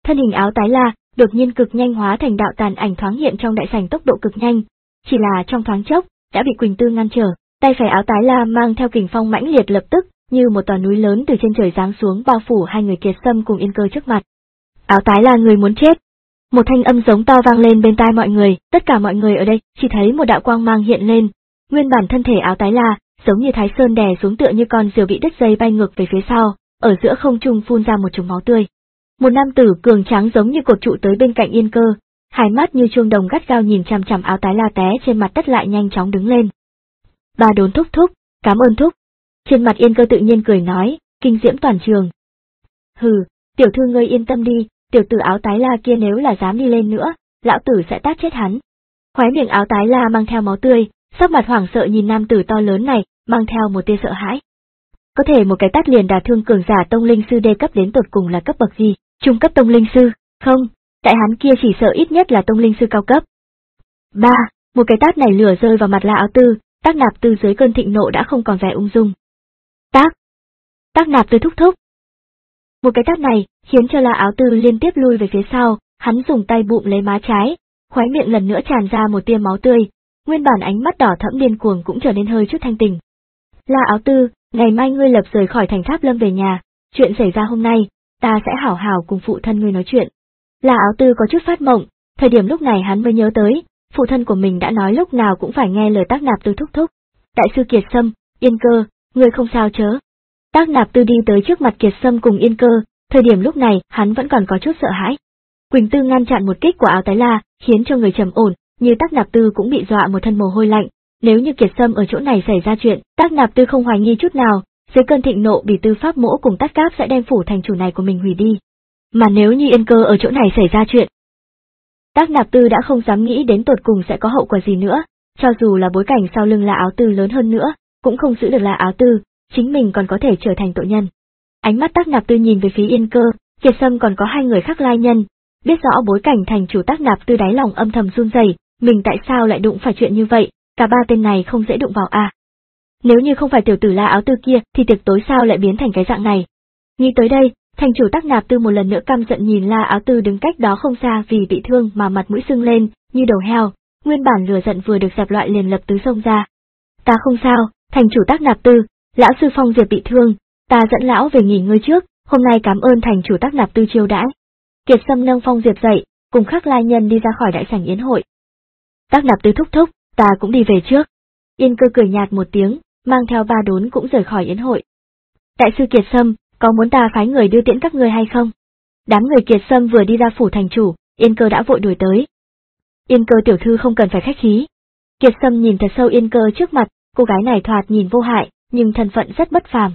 Thân hình áo tái la đột nhiên cực nhanh hóa thành đạo tàn ảnh thoáng hiện trong đại sảnh tốc độ cực nhanh, chỉ là trong thoáng chốc đã bị Quỳnh Tư ngăn trở. Tay phải áo tái la mang theo kình phong mãnh liệt lập tức như một tòa núi lớn từ trên trời giáng xuống bao phủ hai người Kiệt Sâm cùng Yên Cơ trước mặt. Áo tái la, người muốn chết! Một thanh âm giống to vang lên bên tai mọi người, tất cả mọi người ở đây chỉ thấy một đạo quang mang hiện lên, nguyên bản thân thể áo tái la giống như Thái Sơn đè xuống tựa như con diều bị đứt dây bay ngược về phía sau, ở giữa không trung phun ra một chùm máu tươi. Một nam tử cường tráng giống như cột trụ tới bên cạnh Yên Cơ, hai mắt như chuông đồng gắt gao nhìn chằm chằm áo tái la té trên mặt đất lại nhanh chóng đứng lên. Ba Đốn thúc thúc, cảm ơn thúc. Trên mặt Yên Cơ tự nhiên cười nói, kinh diễm toàn trường. Hừ, tiểu thư ngươi yên tâm đi, tiểu tử áo tái la kia nếu là dám đi lên nữa, lão tử sẽ tát chết hắn. Khóe miệng áo tái la mang theo máu tươi, sắc mặt hoảng sợ nhìn nam tử to lớn này, mang theo một tia sợ hãi. Có thể một cái tát liền đả thương cường giả tông linh sư đê cấp đến tột cùng là cấp bậc gì? Trung cấp tông linh sư? Không, tại hắn kia chỉ sợ ít nhất là tông linh sư cao cấp. Ba, một cái tát này lửa rơi vào mặt La Áo Tư, Tác Nạp Tư dưới cơn thịnh nộ đã không còn vẻ ung dung. Tác, Tác Nạp Tư thúc thúc. Một cái tát này khiến cho La Áo Tư liên tiếp lui về phía sau, hắn dùng tay bụm lấy má trái, khóe miệng lần nữa tràn ra một tia máu tươi, nguyên bản ánh mắt đỏ thẫm điên cuồng cũng trở nên hơi chút thanh tình. La Áo Tư, ngày mai ngươi lập rời khỏi thành Tháp Lâm về nhà, chuyện xảy ra hôm nay, ta sẽ hảo hảo cùng phụ thân ngươi nói chuyện. La Áo Tư có chút phát mộng, thời điểm lúc này hắn mới nhớ tới, phụ thân của mình đã nói lúc nào cũng phải nghe lời Tác Nạp Tư thúc thúc. Đại sư Kiệt Sâm, Yên Cơ, ngươi không sao chớ. Tác Nạp Tư đi tới trước mặt Kiệt Sâm cùng Yên Cơ, thời điểm lúc này hắn vẫn còn có chút sợ hãi. Quỳnh Tư ngăn chặn một kích của áo tái la, khiến cho người trầm ổn, như Tác Nạp Tư cũng bị dọa một thân mồ hôi lạnh. Nếu như Kiệt Sâm ở chỗ này xảy ra chuyện, Tác Nạp Tư không hoài nghi chút nào, dưới cơn thịnh nộ Bỉ Tư Pháp Mỗ cùng Tát Cáp sẽ đem phủ thành chủ này của mình hủy đi. Mà nếu như Yên Cơ ở chỗ này xảy ra chuyện, Tác Nạp Tư đã không dám nghĩ đến tột cùng sẽ có hậu quả gì nữa, cho dù là bối cảnh sau lưng La Áo Tư lớn hơn nữa, cũng không giữ được La Áo Tư, chính mình còn có thể trở thành tội nhân. Ánh mắt Tác Nạp Tư nhìn về phía Yên Cơ, Kiệt Sâm còn có hai người khác lai nhân, biết rõ bối cảnh thành chủ Tác Nạp Tư đáy lòng âm thầm run rẩy, mình tại sao lại đụng phải chuyện như vậy, cả ba tên này không dễ đụng vào à. Nếu như không phải tiểu tử La Áo Tư kia thì tiệc tối sao lại biến thành cái dạng này. Nghĩ tới đây, thành chủ Tác Nạp Tư một lần nữa căm giận nhìn La Áo Tư đứng cách đó không xa vì bị thương mà mặt mũi sưng lên, như đầu heo, nguyên bản lửa giận vừa được dẹp loại liền lập tứ xông ra. Ta không sao, thành chủ Tác Nạp Tư, lão sư Phong Diệp bị thương, ta dẫn lão về nghỉ ngơi trước, hôm nay cảm ơn thành chủ Tác Nạp Tư chiêu đãi. Kiệt Sâm nâng Phong Diệp dậy, cùng Khắc lai nhân đi ra khỏi đại sảnh yến hội. Tác Nạp Tư thúc thúc, ta cũng đi về trước. Yên Cơ cười nhạt một tiếng, mang theo Ba Đốn cũng rời khỏi yến hội. Đại sư Kiệt Sâm, có muốn ta phái người đưa tiễn các ngươi hay không? Đám người Kiệt Sâm vừa đi ra phủ thành chủ, Yên Cơ đã vội đuổi tới. Yên Cơ tiểu thư không cần phải khách khí. Kiệt Sâm nhìn thật sâu Yên Cơ trước mặt, cô gái này thoạt nhìn vô hại, nhưng thân phận rất bất phàm.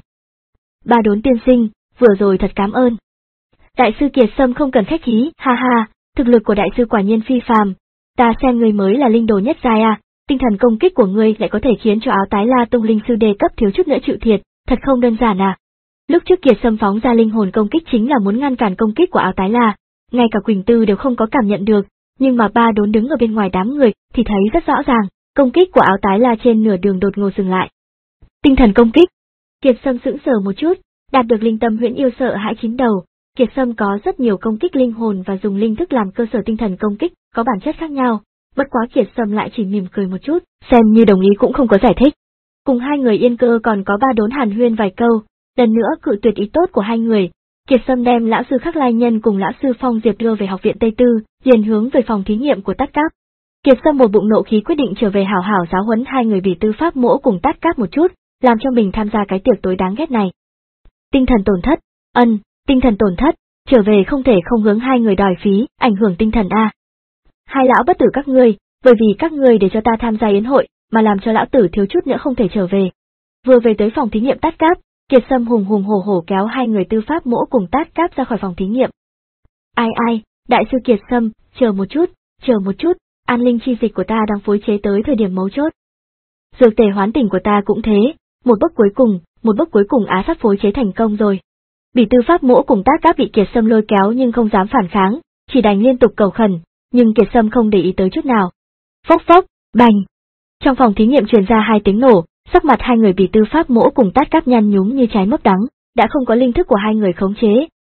Ba Đốn tiên sinh, vừa rồi thật cảm ơn. Đại sư Kiệt Sâm không cần khách khí, ha ha, thực lực của đại sư quả nhiên phi phàm. Ta xem ngươi mới là linh đồ nhất giai à, tinh thần công kích của ngươi lại có thể khiến cho áo tái la tông linh sư đề cấp thiếu chút nữa chịu thiệt, thật không đơn giản à. Lúc trước Kiệt Sâm phóng ra linh hồn công kích chính là muốn ngăn cản công kích của áo tái la, ngay cả Quỳnh Tư đều không có cảm nhận được, nhưng mà Ba Đốn đứng ở bên ngoài đám người thì thấy rất rõ ràng, công kích của áo tái la trên nửa đường đột ngột dừng lại. Tinh thần công kích. Kiệt Sâm sững sờ một chút, đạt được linh tâm huyễn yêu sợ hãi chín đầu. Kiệt Sâm có rất nhiều công kích linh hồn và dùng linh thức làm cơ sở tinh thần công kích, có bản chất khác nhau, bất quá Kiệt Sâm lại chỉ mỉm cười một chút, xem như đồng ý cũng không có giải thích. Cùng hai người Yên Cơ còn có Ba Đốn hàn huyên vài câu, lần nữa cự tuyệt ý tốt của hai người. Kiệt Sâm đem lão sư Khắc Lai Nhân cùng lão sư Phong Diệp đưa về học viện Tây Tư, liền hướng về phòng thí nghiệm của Tát Cáp. Kiệt Sâm một bụng nộ khí quyết định trở về hảo hảo giáo huấn hai người Bỉ Tư Pháp Mỗ cùng Tát Cáp một chút, làm cho mình tham gia cái tiệc tối đáng ghét này. Tinh thần tổn thất, ân, tinh thần tổn thất, trở về không thể không hướng hai người đòi phí, ảnh hưởng tinh thần a. Hai lão bất tử các ngươi, bởi vì các ngươi để cho ta tham gia yến hội, mà làm cho lão tử thiếu chút nữa không thể trở về. Vừa về tới phòng thí nghiệm Tát Cáp, Kiệt Sâm hùng hùng hổ hổ kéo hai người Tư Pháp Mỗ cùng Tát Cáp ra khỏi phòng thí nghiệm. Ai ai, đại sư Kiệt Sâm, chờ một chút, chờ một chút, an linh chi dịch của ta đang phối chế tới thời điểm mấu chốt. Dược tề hoán tỉnh của ta cũng thế, một bước cuối cùng, một bước cuối cùng á sắp phối chế thành công rồi. Bỉ Tư Pháp Mỗ cùng Tát Cáp bị Kiệt Sâm lôi kéo nhưng không dám phản kháng, chỉ đành liên tục cầu khẩn, nhưng Kiệt Sâm không để ý tới chút nào. Phốc phốc, bành. Trong phòng thí nghiệm truyền ra hai tiếng nổ, sắc mặt hai người Bỉ Tư Pháp Mỗ cùng Tát Cáp nhăn nhúm như trái mướp đắng, đã không có linh thức của hai người khống chế,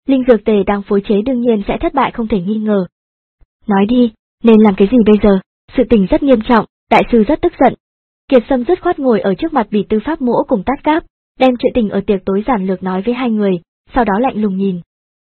Linh dược tề đang phối chế đương nhiên sẽ thất bại không thể nghi ngờ. Nói đi, nên làm cái gì bây giờ? Sự tình rất nghiêm trọng, đại sư rất tức giận. Kiệt Sâm dứt khoát ngồi ở trước mặt Bỉ Tư Pháp Mỗ cùng Tát Cáp, đem chuyện tình ở tiệc tối giản lược nói với hai người, sau đó lạnh lùng nhìn.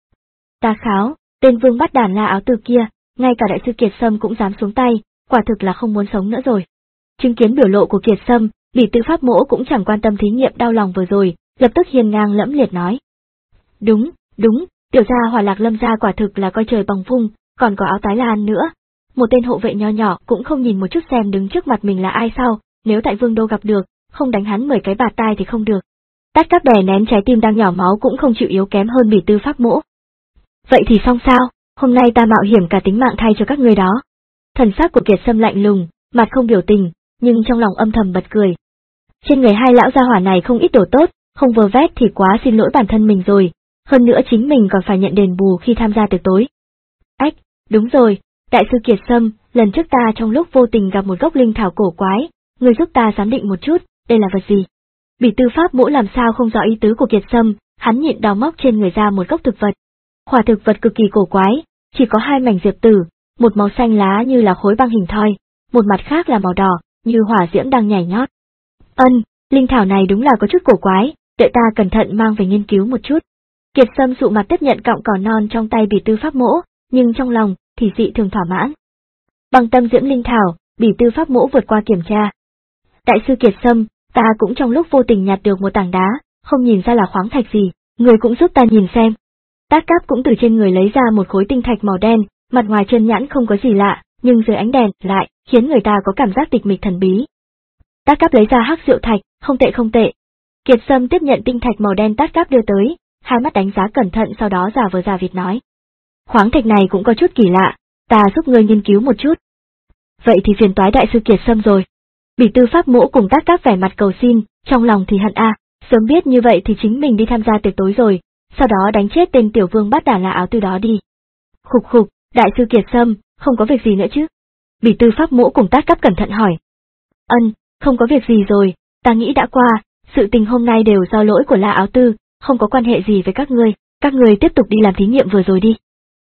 Ta kháo, tên vương bắt đàn La Áo Tư kia, ngay cả đại sư Kiệt Sâm cũng dám xuống tay, quả thực là không muốn sống nữa rồi. Chứng kiến biểu lộ của Kiệt Sâm, Bỉ Tư Pháp Mỗ cũng chẳng quan tâm thí nghiệm đau lòng vừa rồi, lập tức hiên ngang lẫm liệt nói. Đúng, đúng, tiểu gia Hỏa Lạc Lâm gia quả thực là coi trời bằng vung, còn có Áo Tái Lan nữa. Một tên hộ vệ nho nhỏ cũng không nhìn một chút xem đứng trước mặt mình là ai sao, nếu tại Vương Đô gặp được, không đánh hắn mười cái bạt tai thì không được. Tát Cáp đè nén trái tim đang nhỏ máu cũng không chịu yếu kém hơn Bỉ Tư Pháp Mỗ. Vậy thì xong sao, hôm nay ta mạo hiểm cả tính mạng thay cho các ngươi đó. Thần sắc của Kiệt Sâm lạnh lùng, mặt không biểu tình, nhưng trong lòng âm thầm bật cười. Trên người hai lão gia hỏa này không ít đồ tốt, không vơ vét thì quá xin lỗi bản thân mình rồi, hơn nữa chính mình còn phải nhận đền bù khi tham gia tiệc tối. Ách, đúng rồi, đại sư Kiệt Sâm, lần trước ta trong lúc vô tình gặp một gốc linh thảo cổ quái, người giúp ta giám định một chút, đây là vật gì? Bỉ Tư Pháp Mỗ làm sao không rõ ý tứ của Kiệt Sâm, hắn nhịn đau móc trên người ra một gốc thực vật. Quả thực vật cực kỳ cổ quái, chỉ có hai mảnh diệp tử, một màu xanh lá như là khối băng hình thoi, một mặt khác là màu đỏ, như hỏa diễm đang nhảy nhót. Ân, linh thảo này đúng là có chút cổ quái, đợi ta cẩn thận mang về nghiên cứu một chút. Kiệt Sâm dụ mặt tiếp nhận cọng cỏ non trong tay Bỉ Tư Pháp Mỗ, nhưng trong lòng thì dị thường thỏa mãn. Bằng tâm diễm linh thảo, Bỉ Tư Pháp Mỗ vượt qua kiểm tra. Đại sư Kiệt Sâm, ta cũng trong lúc vô tình nhặt được một tảng đá, không nhìn ra là khoáng thạch gì, người cũng giúp ta nhìn xem. Tát Cáp cũng từ trên người lấy ra một khối tinh thạch màu đen, mặt ngoài chân nhẵn không có gì lạ, nhưng dưới ánh đèn lại khiến người ta có cảm giác tịch mịch thần bí. Tát Cáp lấy ra hắc rượu thạch, không tệ không tệ. Kiệt Sâm tiếp nhận tinh thạch màu đen Tát Cáp đưa tới, hai mắt đánh giá cẩn thận sau đó giả vờ giả vịt nói. Khoáng thạch này cũng có chút kỳ lạ, ta giúp ngươi nghiên cứu một chút. Vậy thì phiền toái đại sư Kiệt Sâm rồi. Bỉ Tư Pháp Mỗ cùng Tát Cáp vẻ mặt cầu xin, trong lòng thì hận a, sớm biết như vậy thì chính mình đi tham gia tiệc tối rồi, sau đó đánh chết tên tiểu vương bắt đả La Áo Tư đó đi. Khục khục, đại sư Kiệt Sâm, không có việc gì nữa chứ? Bỉ Tư Pháp Mỗ cùng Tát Cáp cẩn thận hỏi. Ân, không có việc gì rồi, ta nghĩ đã qua, sự tình hôm nay đều do lỗi của La Áo Tư, không có quan hệ gì với các ngươi, các ngươi tiếp tục đi làm thí nghiệm vừa rồi đi.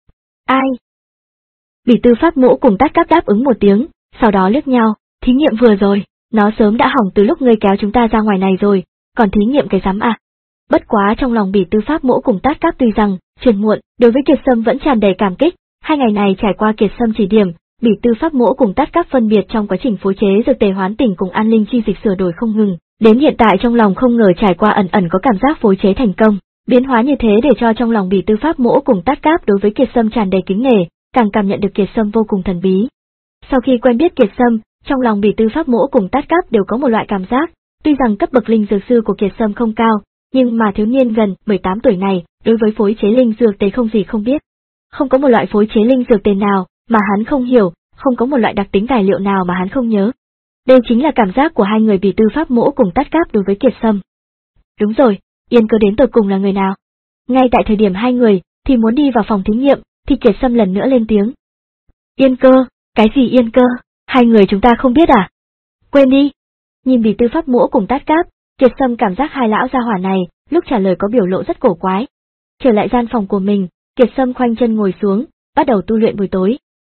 Ai? Bỉ Tư Pháp Mỗ cùng Tát Cáp đáp ứng một tiếng, sau đó liếc nhau, thí nghiệm vừa rồi, nó sớm đã hỏng từ lúc ngươi kéo chúng ta ra ngoài này rồi, còn thí nghiệm cái rắm à? Bất quá trong lòng Bỉ Tư Pháp Mỗ cùng Tát Cáp tuy rằng, phiền muộn, đối với Kiệt Sâm vẫn tràn đầy cảm kích, hai ngày này trải qua Kiệt Sâm chỉ điểm, Bỉ Tư Pháp Mỗ cùng Tát Cáp phân biệt trong quá trình phối chế dược tề hoán tỉnh cùng an linh chi dịch sửa đổi không ngừng, đến hiện tại trong lòng không ngờ trải qua ẩn ẩn có cảm giác phối chế thành công, biến hóa như thế để cho trong lòng Bỉ Tư Pháp Mỗ cùng Tát Cáp đối với Kiệt Sâm tràn đầy kính nể, càng cảm nhận được Kiệt Sâm vô cùng thần bí. Sau khi quen biết Kiệt Sâm, trong lòng Bỉ Tư Pháp Mỗ cùng Tát Cáp đều có một loại cảm giác, tuy rằng cấp bậc linh dược sư của Kiệt Sâm không cao, nhưng mà thiếu niên gần mười tám tuổi này, đối với phối chế linh dược tề không gì không biết. Không có một loại phối chế linh dược tề nào mà hắn không hiểu, không có một loại đặc tính tài liệu nào mà hắn không nhớ. Đây chính là cảm giác của hai người Bỉ Tư Pháp Mỗ cùng Tát Cáp đối với Kiệt Sâm. Đúng rồi, Yên Cơ đến tột cùng là người nào? Ngay tại thời điểm hai người thì muốn đi vào phòng thí nghiệm, thì Kiệt Sâm lần nữa lên tiếng. Yên Cơ, cái gì Yên Cơ? Hai người chúng ta không biết à? Quên đi. Nhìn Bỉ Tư Pháp Mỗ cùng Tát Cáp, Kiệt Sâm cảm giác hai lão gia hỏa này, lúc trả lời có biểu lộ rất cổ quái. Trở lại gian phòng của mình, Kiệt Sâm khoanh chân ngồi xuống, bắt đầu tu luyện buổi tối.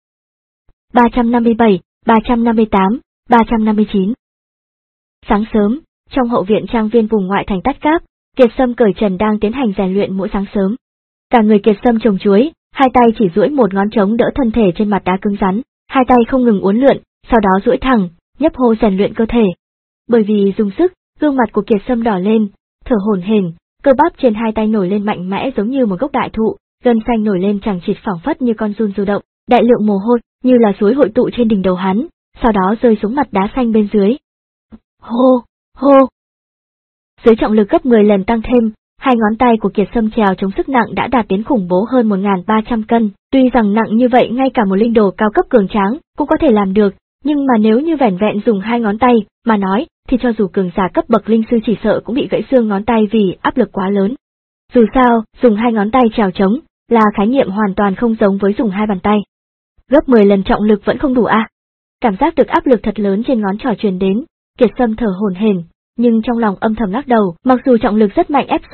ba trăm năm mươi bảy, ba trăm năm mươi tám, ba trăm năm mươi chín. Sáng sớm, trong hậu viện trang viên vùng ngoại thành Tát Cáp, Kiệt Sâm cởi trần đang tiến hành rèn luyện mỗi sáng sớm. Cả người Kiệt Sâm trồng chuối, hai tay chỉ duỗi một ngón trống đỡ thân thể trên mặt đá cứng rắn, hai tay không ngừng uốn lượn, sau đó duỗi thẳng, nhấp hô rèn luyện cơ thể. Bởi vì dùng sức, gương mặt của Kiệt Sâm đỏ lên, thở hổn hển, cơ bắp trên hai tay nổi lên mạnh mẽ giống như một gốc đại thụ, gân xanh nổi lên chằng chịt phảng phất như con giun du động, đại lượng mồ hôi như là suối hội tụ trên đỉnh đầu hắn, sau đó rơi xuống mặt đá xanh bên dưới. Hô, hô. Dưới trọng lực gấp mười lần tăng thêm, hai ngón tay của Kiệt Sâm trèo chống sức nặng đã đạt đến khủng bố hơn một nghìn ba trăm cân, tuy rằng nặng như vậy ngay cả một linh đồ cao cấp cường tráng cũng có thể làm được, nhưng mà nếu như vẻn vẹn dùng hai ngón tay mà nói, thì cho dù cường giả cấp bậc linh sư chỉ sợ cũng bị gãy xương ngón tay vì áp lực quá lớn. Dù sao, dùng hai ngón tay trèo chống là khái niệm hoàn toàn không giống với dùng hai bàn tay. Gấp mười lần trọng lực vẫn không đủ à? Cảm giác được áp lực thật lớn trên ngón trỏ truyền đến, Kiệt Sâm thở hổn hển, nhưng trong lòng âm thầm lắc đầu, mặc dù trọng lực rất mạnh ép xuống,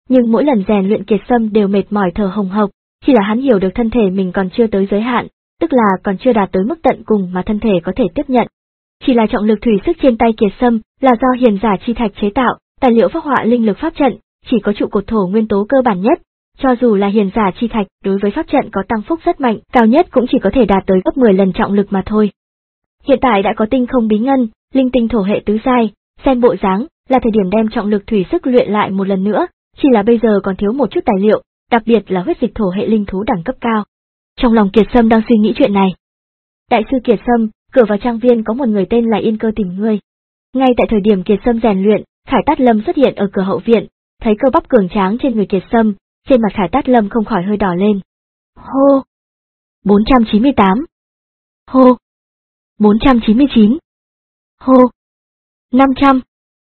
nhưng mỗi lần rèn luyện Kiệt Sâm đều mệt mỏi thở hồng hộc, chỉ là hắn hiểu được thân thể mình còn chưa tới giới hạn, tức là còn chưa đạt tới mức tận cùng mà thân thể có thể tiếp nhận. Chỉ là trọng lực thủy sức trên tay Kiệt Sâm là do hiền giả chi thạch chế tạo, tài liệu phác họa linh lực pháp trận, chỉ có trụ cột thổ nguyên tố cơ bản nhất, cho dù là hiền giả chi thạch đối với pháp trận có tăng phúc rất mạnh, cao nhất cũng chỉ có thể đạt tới gấp mười lần trọng lực mà thôi. Hiện tại đã có tinh không bí ngân, linh tinh thổ hệ tứ giai, xem bộ dáng là thời điểm đem trọng lực thủy sức luyện lại một lần nữa, chỉ là bây giờ còn thiếu một chút tài liệu, đặc biệt là huyết dịch thổ hệ linh thú đẳng cấp cao. Trong lòng Kiệt Sâm đang suy nghĩ chuyện này. Đại sư Kiệt Sâm, cửa vào trang viên có một người tên là Yên Cơ tìm ngươi. Ngay tại thời điểm Kiệt Sâm rèn luyện, Khải Tát Lâm xuất hiện ở cửa hậu viện, thấy cơ bắp cường tráng trên người Kiệt Sâm, trên mặt Khải Tát Lâm không khỏi hơi đỏ lên. Hô! bốn trăm chín mươi tám. Hô! bốn trăm chín mươi chín. Hô! năm trăm.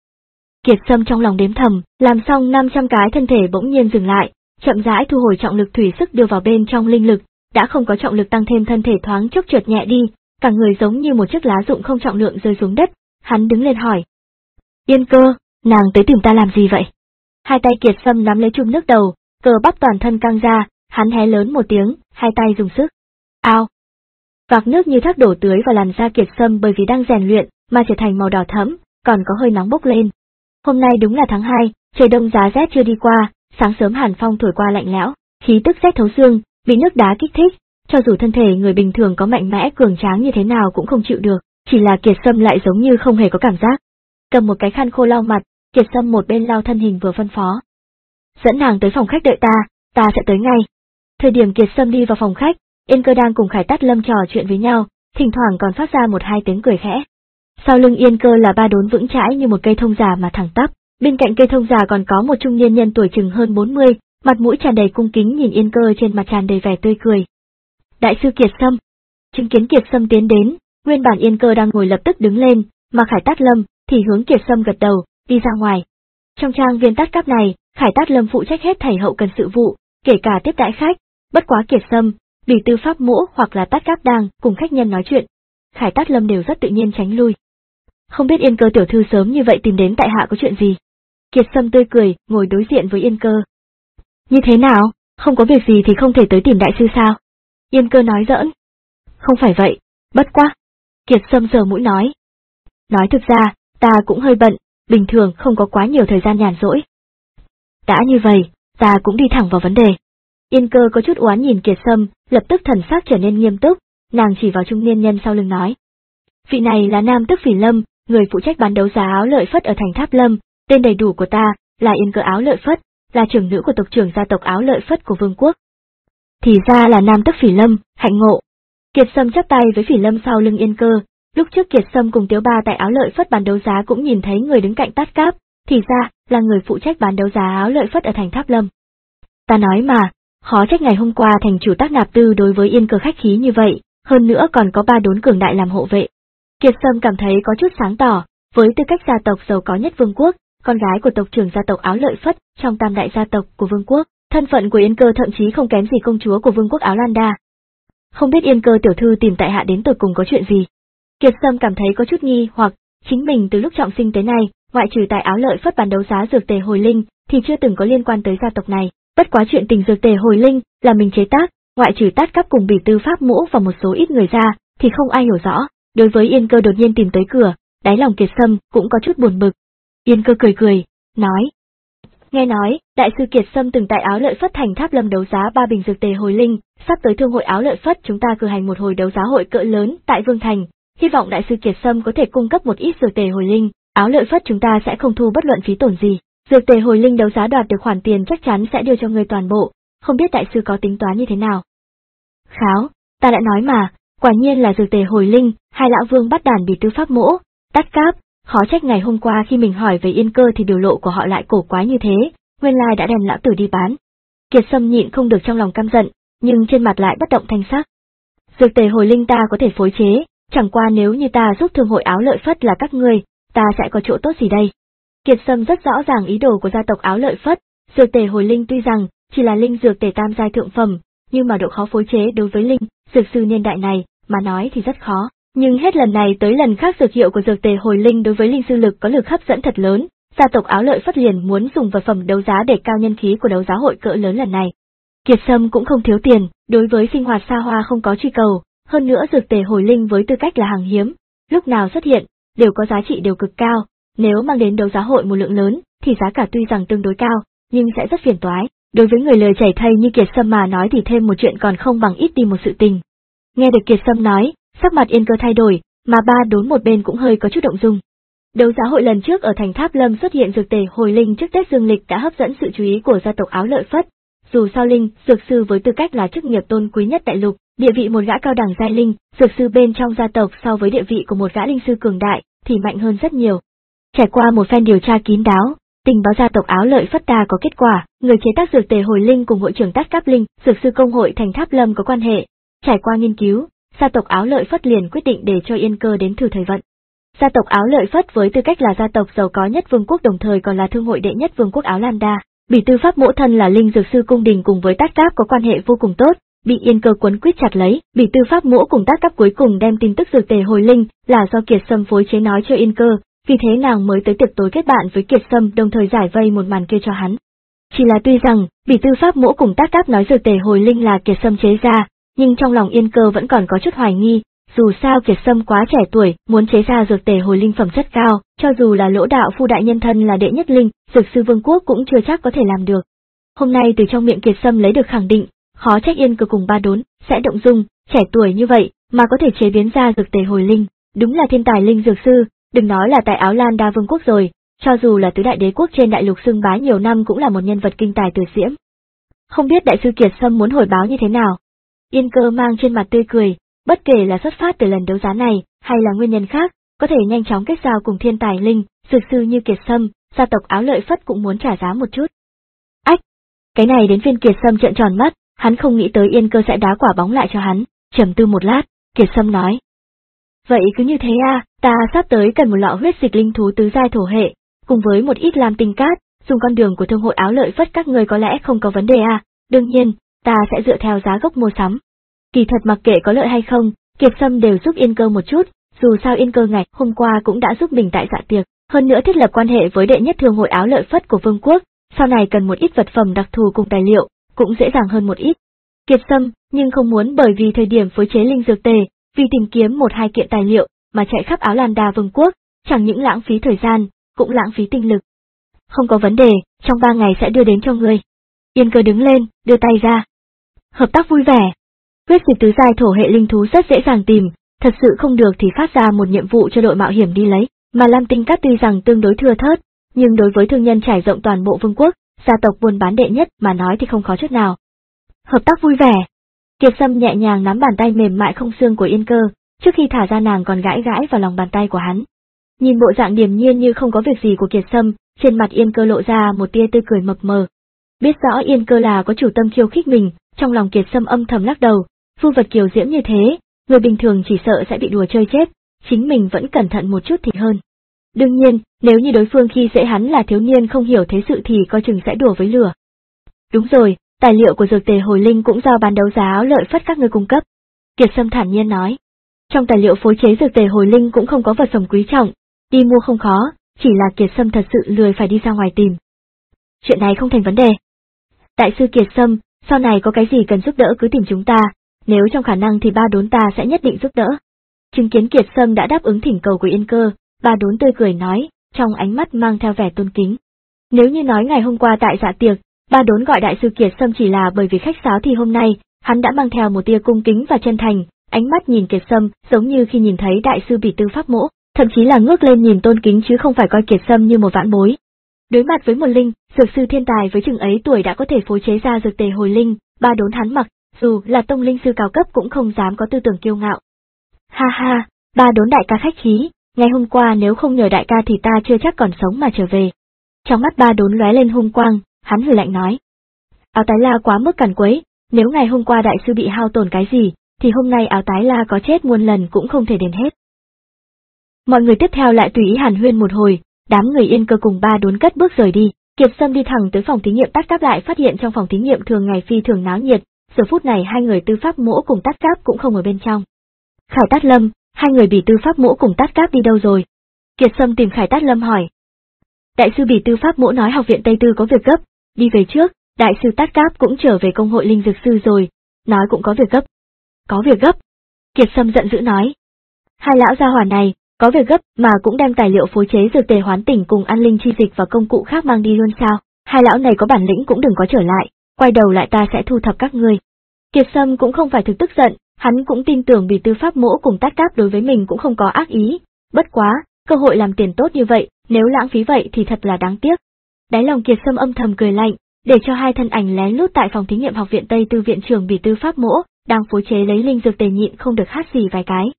Kiệt Sâm trong lòng đếm thầm, làm xong năm trăm cái thân thể bỗng nhiên dừng lại, chậm rãi thu hồi trọng lực thủy sức đưa vào bên trong linh lực, đã không có trọng lực tăng thêm thân thể thoáng chốc trượt nhẹ đi, cả người giống như một chiếc lá rụng không trọng lượng rơi xuống đất, hắn đứng lên hỏi. Yên Cơ, nàng tới tìm ta làm gì vậy? Hai tay Kiệt Sâm nắm lấy chùm nước đầu, cơ bắp toàn thân căng ra, hắn hé lớn một tiếng, hai tay dùng sức. Ao! Vạc nước như thác đổ tưới vào làn da Kiệt Sâm bởi vì đang rèn luyện, mà trở thành màu đỏ thẫm, còn có hơi nóng bốc lên. Hôm nay đúng là tháng hai, trời đông giá rét chưa đi qua, sáng sớm hàn phong thổi qua lạnh lẽo, khí tức rét thấu xương, bị nước đá kích thích, cho dù thân thể người bình thường có mạnh mẽ cường tráng như thế nào cũng không chịu được, chỉ là Kiệt Sâm lại giống như không hề có cảm giác. Cầm một cái khăn khô lau mặt, Kiệt Sâm một bên lau thân hình vừa phân phó. Dẫn nàng tới phòng khách đợi ta, ta sẽ tới ngay. Thời điểm Kiệt Sâm đi vào phòng khách, Yên Cơ đang cùng Khải Tát Lâm trò chuyện với nhau, thỉnh thoảng còn phát ra một hai tiếng cười khẽ. Sau lưng Yên Cơ là ba đốn vững chãi như một cây thông già mà thẳng tắp, bên cạnh cây thông già còn có một trung niên nhân tuổi chừng hơn bốn mươi, mặt mũi tràn đầy cung kính nhìn Yên Cơ, trên mặt tràn đầy vẻ tươi cười. Đại sư Kiệt Sâm. Chứng kiến Kiệt Sâm tiến đến, nguyên bản Yên Cơ đang ngồi lập tức đứng lên, mà Khải Tát Lâm thì hướng Kiệt Sâm gật đầu, đi ra ngoài. Trong trang viên Tát Cáp này, Khải Tát Lâm phụ trách hết thảy hậu cần sự vụ, kể cả tiếp đãi khách, bất quá Kiệt Sâm, Bỉ Tư Pháp Mũ hoặc là Tát Cáp đang cùng khách nhân nói chuyện, Khải Tát Lâm đều rất tự nhiên tránh lui. Không biết Yên Cơ tiểu thư sớm như vậy tìm đến tại hạ có chuyện gì? Kiệt Sâm tươi cười, ngồi đối diện với Yên Cơ. Như thế nào, không có việc gì thì không thể tới tìm đại sư sao? Yên Cơ nói giỡn. Không phải vậy, bất quá. Kiệt Sâm sờ mũi nói. Nói thực ra, ta cũng hơi bận, bình thường không có quá nhiều thời gian nhàn rỗi. Đã như vậy, ta cũng đi thẳng vào vấn đề. Yên Cơ có chút oán nhìn Kiệt Sâm, lập tức thần sắc trở nên nghiêm túc, nàng chỉ vào trung niên nhân sau lưng nói. Vị này là Nam Tức Phỉ Lâm, người phụ trách bán đấu giá Áo Lợi Phất ở thành Tháp Lâm, tên đầy đủ của ta là Yên Cơ Áo Lợi Phất, là trưởng nữ của tộc trưởng gia tộc Áo Lợi Phất của vương quốc. Thì ra là Nam Tức Phỉ Lâm, hạnh ngộ. Kiệt Sâm chắp tay với Phỉ Lâm sau lưng Yên Cơ, lúc trước Kiệt Sâm cùng Tiếu Ba tại Áo Lợi Phất bán đấu giá cũng nhìn thấy người đứng cạnh Tát Cáp, thì ra là người phụ trách bán đấu giá Áo Lợi Phất ở thành Tháp Lâm. Ta nói mà, khó trách ngày hôm qua thành chủ Tác Nạp Tư đối với Yên Cơ khách khí như vậy, hơn nữa còn có ba đốn cường đại làm hộ vệ. Kiệt Sâm cảm thấy có chút sáng tỏ, với tư cách gia tộc giàu có nhất vương quốc, con gái của tộc trưởng gia tộc Áo Lợi Phất trong tam đại gia tộc của vương quốc, thân phận của Yên Cơ thậm chí không kém gì công chúa của vương quốc Áo Lan Đa. Không biết Yên Cơ tiểu thư tìm tại hạ đến tột cùng có chuyện gì? Kiệt Sâm cảm thấy có chút nghi hoặc, chính mình từ lúc trọng sinh tới nay, ngoại trừ tại Áo Lợi Phất bán đấu giá dược tề hồi linh, thì chưa từng có liên quan tới gia tộc này. Bất quá chuyện tình dược tề hồi linh là mình chế tác, ngoại trừ Tát Cáp cùng Bỉ Tư Pháp Mũ và một số ít người ra, thì không ai hiểu rõ. Đối với Yên Cơ đột nhiên tìm tới cửa, đáy lòng Kiệt Sâm cũng có chút buồn bực. Yên Cơ cười cười, nói. Nghe nói, đại sư Kiệt Sâm từng tại Áo Lợi Phất thành Tháp Lâm đấu giá ba bình dược tề hồi linh, sắp tới thương hội Áo Lợi Phất chúng ta cử hành một hồi đấu giá hội cỡ lớn tại Vương Thành, hy vọng đại sư Kiệt Sâm có thể cung cấp một ít dược tề hồi linh, Áo Lợi Phất chúng ta sẽ không thu bất luận phí tổn gì. Dược tề hồi linh đấu giá đoạt được khoản tiền chắc chắn sẽ đưa cho người toàn bộ, không biết đại sư có tính toán như thế nào. Kháo, ta đã nói mà, quả nhiên là dược tề hồi linh, hai lão vương bắt đàn Bỉ Tư Pháp Mũ, Tát Cáp, khó trách ngày hôm qua khi mình hỏi về Yên Cơ thì biểu lộ của họ lại cổ quái như thế, nguyên lai đã đem lão tử đi bán. Kiệt Sâm nhịn không được trong lòng căm giận, nhưng trên mặt lại bất động thanh sắc. Dược tề hồi linh ta có thể phối chế, chẳng qua nếu như ta giúp thương hội Áo Lợi Phất là các ngươi, ta sẽ có chỗ tốt gì đây? Kiệt Sâm rất rõ ràng ý đồ của gia tộc Áo Lợi Phất, dược tề hồi linh tuy rằng chỉ là linh dược tề tam giai thượng phẩm, nhưng mà độ khó phối chế đối với linh dược sư niên đại này mà nói thì rất khó. Nhưng hết lần này tới lần khác dược hiệu của dược tề hồi linh đối với linh sư lực có lực hấp dẫn thật lớn, gia tộc Áo Lợi Phất liền muốn dùng vật phẩm đấu giá để cao nhân khí của đấu giá hội cỡ lớn lần này. Kiệt Sâm cũng không thiếu tiền, đối với sinh hoạt xa hoa không có truy cầu, hơn nữa dược tề hồi linh với tư cách là hàng hiếm, lúc nào xuất hiện, đều có giá trị đều cực cao, nếu mang đến đấu giá hội một lượng lớn, thì giá cả tuy rằng tương đối cao, nhưng sẽ rất phiền toái. Đối với người lời chảy thây như Kiệt Sâm mà nói thì thêm một chuyện còn không bằng ít đi một sự tình. Nghe được Kiệt Sâm nói, sắc mặt Yên Cơ thay đổi, mà Ba Đốn một bên cũng hơi có chút động dung. Đấu giá hội lần trước ở thành Tháp Lâm xuất hiện dược tề hồi linh trước Tết Dương Lịch đã hấp dẫn sự chú ý của gia tộc Áo Lợi Phất. Dù sao linh, dược sư với tư cách là chức nghiệp tôn quý nhất đại lục, địa vị một gã cao đẳng giai linh, dược sư bên trong gia tộc so với địa vị của một gã linh sư cường đại thì mạnh hơn rất nhiều. Trải qua một phen điều tra kín đáo, tình báo gia tộc Áo Lợi Phất ta có kết quả, người chế tác dược tề hồi linh cùng hội trưởng Tát Cáp Linh, dược sư công hội thành Tháp Lâm có quan hệ. Trải qua nghiên cứu, gia tộc Áo Lợi Phất liền quyết định để cho Yên Cơ đến thử thời vận. Gia tộc Áo Lợi Phất với tư cách là gia tộc giàu có nhất vương quốc đồng thời còn là thương hội đệ nhất vương quốc Áo Lan Đa, Bỉ Tư Pháp mỗ thân là linh dược sư cung đình cùng với Tát Cáp có quan hệ vô cùng tốt, bị Yên Cơ quấn quýt chặt lấy. Bỉ Tư Pháp mỗ cùng Tát Cáp cuối cùng đem tin tức dược tề hồi linh là do Kiệt Sâm phối chế nói cho Yên Cơ, vì thế nàng mới tới tiệc tối kết bạn với Kiệt Sâm đồng thời giải vây một màn kia cho hắn. Chỉ là tuy rằng Bỉ Tư Pháp mỗ cùng Tát Cáp nói dược tề hồi linh là Kiệt Sâm chế ra, nhưng trong lòng Yên Cơ vẫn còn có chút hoài nghi. Dù sao Kiệt Sâm quá trẻ tuổi, muốn chế ra dược tề hồi linh phẩm chất cao, cho dù là Lỗ đạo phu đại nhân thân là đệ nhất linh, dược sư vương quốc cũng chưa chắc có thể làm được. Hôm nay từ trong miệng Kiệt Sâm lấy được khẳng định, khó trách Yên Cơ cùng Ba Đốn sẽ động dung, trẻ tuổi như vậy mà có thể chế biến ra dược tề hồi linh, đúng là thiên tài linh dược sư, đừng nói là tại Áo Lan Đa vương quốc rồi, cho dù là tứ đại đế quốc trên đại lục xưng bá nhiều năm cũng là một nhân vật kinh tài tuyệt diễm. Không biết đại sư Kiệt Sâm muốn hồi báo như thế nào? Yên Cơ mang trên mặt tươi cười. Bất kể là xuất phát từ lần đấu giá này, hay là nguyên nhân khác, có thể nhanh chóng kết giao cùng thiên tài linh, dược sư như Kiệt Sâm, gia tộc Áo Lợi Phất cũng muốn trả giá một chút. Ách! Cái này đến phiên Kiệt Sâm trợn tròn mắt, hắn không nghĩ tới Yên Cơ sẽ đá quả bóng lại cho hắn, trầm tư một lát, Kiệt Sâm nói. Vậy cứ như thế à, ta sắp tới cần một lọ huyết dịch linh thú tứ giai thổ hệ, cùng với một ít lam tinh cát, dùng con đường của thương hội Áo Lợi Phất các người có lẽ không có vấn đề à, đương nhiên, ta sẽ dựa theo giá gốc mua sắm. Kỳ thật mặc kệ có lợi hay không, Kiệt Sâm đều giúp Yên Cơ một chút, dù sao Yên Cơ ngày hôm qua cũng đã giúp mình tại dạ tiệc, hơn nữa thiết lập quan hệ với đệ nhất thương hội Áo Lợi Phất của vương quốc, sau này cần một ít vật phẩm đặc thù cùng tài liệu, cũng dễ dàng hơn một ít. Kiệt Sâm, nhưng không muốn bởi vì thời điểm phối chế linh dược tề, vì tìm kiếm một hai kiện tài liệu, mà chạy khắp Áo Lan Đa vương quốc, chẳng những lãng phí thời gian, cũng lãng phí tinh lực. Không có vấn đề, trong ba ngày sẽ đưa đến cho ngươi. Yên Cơ đứng lên, đưa tay ra. Hợp tác vui vẻ. Huyết dịch tứ giai thổ hệ linh thú rất dễ dàng tìm, thật sự không được thì phát ra một nhiệm vụ cho đội mạo hiểm đi lấy, mà lam tinh cát tuy rằng tương đối thưa thớt, nhưng đối với thương nhân trải rộng toàn bộ vương quốc, gia tộc buôn bán đệ nhất mà nói thì không khó chút nào. Hợp tác vui vẻ. Kiệt Sâm nhẹ nhàng nắm bàn tay mềm mại không xương của Yên Cơ, trước khi thả ra nàng còn gãi gãi vào lòng bàn tay của hắn. Nhìn bộ dạng điềm nhiên như không có việc gì của Kiệt Sâm, trên mặt Yên Cơ lộ ra một tia tươi cười mập mờ. Biết rõ Yên Cơ là có chủ tâm khiêu khích mình, trong lòng Kiệt Sâm âm thầm lắc đầu. Phu vật kiều diễm như thế, người bình thường chỉ sợ sẽ bị đùa chơi chết, chính mình vẫn cẩn thận một chút thì hơn. Đương nhiên, nếu như đối phương khi dễ hắn là thiếu niên không hiểu thế sự thì coi chừng sẽ đùa với lửa. Đúng rồi, tài liệu của dược tề hồi linh cũng do bán đấu giá Áo Lợi Phất các ngươi cung cấp. Kiệt Sâm thản nhiên nói. Trong tài liệu phối chế dược tề hồi linh cũng không có vật phẩm quý trọng, đi mua không khó, chỉ là Kiệt Sâm thật sự lười phải đi ra ngoài tìm. Chuyện này không thành vấn đề. Đại sư Kiệt Sâm, sau này có cái gì cần giúp đỡ cứ tìm chúng ta. Nếu trong khả năng thì Ba Đốn ta sẽ nhất định giúp đỡ. Chứng kiến Kiệt Sâm đã đáp ứng thỉnh cầu của Yên Cơ, Ba Đốn tươi cười nói, trong ánh mắt mang theo vẻ tôn kính. Nếu như nói ngày hôm qua tại dạ tiệc, Ba Đốn gọi đại sư Kiệt Sâm chỉ là bởi vì khách sáo thì hôm nay, hắn đã mang theo một tia cung kính và chân thành, ánh mắt nhìn Kiệt Sâm giống như khi nhìn thấy đại sư Bỉ Tư Pháp mỗ, thậm chí là ngước lên nhìn tôn kính chứ không phải coi Kiệt Sâm như một vãn bối. Đối mặt với một linh, dược sư thiên tài với chừng ấy tuổi đã có thể phối chế ra dược tề hồi linh, Ba Đốn hắn mặc dù là tông linh sư cao cấp cũng không dám có tư tưởng kiêu ngạo. Ha ha, Ba Đốn đại ca khách khí, ngày hôm qua nếu không nhờ đại ca thì ta chưa chắc còn sống mà trở về. Trong mắt Ba Đốn lóe lên hung quang, hắn hừ lạnh nói. Áo Tái La quá mức cằn quấy, nếu ngày hôm qua đại sư bị hao tổn cái gì, thì hôm nay Áo Tái La có chết muôn lần cũng không thể đền hết. Mọi người tiếp theo lại tùy ý hàn huyên một hồi, đám người Yên Cơ cùng Ba Đốn cất bước rời đi. Kiệt Sâm đi thẳng tới phòng thí nghiệm Tát Cáp lại phát hiện trong phòng thí nghiệm thường ngày phi thường náo nhiệt. Giờ phút này hai người Tư Pháp mỗ cùng Tát Cáp cũng không ở bên trong. Khải Tát Lâm, hai người Bỉ Tư Pháp mỗ cùng Tát Cáp đi đâu rồi? Kiệt Sâm tìm Khải Tát Lâm hỏi. Đại sư Bỉ Tư Pháp Mỗ nói học viện Tây Tư có việc gấp, đi về trước, đại sư Tát Cáp cũng trở về công hội linh dược sư rồi, nói cũng có việc gấp. Có việc gấp? Kiệt Sâm giận dữ nói. Hai lão gia hỏa này, có việc gấp mà cũng đem tài liệu phối chế dược tề hoán tỉnh cùng an linh chi dịch và công cụ khác mang đi luôn sao? Hai lão này có bản lĩnh cũng đừng có trở lại, quay đầu lại ta sẽ thu thập các ngươi. Kiệt Sâm cũng không phải thực tức giận, hắn cũng tin tưởng Bỉ Tư Pháp Mỗ cùng Tát Cáp đối với mình cũng không có ác ý, bất quá, cơ hội làm tiền tốt như vậy, nếu lãng phí vậy thì thật là đáng tiếc. Đáy lòng Kiệt Sâm âm thầm cười lạnh, để cho hai thân ảnh lén lút tại phòng thí nghiệm học viện Tây Tư viện trưởng Bỉ Tư Pháp Mỗ, đang phối chế lấy linh dược tề nhịn không được hát xì vài cái.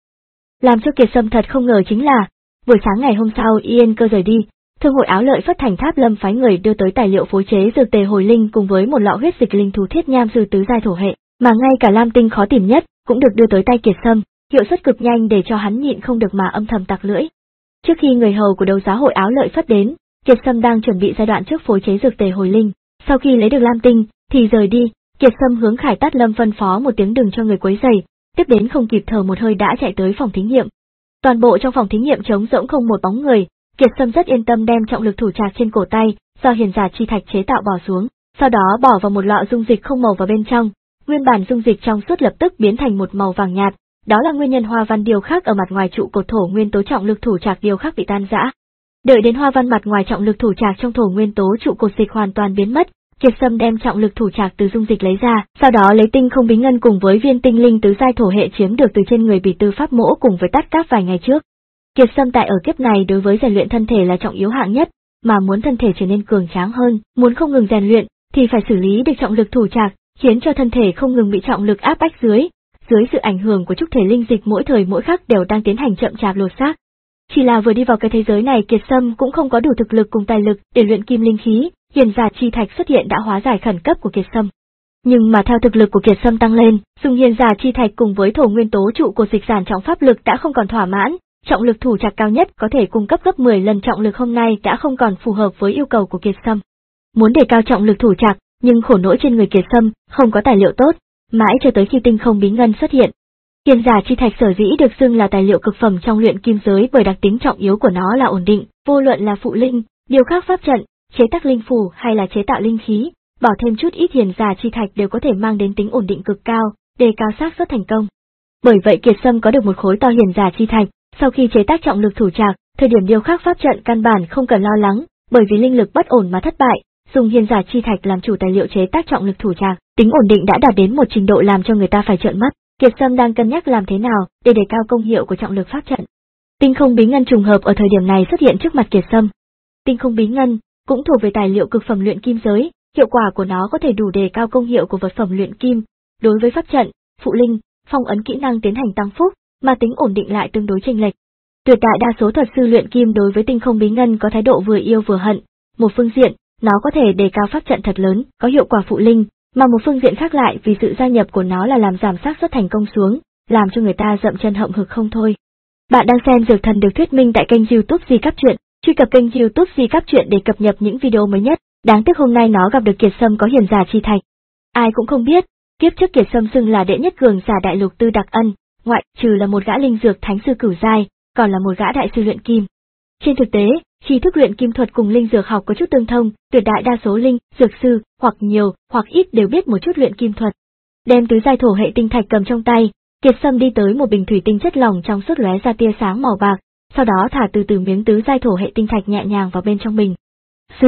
Làm cho Kiệt Sâm thật không ngờ chính là, buổi sáng ngày hôm sau Yên Cơ rời đi, thương hội Áo Lợi Phất Thành Tháp Lâm phái người đưa tới tài liệu phối chế dược tề hồi linh cùng với một lọ huyết dịch linh thú thiết nham sư tứ giai thổ hệ, mà ngay cả lam tinh khó tìm nhất cũng được đưa tới tay Kiệt Sâm, hiệu suất cực nhanh để cho hắn nhịn không được mà âm thầm tặc lưỡi. Trước khi người hầu của đấu giá hội Áo Lợi Phất đến, Kiệt Sâm đang chuẩn bị giai đoạn trước phối chế dược tề hồi linh, sau khi lấy được lam tinh thì rời đi, Kiệt Sâm hướng Khải Tát Lâm phân phó một tiếng đừng cho người quấy rầy, tiếp đến không kịp thở một hơi đã chạy tới phòng thí nghiệm. Toàn bộ trong phòng thí nghiệm trống rỗng không một bóng người, Kiệt Sâm rất yên tâm đem trọng lực thủ trạc trên cổ tay, do hiền giả chi thạch chế tạo bỏ xuống, sau đó bỏ vào một lọ dung dịch không màu vào bên trong, nguyên bản dung dịch trong suốt lập tức biến thành một màu vàng nhạt, đó là nguyên nhân hoa văn điêu khắc ở mặt ngoài trụ cột thổ nguyên tố trọng lực thủ trạc điêu khắc bị tan rã. Đợi đến hoa văn mặt ngoài trọng lực thủ trạc trong thổ nguyên tố trụ cột dịch hoàn toàn biến mất, Kiệt Sâm đem trọng lực thủ trạc từ dung dịch lấy ra, sau đó lấy tinh không bí ngân cùng với viên tinh linh tứ giai thổ hệ chiếm được từ trên người Bỉ Tư Pháp Mỗ cùng với Tát Cáp vài ngày trước. Kiệt Sâm tại ở kiếp này đối với rèn luyện thân thể là trọng yếu hạng nhất, mà muốn thân thể trở nên cường tráng hơn, muốn không ngừng rèn luyện thì phải xử lý được trọng lực thủ trạc, khiến cho thân thể không ngừng bị trọng lực áp bách dưới, dưới sự ảnh hưởng của trúc thể linh dịch mỗi thời mỗi khắc đều đang tiến hành chậm chạp lột xác. Chỉ là vừa đi vào cái thế giới này Kiệt Sâm cũng không có đủ thực lực cùng tài lực để luyện kim linh khí, hiền giả chi thạch xuất hiện đã hóa giải khẩn cấp của Kiệt Sâm. Nhưng mà theo thực lực của Kiệt Sâm tăng lên, dùng hiền giả chi thạch cùng với thổ nguyên tố trụ cột dịch giản trọng pháp lực đã không còn thỏa mãn, trọng lực thủ trạc cao nhất có thể cung cấp gấp mười lần trọng lực hôm nay đã không còn phù hợp với yêu cầu của Kiệt Sâm. Muốn đề cao trọng lực thủ trạc, nhưng khổ nỗi trên người Kiệt Sâm không có tài liệu tốt, mãi cho tới khi tinh không bí ngân xuất hiện. Hiền giả chi thạch sở dĩ được xưng là tài liệu cực phẩm trong luyện kim giới bởi đặc tính trọng yếu của nó là ổn định, vô luận là phụ linh, điều khắc pháp trận, chế tác linh phù hay là chế tạo linh khí, bỏ thêm chút ít hiền giả chi thạch đều có thể mang đến tính ổn định cực cao, đề cao xác suất thành công. Bởi vậy Kiệt Sâm có được một khối to hiền giả chi thạch, sau khi chế tác trọng lực thủ trạc, thời điểm điêu khắc pháp trận căn bản không cần lo lắng, bởi vì linh lực bất ổn mà thất bại, dùng hiền giả chi thạch làm chủ tài liệu chế tác trọng lực thủ trạc, tính ổn định đã đạt đến một trình độ làm cho người ta phải trợn mắt. Kiệt Sâm đang cân nhắc làm thế nào để đề cao công hiệu của trọng lực pháp trận. Tinh không bí ngân trùng hợp ở thời điểm này xuất hiện trước mặt Kiệt Sâm. Tinh không bí ngân cũng thuộc về tài liệu cực phẩm luyện kim giới, hiệu quả của nó có thể đủ đề cao công hiệu của vật phẩm luyện kim, đối với pháp trận, phụ linh, phong ấn kỹ năng tiến hành tăng phúc, mà tính ổn định lại tương đối chênh lệch. Tuyệt đại đa số thuật sư luyện kim đối với tinh không bí ngân có thái độ vừa yêu vừa hận, một phương diện, nó có thể đề cao pháp trận thật lớn, có hiệu quả phụ linh, mà một phương diện khác lại vì sự gia nhập của nó là làm giảm xác suất thành công xuống, làm cho người ta dậm chân hậm hực không thôi. Bạn đang xem Dược Thần được thuyết minh tại kênh YouTube Di Cáp Truyện, truy cập kênh YouTube Di Cáp Truyện để cập nhật những video mới nhất. Đáng tiếc hôm nay nó gặp được Kiệt Sâm có hiền giả chi thạch. Ai cũng không biết, kiếp trước Kiệt Sâm xưng là đệ nhất cường giả đại lục Tư Đặc Ân, ngoại trừ là một gã linh dược thánh sư cửu giai, còn là một gã đại sư luyện kim. Trên thực tế, tri thức luyện kim thuật cùng linh dược học có chút tương thông, tuyệt đại đa số linh dược sư, hoặc nhiều, hoặc ít đều biết một chút luyện kim thuật. Đem tứ giai thổ hệ tinh thạch cầm trong tay, Kiệt Sâm đi tới một bình thủy tinh chất lỏng trong suốt lóe ra tia sáng màu bạc, sau đó thả từ từ miếng tứ giai thổ hệ tinh thạch nhẹ nhàng vào bên trong bình. Suy.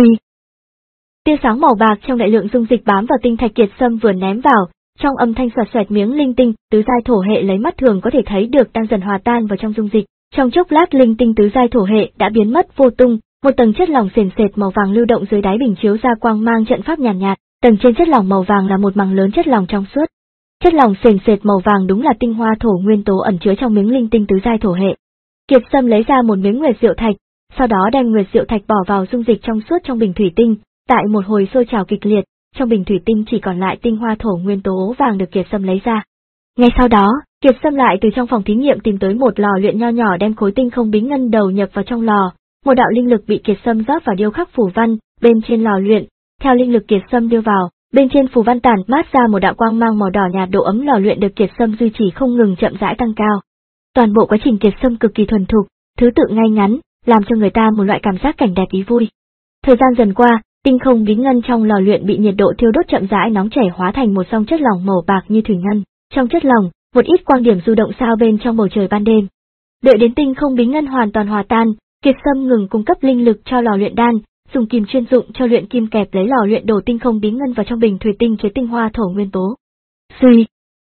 Tia sáng màu bạc trong đại lượng dung dịch bám vào tinh thạch Kiệt Sâm vừa ném vào, trong âm thanh xoẹt xoẹt miếng linh tinh tứ giai thổ hệ lấy mắt thường có thể thấy được đang dần hòa tan vào trong dung dịch. Trong chốc lát linh tinh tứ giai thổ hệ đã biến mất vô tung, một tầng chất lỏng sền sệt màu vàng lưu động dưới đáy bình chiếu ra quang mang trận pháp nhàn nhạt, nhạt, tầng trên chất lỏng màu vàng là một màng lớn chất lỏng trong suốt. Chất lỏng sền sệt màu vàng đúng là tinh hoa thổ nguyên tố ẩn chứa trong miếng linh tinh tứ giai thổ hệ. Kiệt Sâm lấy ra một miếng nguyệt diệu thạch, sau đó đem nguyệt diệu thạch bỏ vào dung dịch trong suốt trong bình thủy tinh, tại một hồi sôi trào kịch liệt, trong bình thủy tinh chỉ còn lại tinh hoa thổ nguyên tố vàng được Kiệt Sâm lấy ra. Ngay sau đó, Kiệt Sâm lại từ trong phòng thí nghiệm tìm tới một lò luyện nho nhỏ đem khối tinh không bí ngân đầu nhập vào trong lò, một đạo linh lực bị Kiệt Sâm rót vào điêu khắc phù văn bên trên lò luyện, theo linh lực Kiệt Sâm đưa vào, bên trên phù văn tản mát ra một đạo quang mang màu đỏ nhạt, độ ấm lò luyện được Kiệt Sâm duy trì không ngừng chậm rãi tăng cao. Toàn bộ quá trình Kiệt Sâm cực kỳ thuần thục, thứ tự ngay ngắn, làm cho người ta một loại cảm giác cảnh đẹp ý vui. Thời gian dần qua, tinh không bí ngân trong lò luyện bị nhiệt độ thiêu đốt chậm rãi nóng chảy hóa thành một dòng chất lỏng màu bạc như thủy ngân. Trong chất lỏng, một ít quang điểm du động sao bên trong bầu trời ban đêm. Đợi đến tinh không bí ngân hoàn toàn hòa tan, Kiệt Sâm ngừng cung cấp linh lực cho lò luyện đan, dùng kim chuyên dụng cho luyện kim kẹp lấy lò luyện đổ tinh không bí ngân vào trong bình thủy tinh chứa tinh hoa thổ nguyên tố. Suy.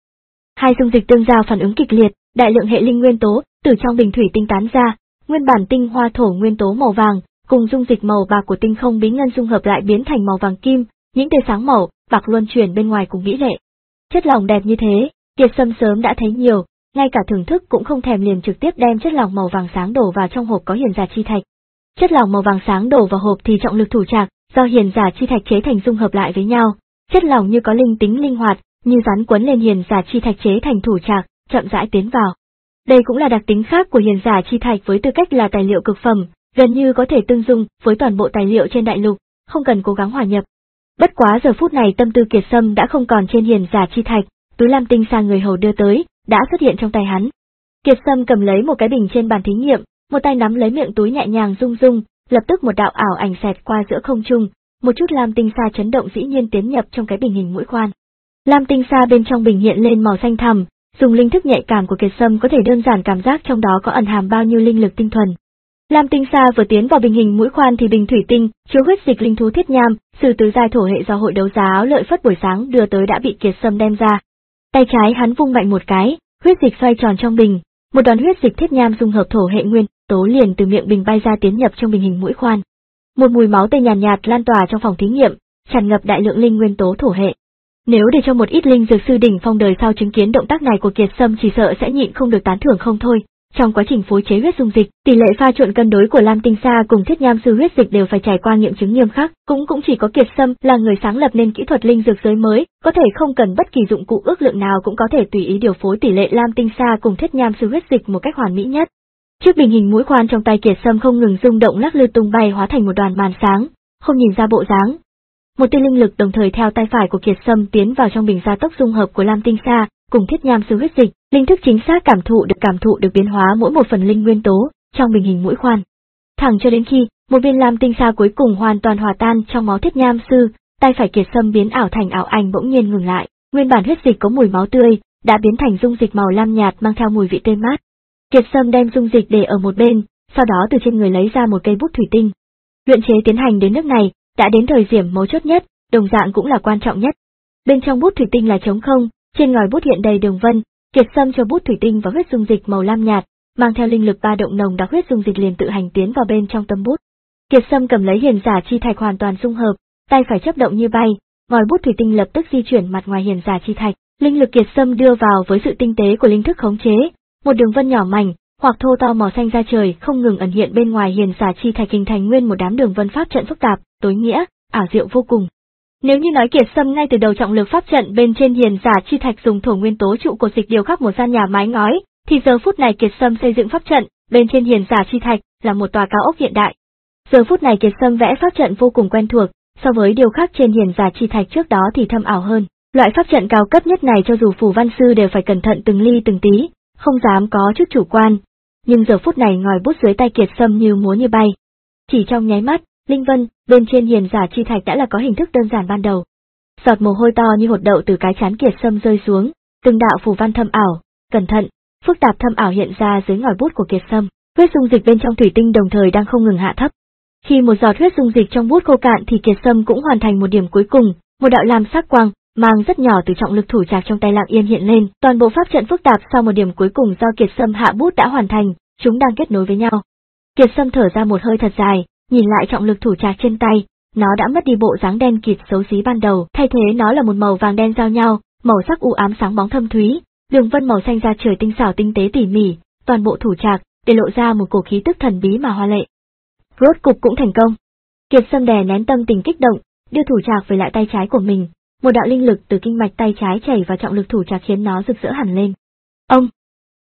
Hai dung dịch tương giao phản ứng kịch liệt, đại lượng hệ linh nguyên tố từ trong bình thủy tinh tán ra, nguyên bản tinh hoa thổ nguyên tố màu vàng cùng dung dịch màu bạc của tinh không bí ngân dung hợp lại biến thành màu vàng kim, những tia sáng màu bạc luân chuyển bên ngoài cùng mỹ lệ. Chất lỏng đẹp như thế, Kiệt Sâm sớm đã thấy nhiều, ngay cả thưởng thức cũng không thèm liền trực tiếp đem chất lỏng màu vàng sáng đổ vào trong hộp có hiền giả chi thạch. Chất lỏng màu vàng sáng đổ vào hộp thì trọng lực thủ trạc do hiền giả chi thạch chế thành dung hợp lại với nhau, chất lỏng như có linh tính linh hoạt, như rắn quấn lên hiền giả chi thạch chế thành thủ trạc, chậm rãi tiến vào. Đây cũng là đặc tính khác của hiền giả chi thạch với tư cách là tài liệu cực phẩm, gần như có thể tương dung với toàn bộ tài liệu trên đại lục, không cần cố gắng hòa nhập. Bất quá giờ phút này tâm tư Kiệt Sâm đã không còn trên hiền giả chi thạch, túi lam tinh xa người hầu đưa tới, đã xuất hiện trong tay hắn. Kiệt Sâm cầm lấy một cái bình trên bàn thí nghiệm, một tay nắm lấy miệng túi nhẹ nhàng rung rung, lập tức một đạo ảo ảnh xẹt qua giữa không trung, một chút lam tinh xa chấn động dĩ nhiên tiến nhập trong cái bình hình mũi khoan. Lam tinh xa bên trong bình hiện lên màu xanh thẳm, dùng linh thức nhạy cảm của Kiệt Sâm có thể đơn giản cảm giác trong đó có ẩn hàm bao nhiêu linh lực tinh thuần. Lam tinh xa vừa tiến vào bình hình mũi khoan thì bình thủy tinh chứa huyết dịch linh thú thiết nham, sư tứ giai thổ hệ do hội đấu giá áo lợi phất buổi sáng đưa tới đã bị Kiệt Sâm đem ra. Tay trái hắn vung mạnh một cái, huyết dịch xoay tròn trong bình, một đoàn huyết dịch thiết nham dung hợp thổ hệ nguyên tố liền từ miệng bình bay ra tiến nhập trong bình hình mũi khoan. Một mùi máu tươi nhàn nhạt, nhạt lan tỏa trong phòng thí nghiệm, tràn ngập đại lượng linh nguyên tố thổ hệ. Nếu để cho một ít linh dược sư đỉnh phong đời sau chứng kiến động tác này của Kiệt Sâm chỉ sợ sẽ nhịn không được tán thưởng không thôi. Trong quá trình phối chế huyết dung dịch, tỷ lệ pha trộn cân đối của lam tinh sa cùng thiết nham sư huyết dịch đều phải trải qua nghiệm chứng nghiêm khắc, cũng cũng chỉ có Kiệt Sâm là người sáng lập nên kỹ thuật linh dược giới mới, có thể không cần bất kỳ dụng cụ ước lượng nào cũng có thể tùy ý điều phối tỷ lệ lam tinh sa cùng thiết nham sư huyết dịch một cách hoàn mỹ nhất. Chiếc bình hình mũi khoan trong tay Kiệt Sâm không ngừng rung động lắc lư tung bay hóa thành một đoàn màn sáng, không nhìn ra bộ dáng. Một tia linh lực đồng thời theo tay phải của Kiệt Sâm tiến vào trong bình gia tốc dung hợp của lam tinh sa cùng thiết nham sư huyết dịch, linh thức chính xác cảm thụ được cảm thụ được biến hóa mỗi một phần linh nguyên tố trong bình hình mũi khoan. Thẳng cho đến khi một viên lam tinh sa cuối cùng hoàn toàn hòa tan trong máu thiết nham sư, tay phải Kiệt Sâm biến ảo thành ảo ảnh bỗng nhiên ngừng lại, nguyên bản huyết dịch có mùi máu tươi đã biến thành dung dịch màu lam nhạt mang theo mùi vị tươi mát. Kiệt Sâm đem dung dịch để ở một bên, sau đó từ trên người lấy ra một cây bút thủy tinh. Luyện chế tiến hành đến nước này đã đến thời điểm mấu chốt nhất, đồng dạng cũng là quan trọng nhất. Bên trong bút thủy tinh là trống không, trên ngòi bút hiện đầy đường vân. Kiệt Sâm cho bút thủy tinh và huyết dung dịch màu lam nhạt, mang theo linh lực ba động nồng đặc huyết dung dịch liền tự hành tiến vào bên trong tâm bút. Kiệt Sâm cầm lấy hiền giả chi thạch hoàn toàn dung hợp, tay phải chớp động như bay, ngòi bút thủy tinh lập tức di chuyển mặt ngoài hiền giả chi thạch, linh lực Kiệt Sâm đưa vào với sự tinh tế của linh thức khống chế, một đường vân nhỏ mảnh hoặc thô to màu xanh ra trời không ngừng ẩn hiện bên ngoài hiền giả chi thạch hình thành nguyên một đám đường vân pháp trận phức tạp, tối nghĩa, ảo diệu vô cùng. Nếu như nói Kiệt Sâm ngay từ đầu trọng lực pháp trận bên trên hiền giả chi thạch dùng thổ nguyên tố trụ cột dịch điều khắc một gian nhà mái ngói, thì giờ phút này Kiệt Sâm xây dựng pháp trận bên trên hiền giả chi thạch là một tòa cao ốc hiện đại. Giờ phút này Kiệt Sâm vẽ pháp trận vô cùng quen thuộc, so với điều khắc trên hiền giả chi thạch trước đó thì thâm ảo hơn. Loại pháp trận cao cấp nhất này cho dù phù văn sư đều phải cẩn thận từng ly từng tí, không dám có chút chủ quan. Nhưng giờ phút này ngòi bút dưới tay Kiệt Sâm như múa như bay. Chỉ trong nháy mắt, linh vân bên trên hiền giả chi thạch đã là có hình thức đơn giản ban đầu. Giọt mồ hôi to như hột đậu từ cái trán Kiệt Sâm rơi xuống, từng đạo phù văn thâm ảo, cẩn thận, phức tạp thâm ảo hiện ra dưới ngòi bút của Kiệt Sâm. Huyết dung dịch bên trong thủy tinh đồng thời đang không ngừng hạ thấp. Khi một giọt huyết dung dịch trong bút khô cạn thì Kiệt Sâm cũng hoàn thành một điểm cuối cùng, một đạo lam sắc quang mang rất nhỏ từ trọng lực thủ trạc trong tay lặng yên hiện lên. Toàn bộ pháp trận phức tạp sau một điểm cuối cùng do Kiệt Sâm hạ bút đã hoàn thành, chúng đang kết nối với nhau. Kiệt Sâm thở ra một hơi thật dài, nhìn lại trọng lực thủ trạc trên tay, nó đã mất đi bộ dáng đen kịt xấu xí ban đầu, thay thế nó là một màu vàng đen giao nhau, màu sắc u ám sáng bóng thâm thúy, đường vân màu xanh da trời tinh xảo tinh tế tỉ mỉ, toàn bộ thủ trạc để lộ ra một cổ khí tức thần bí mà hoa lệ. Rốt cục cũng thành công. Kiệt Sâm đè nén tâm tình kích động, đưa thủ trạc về lại tay trái của mình, một đạo linh lực từ kinh mạch tay trái chảy vào trọng lực thủ trạc khiến nó rực rỡ hẳn lên. Ông!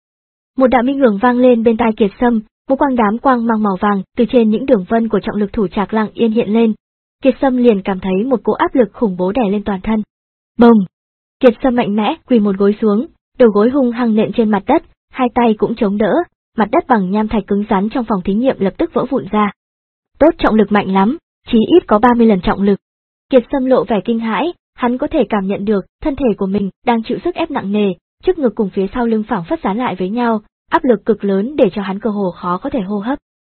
Một đạo minh hưởng vang lên bên tai Kiệt Sâm, một quang đám quang mang màu vàng từ trên những đường vân của trọng lực thủ trạc lặng yên hiện lên. Kiệt Sâm liền cảm thấy một cỗ áp lực khủng bố đè lên toàn thân. Bùng! Kiệt Sâm mạnh mẽ quỳ một gối xuống, đầu gối hung hăng nện trên mặt đất, hai tay cũng chống đỡ, mặt đất bằng nham thạch cứng rắn trong phòng thí nghiệm lập tức vỡ vụn ra. Tốt, trọng lực mạnh lắm, chí ít có ba mươi lần trọng lực. Kiệt Sâm lộ vẻ kinh hãi, hắn có thể cảm nhận được thân thể của mình đang chịu sức ép nặng nề, trước ngực cùng phía sau lưng phảng phất dán lại với nhau, áp lực cực lớn để cho hắn cơ hồ khó có thể hô hấp.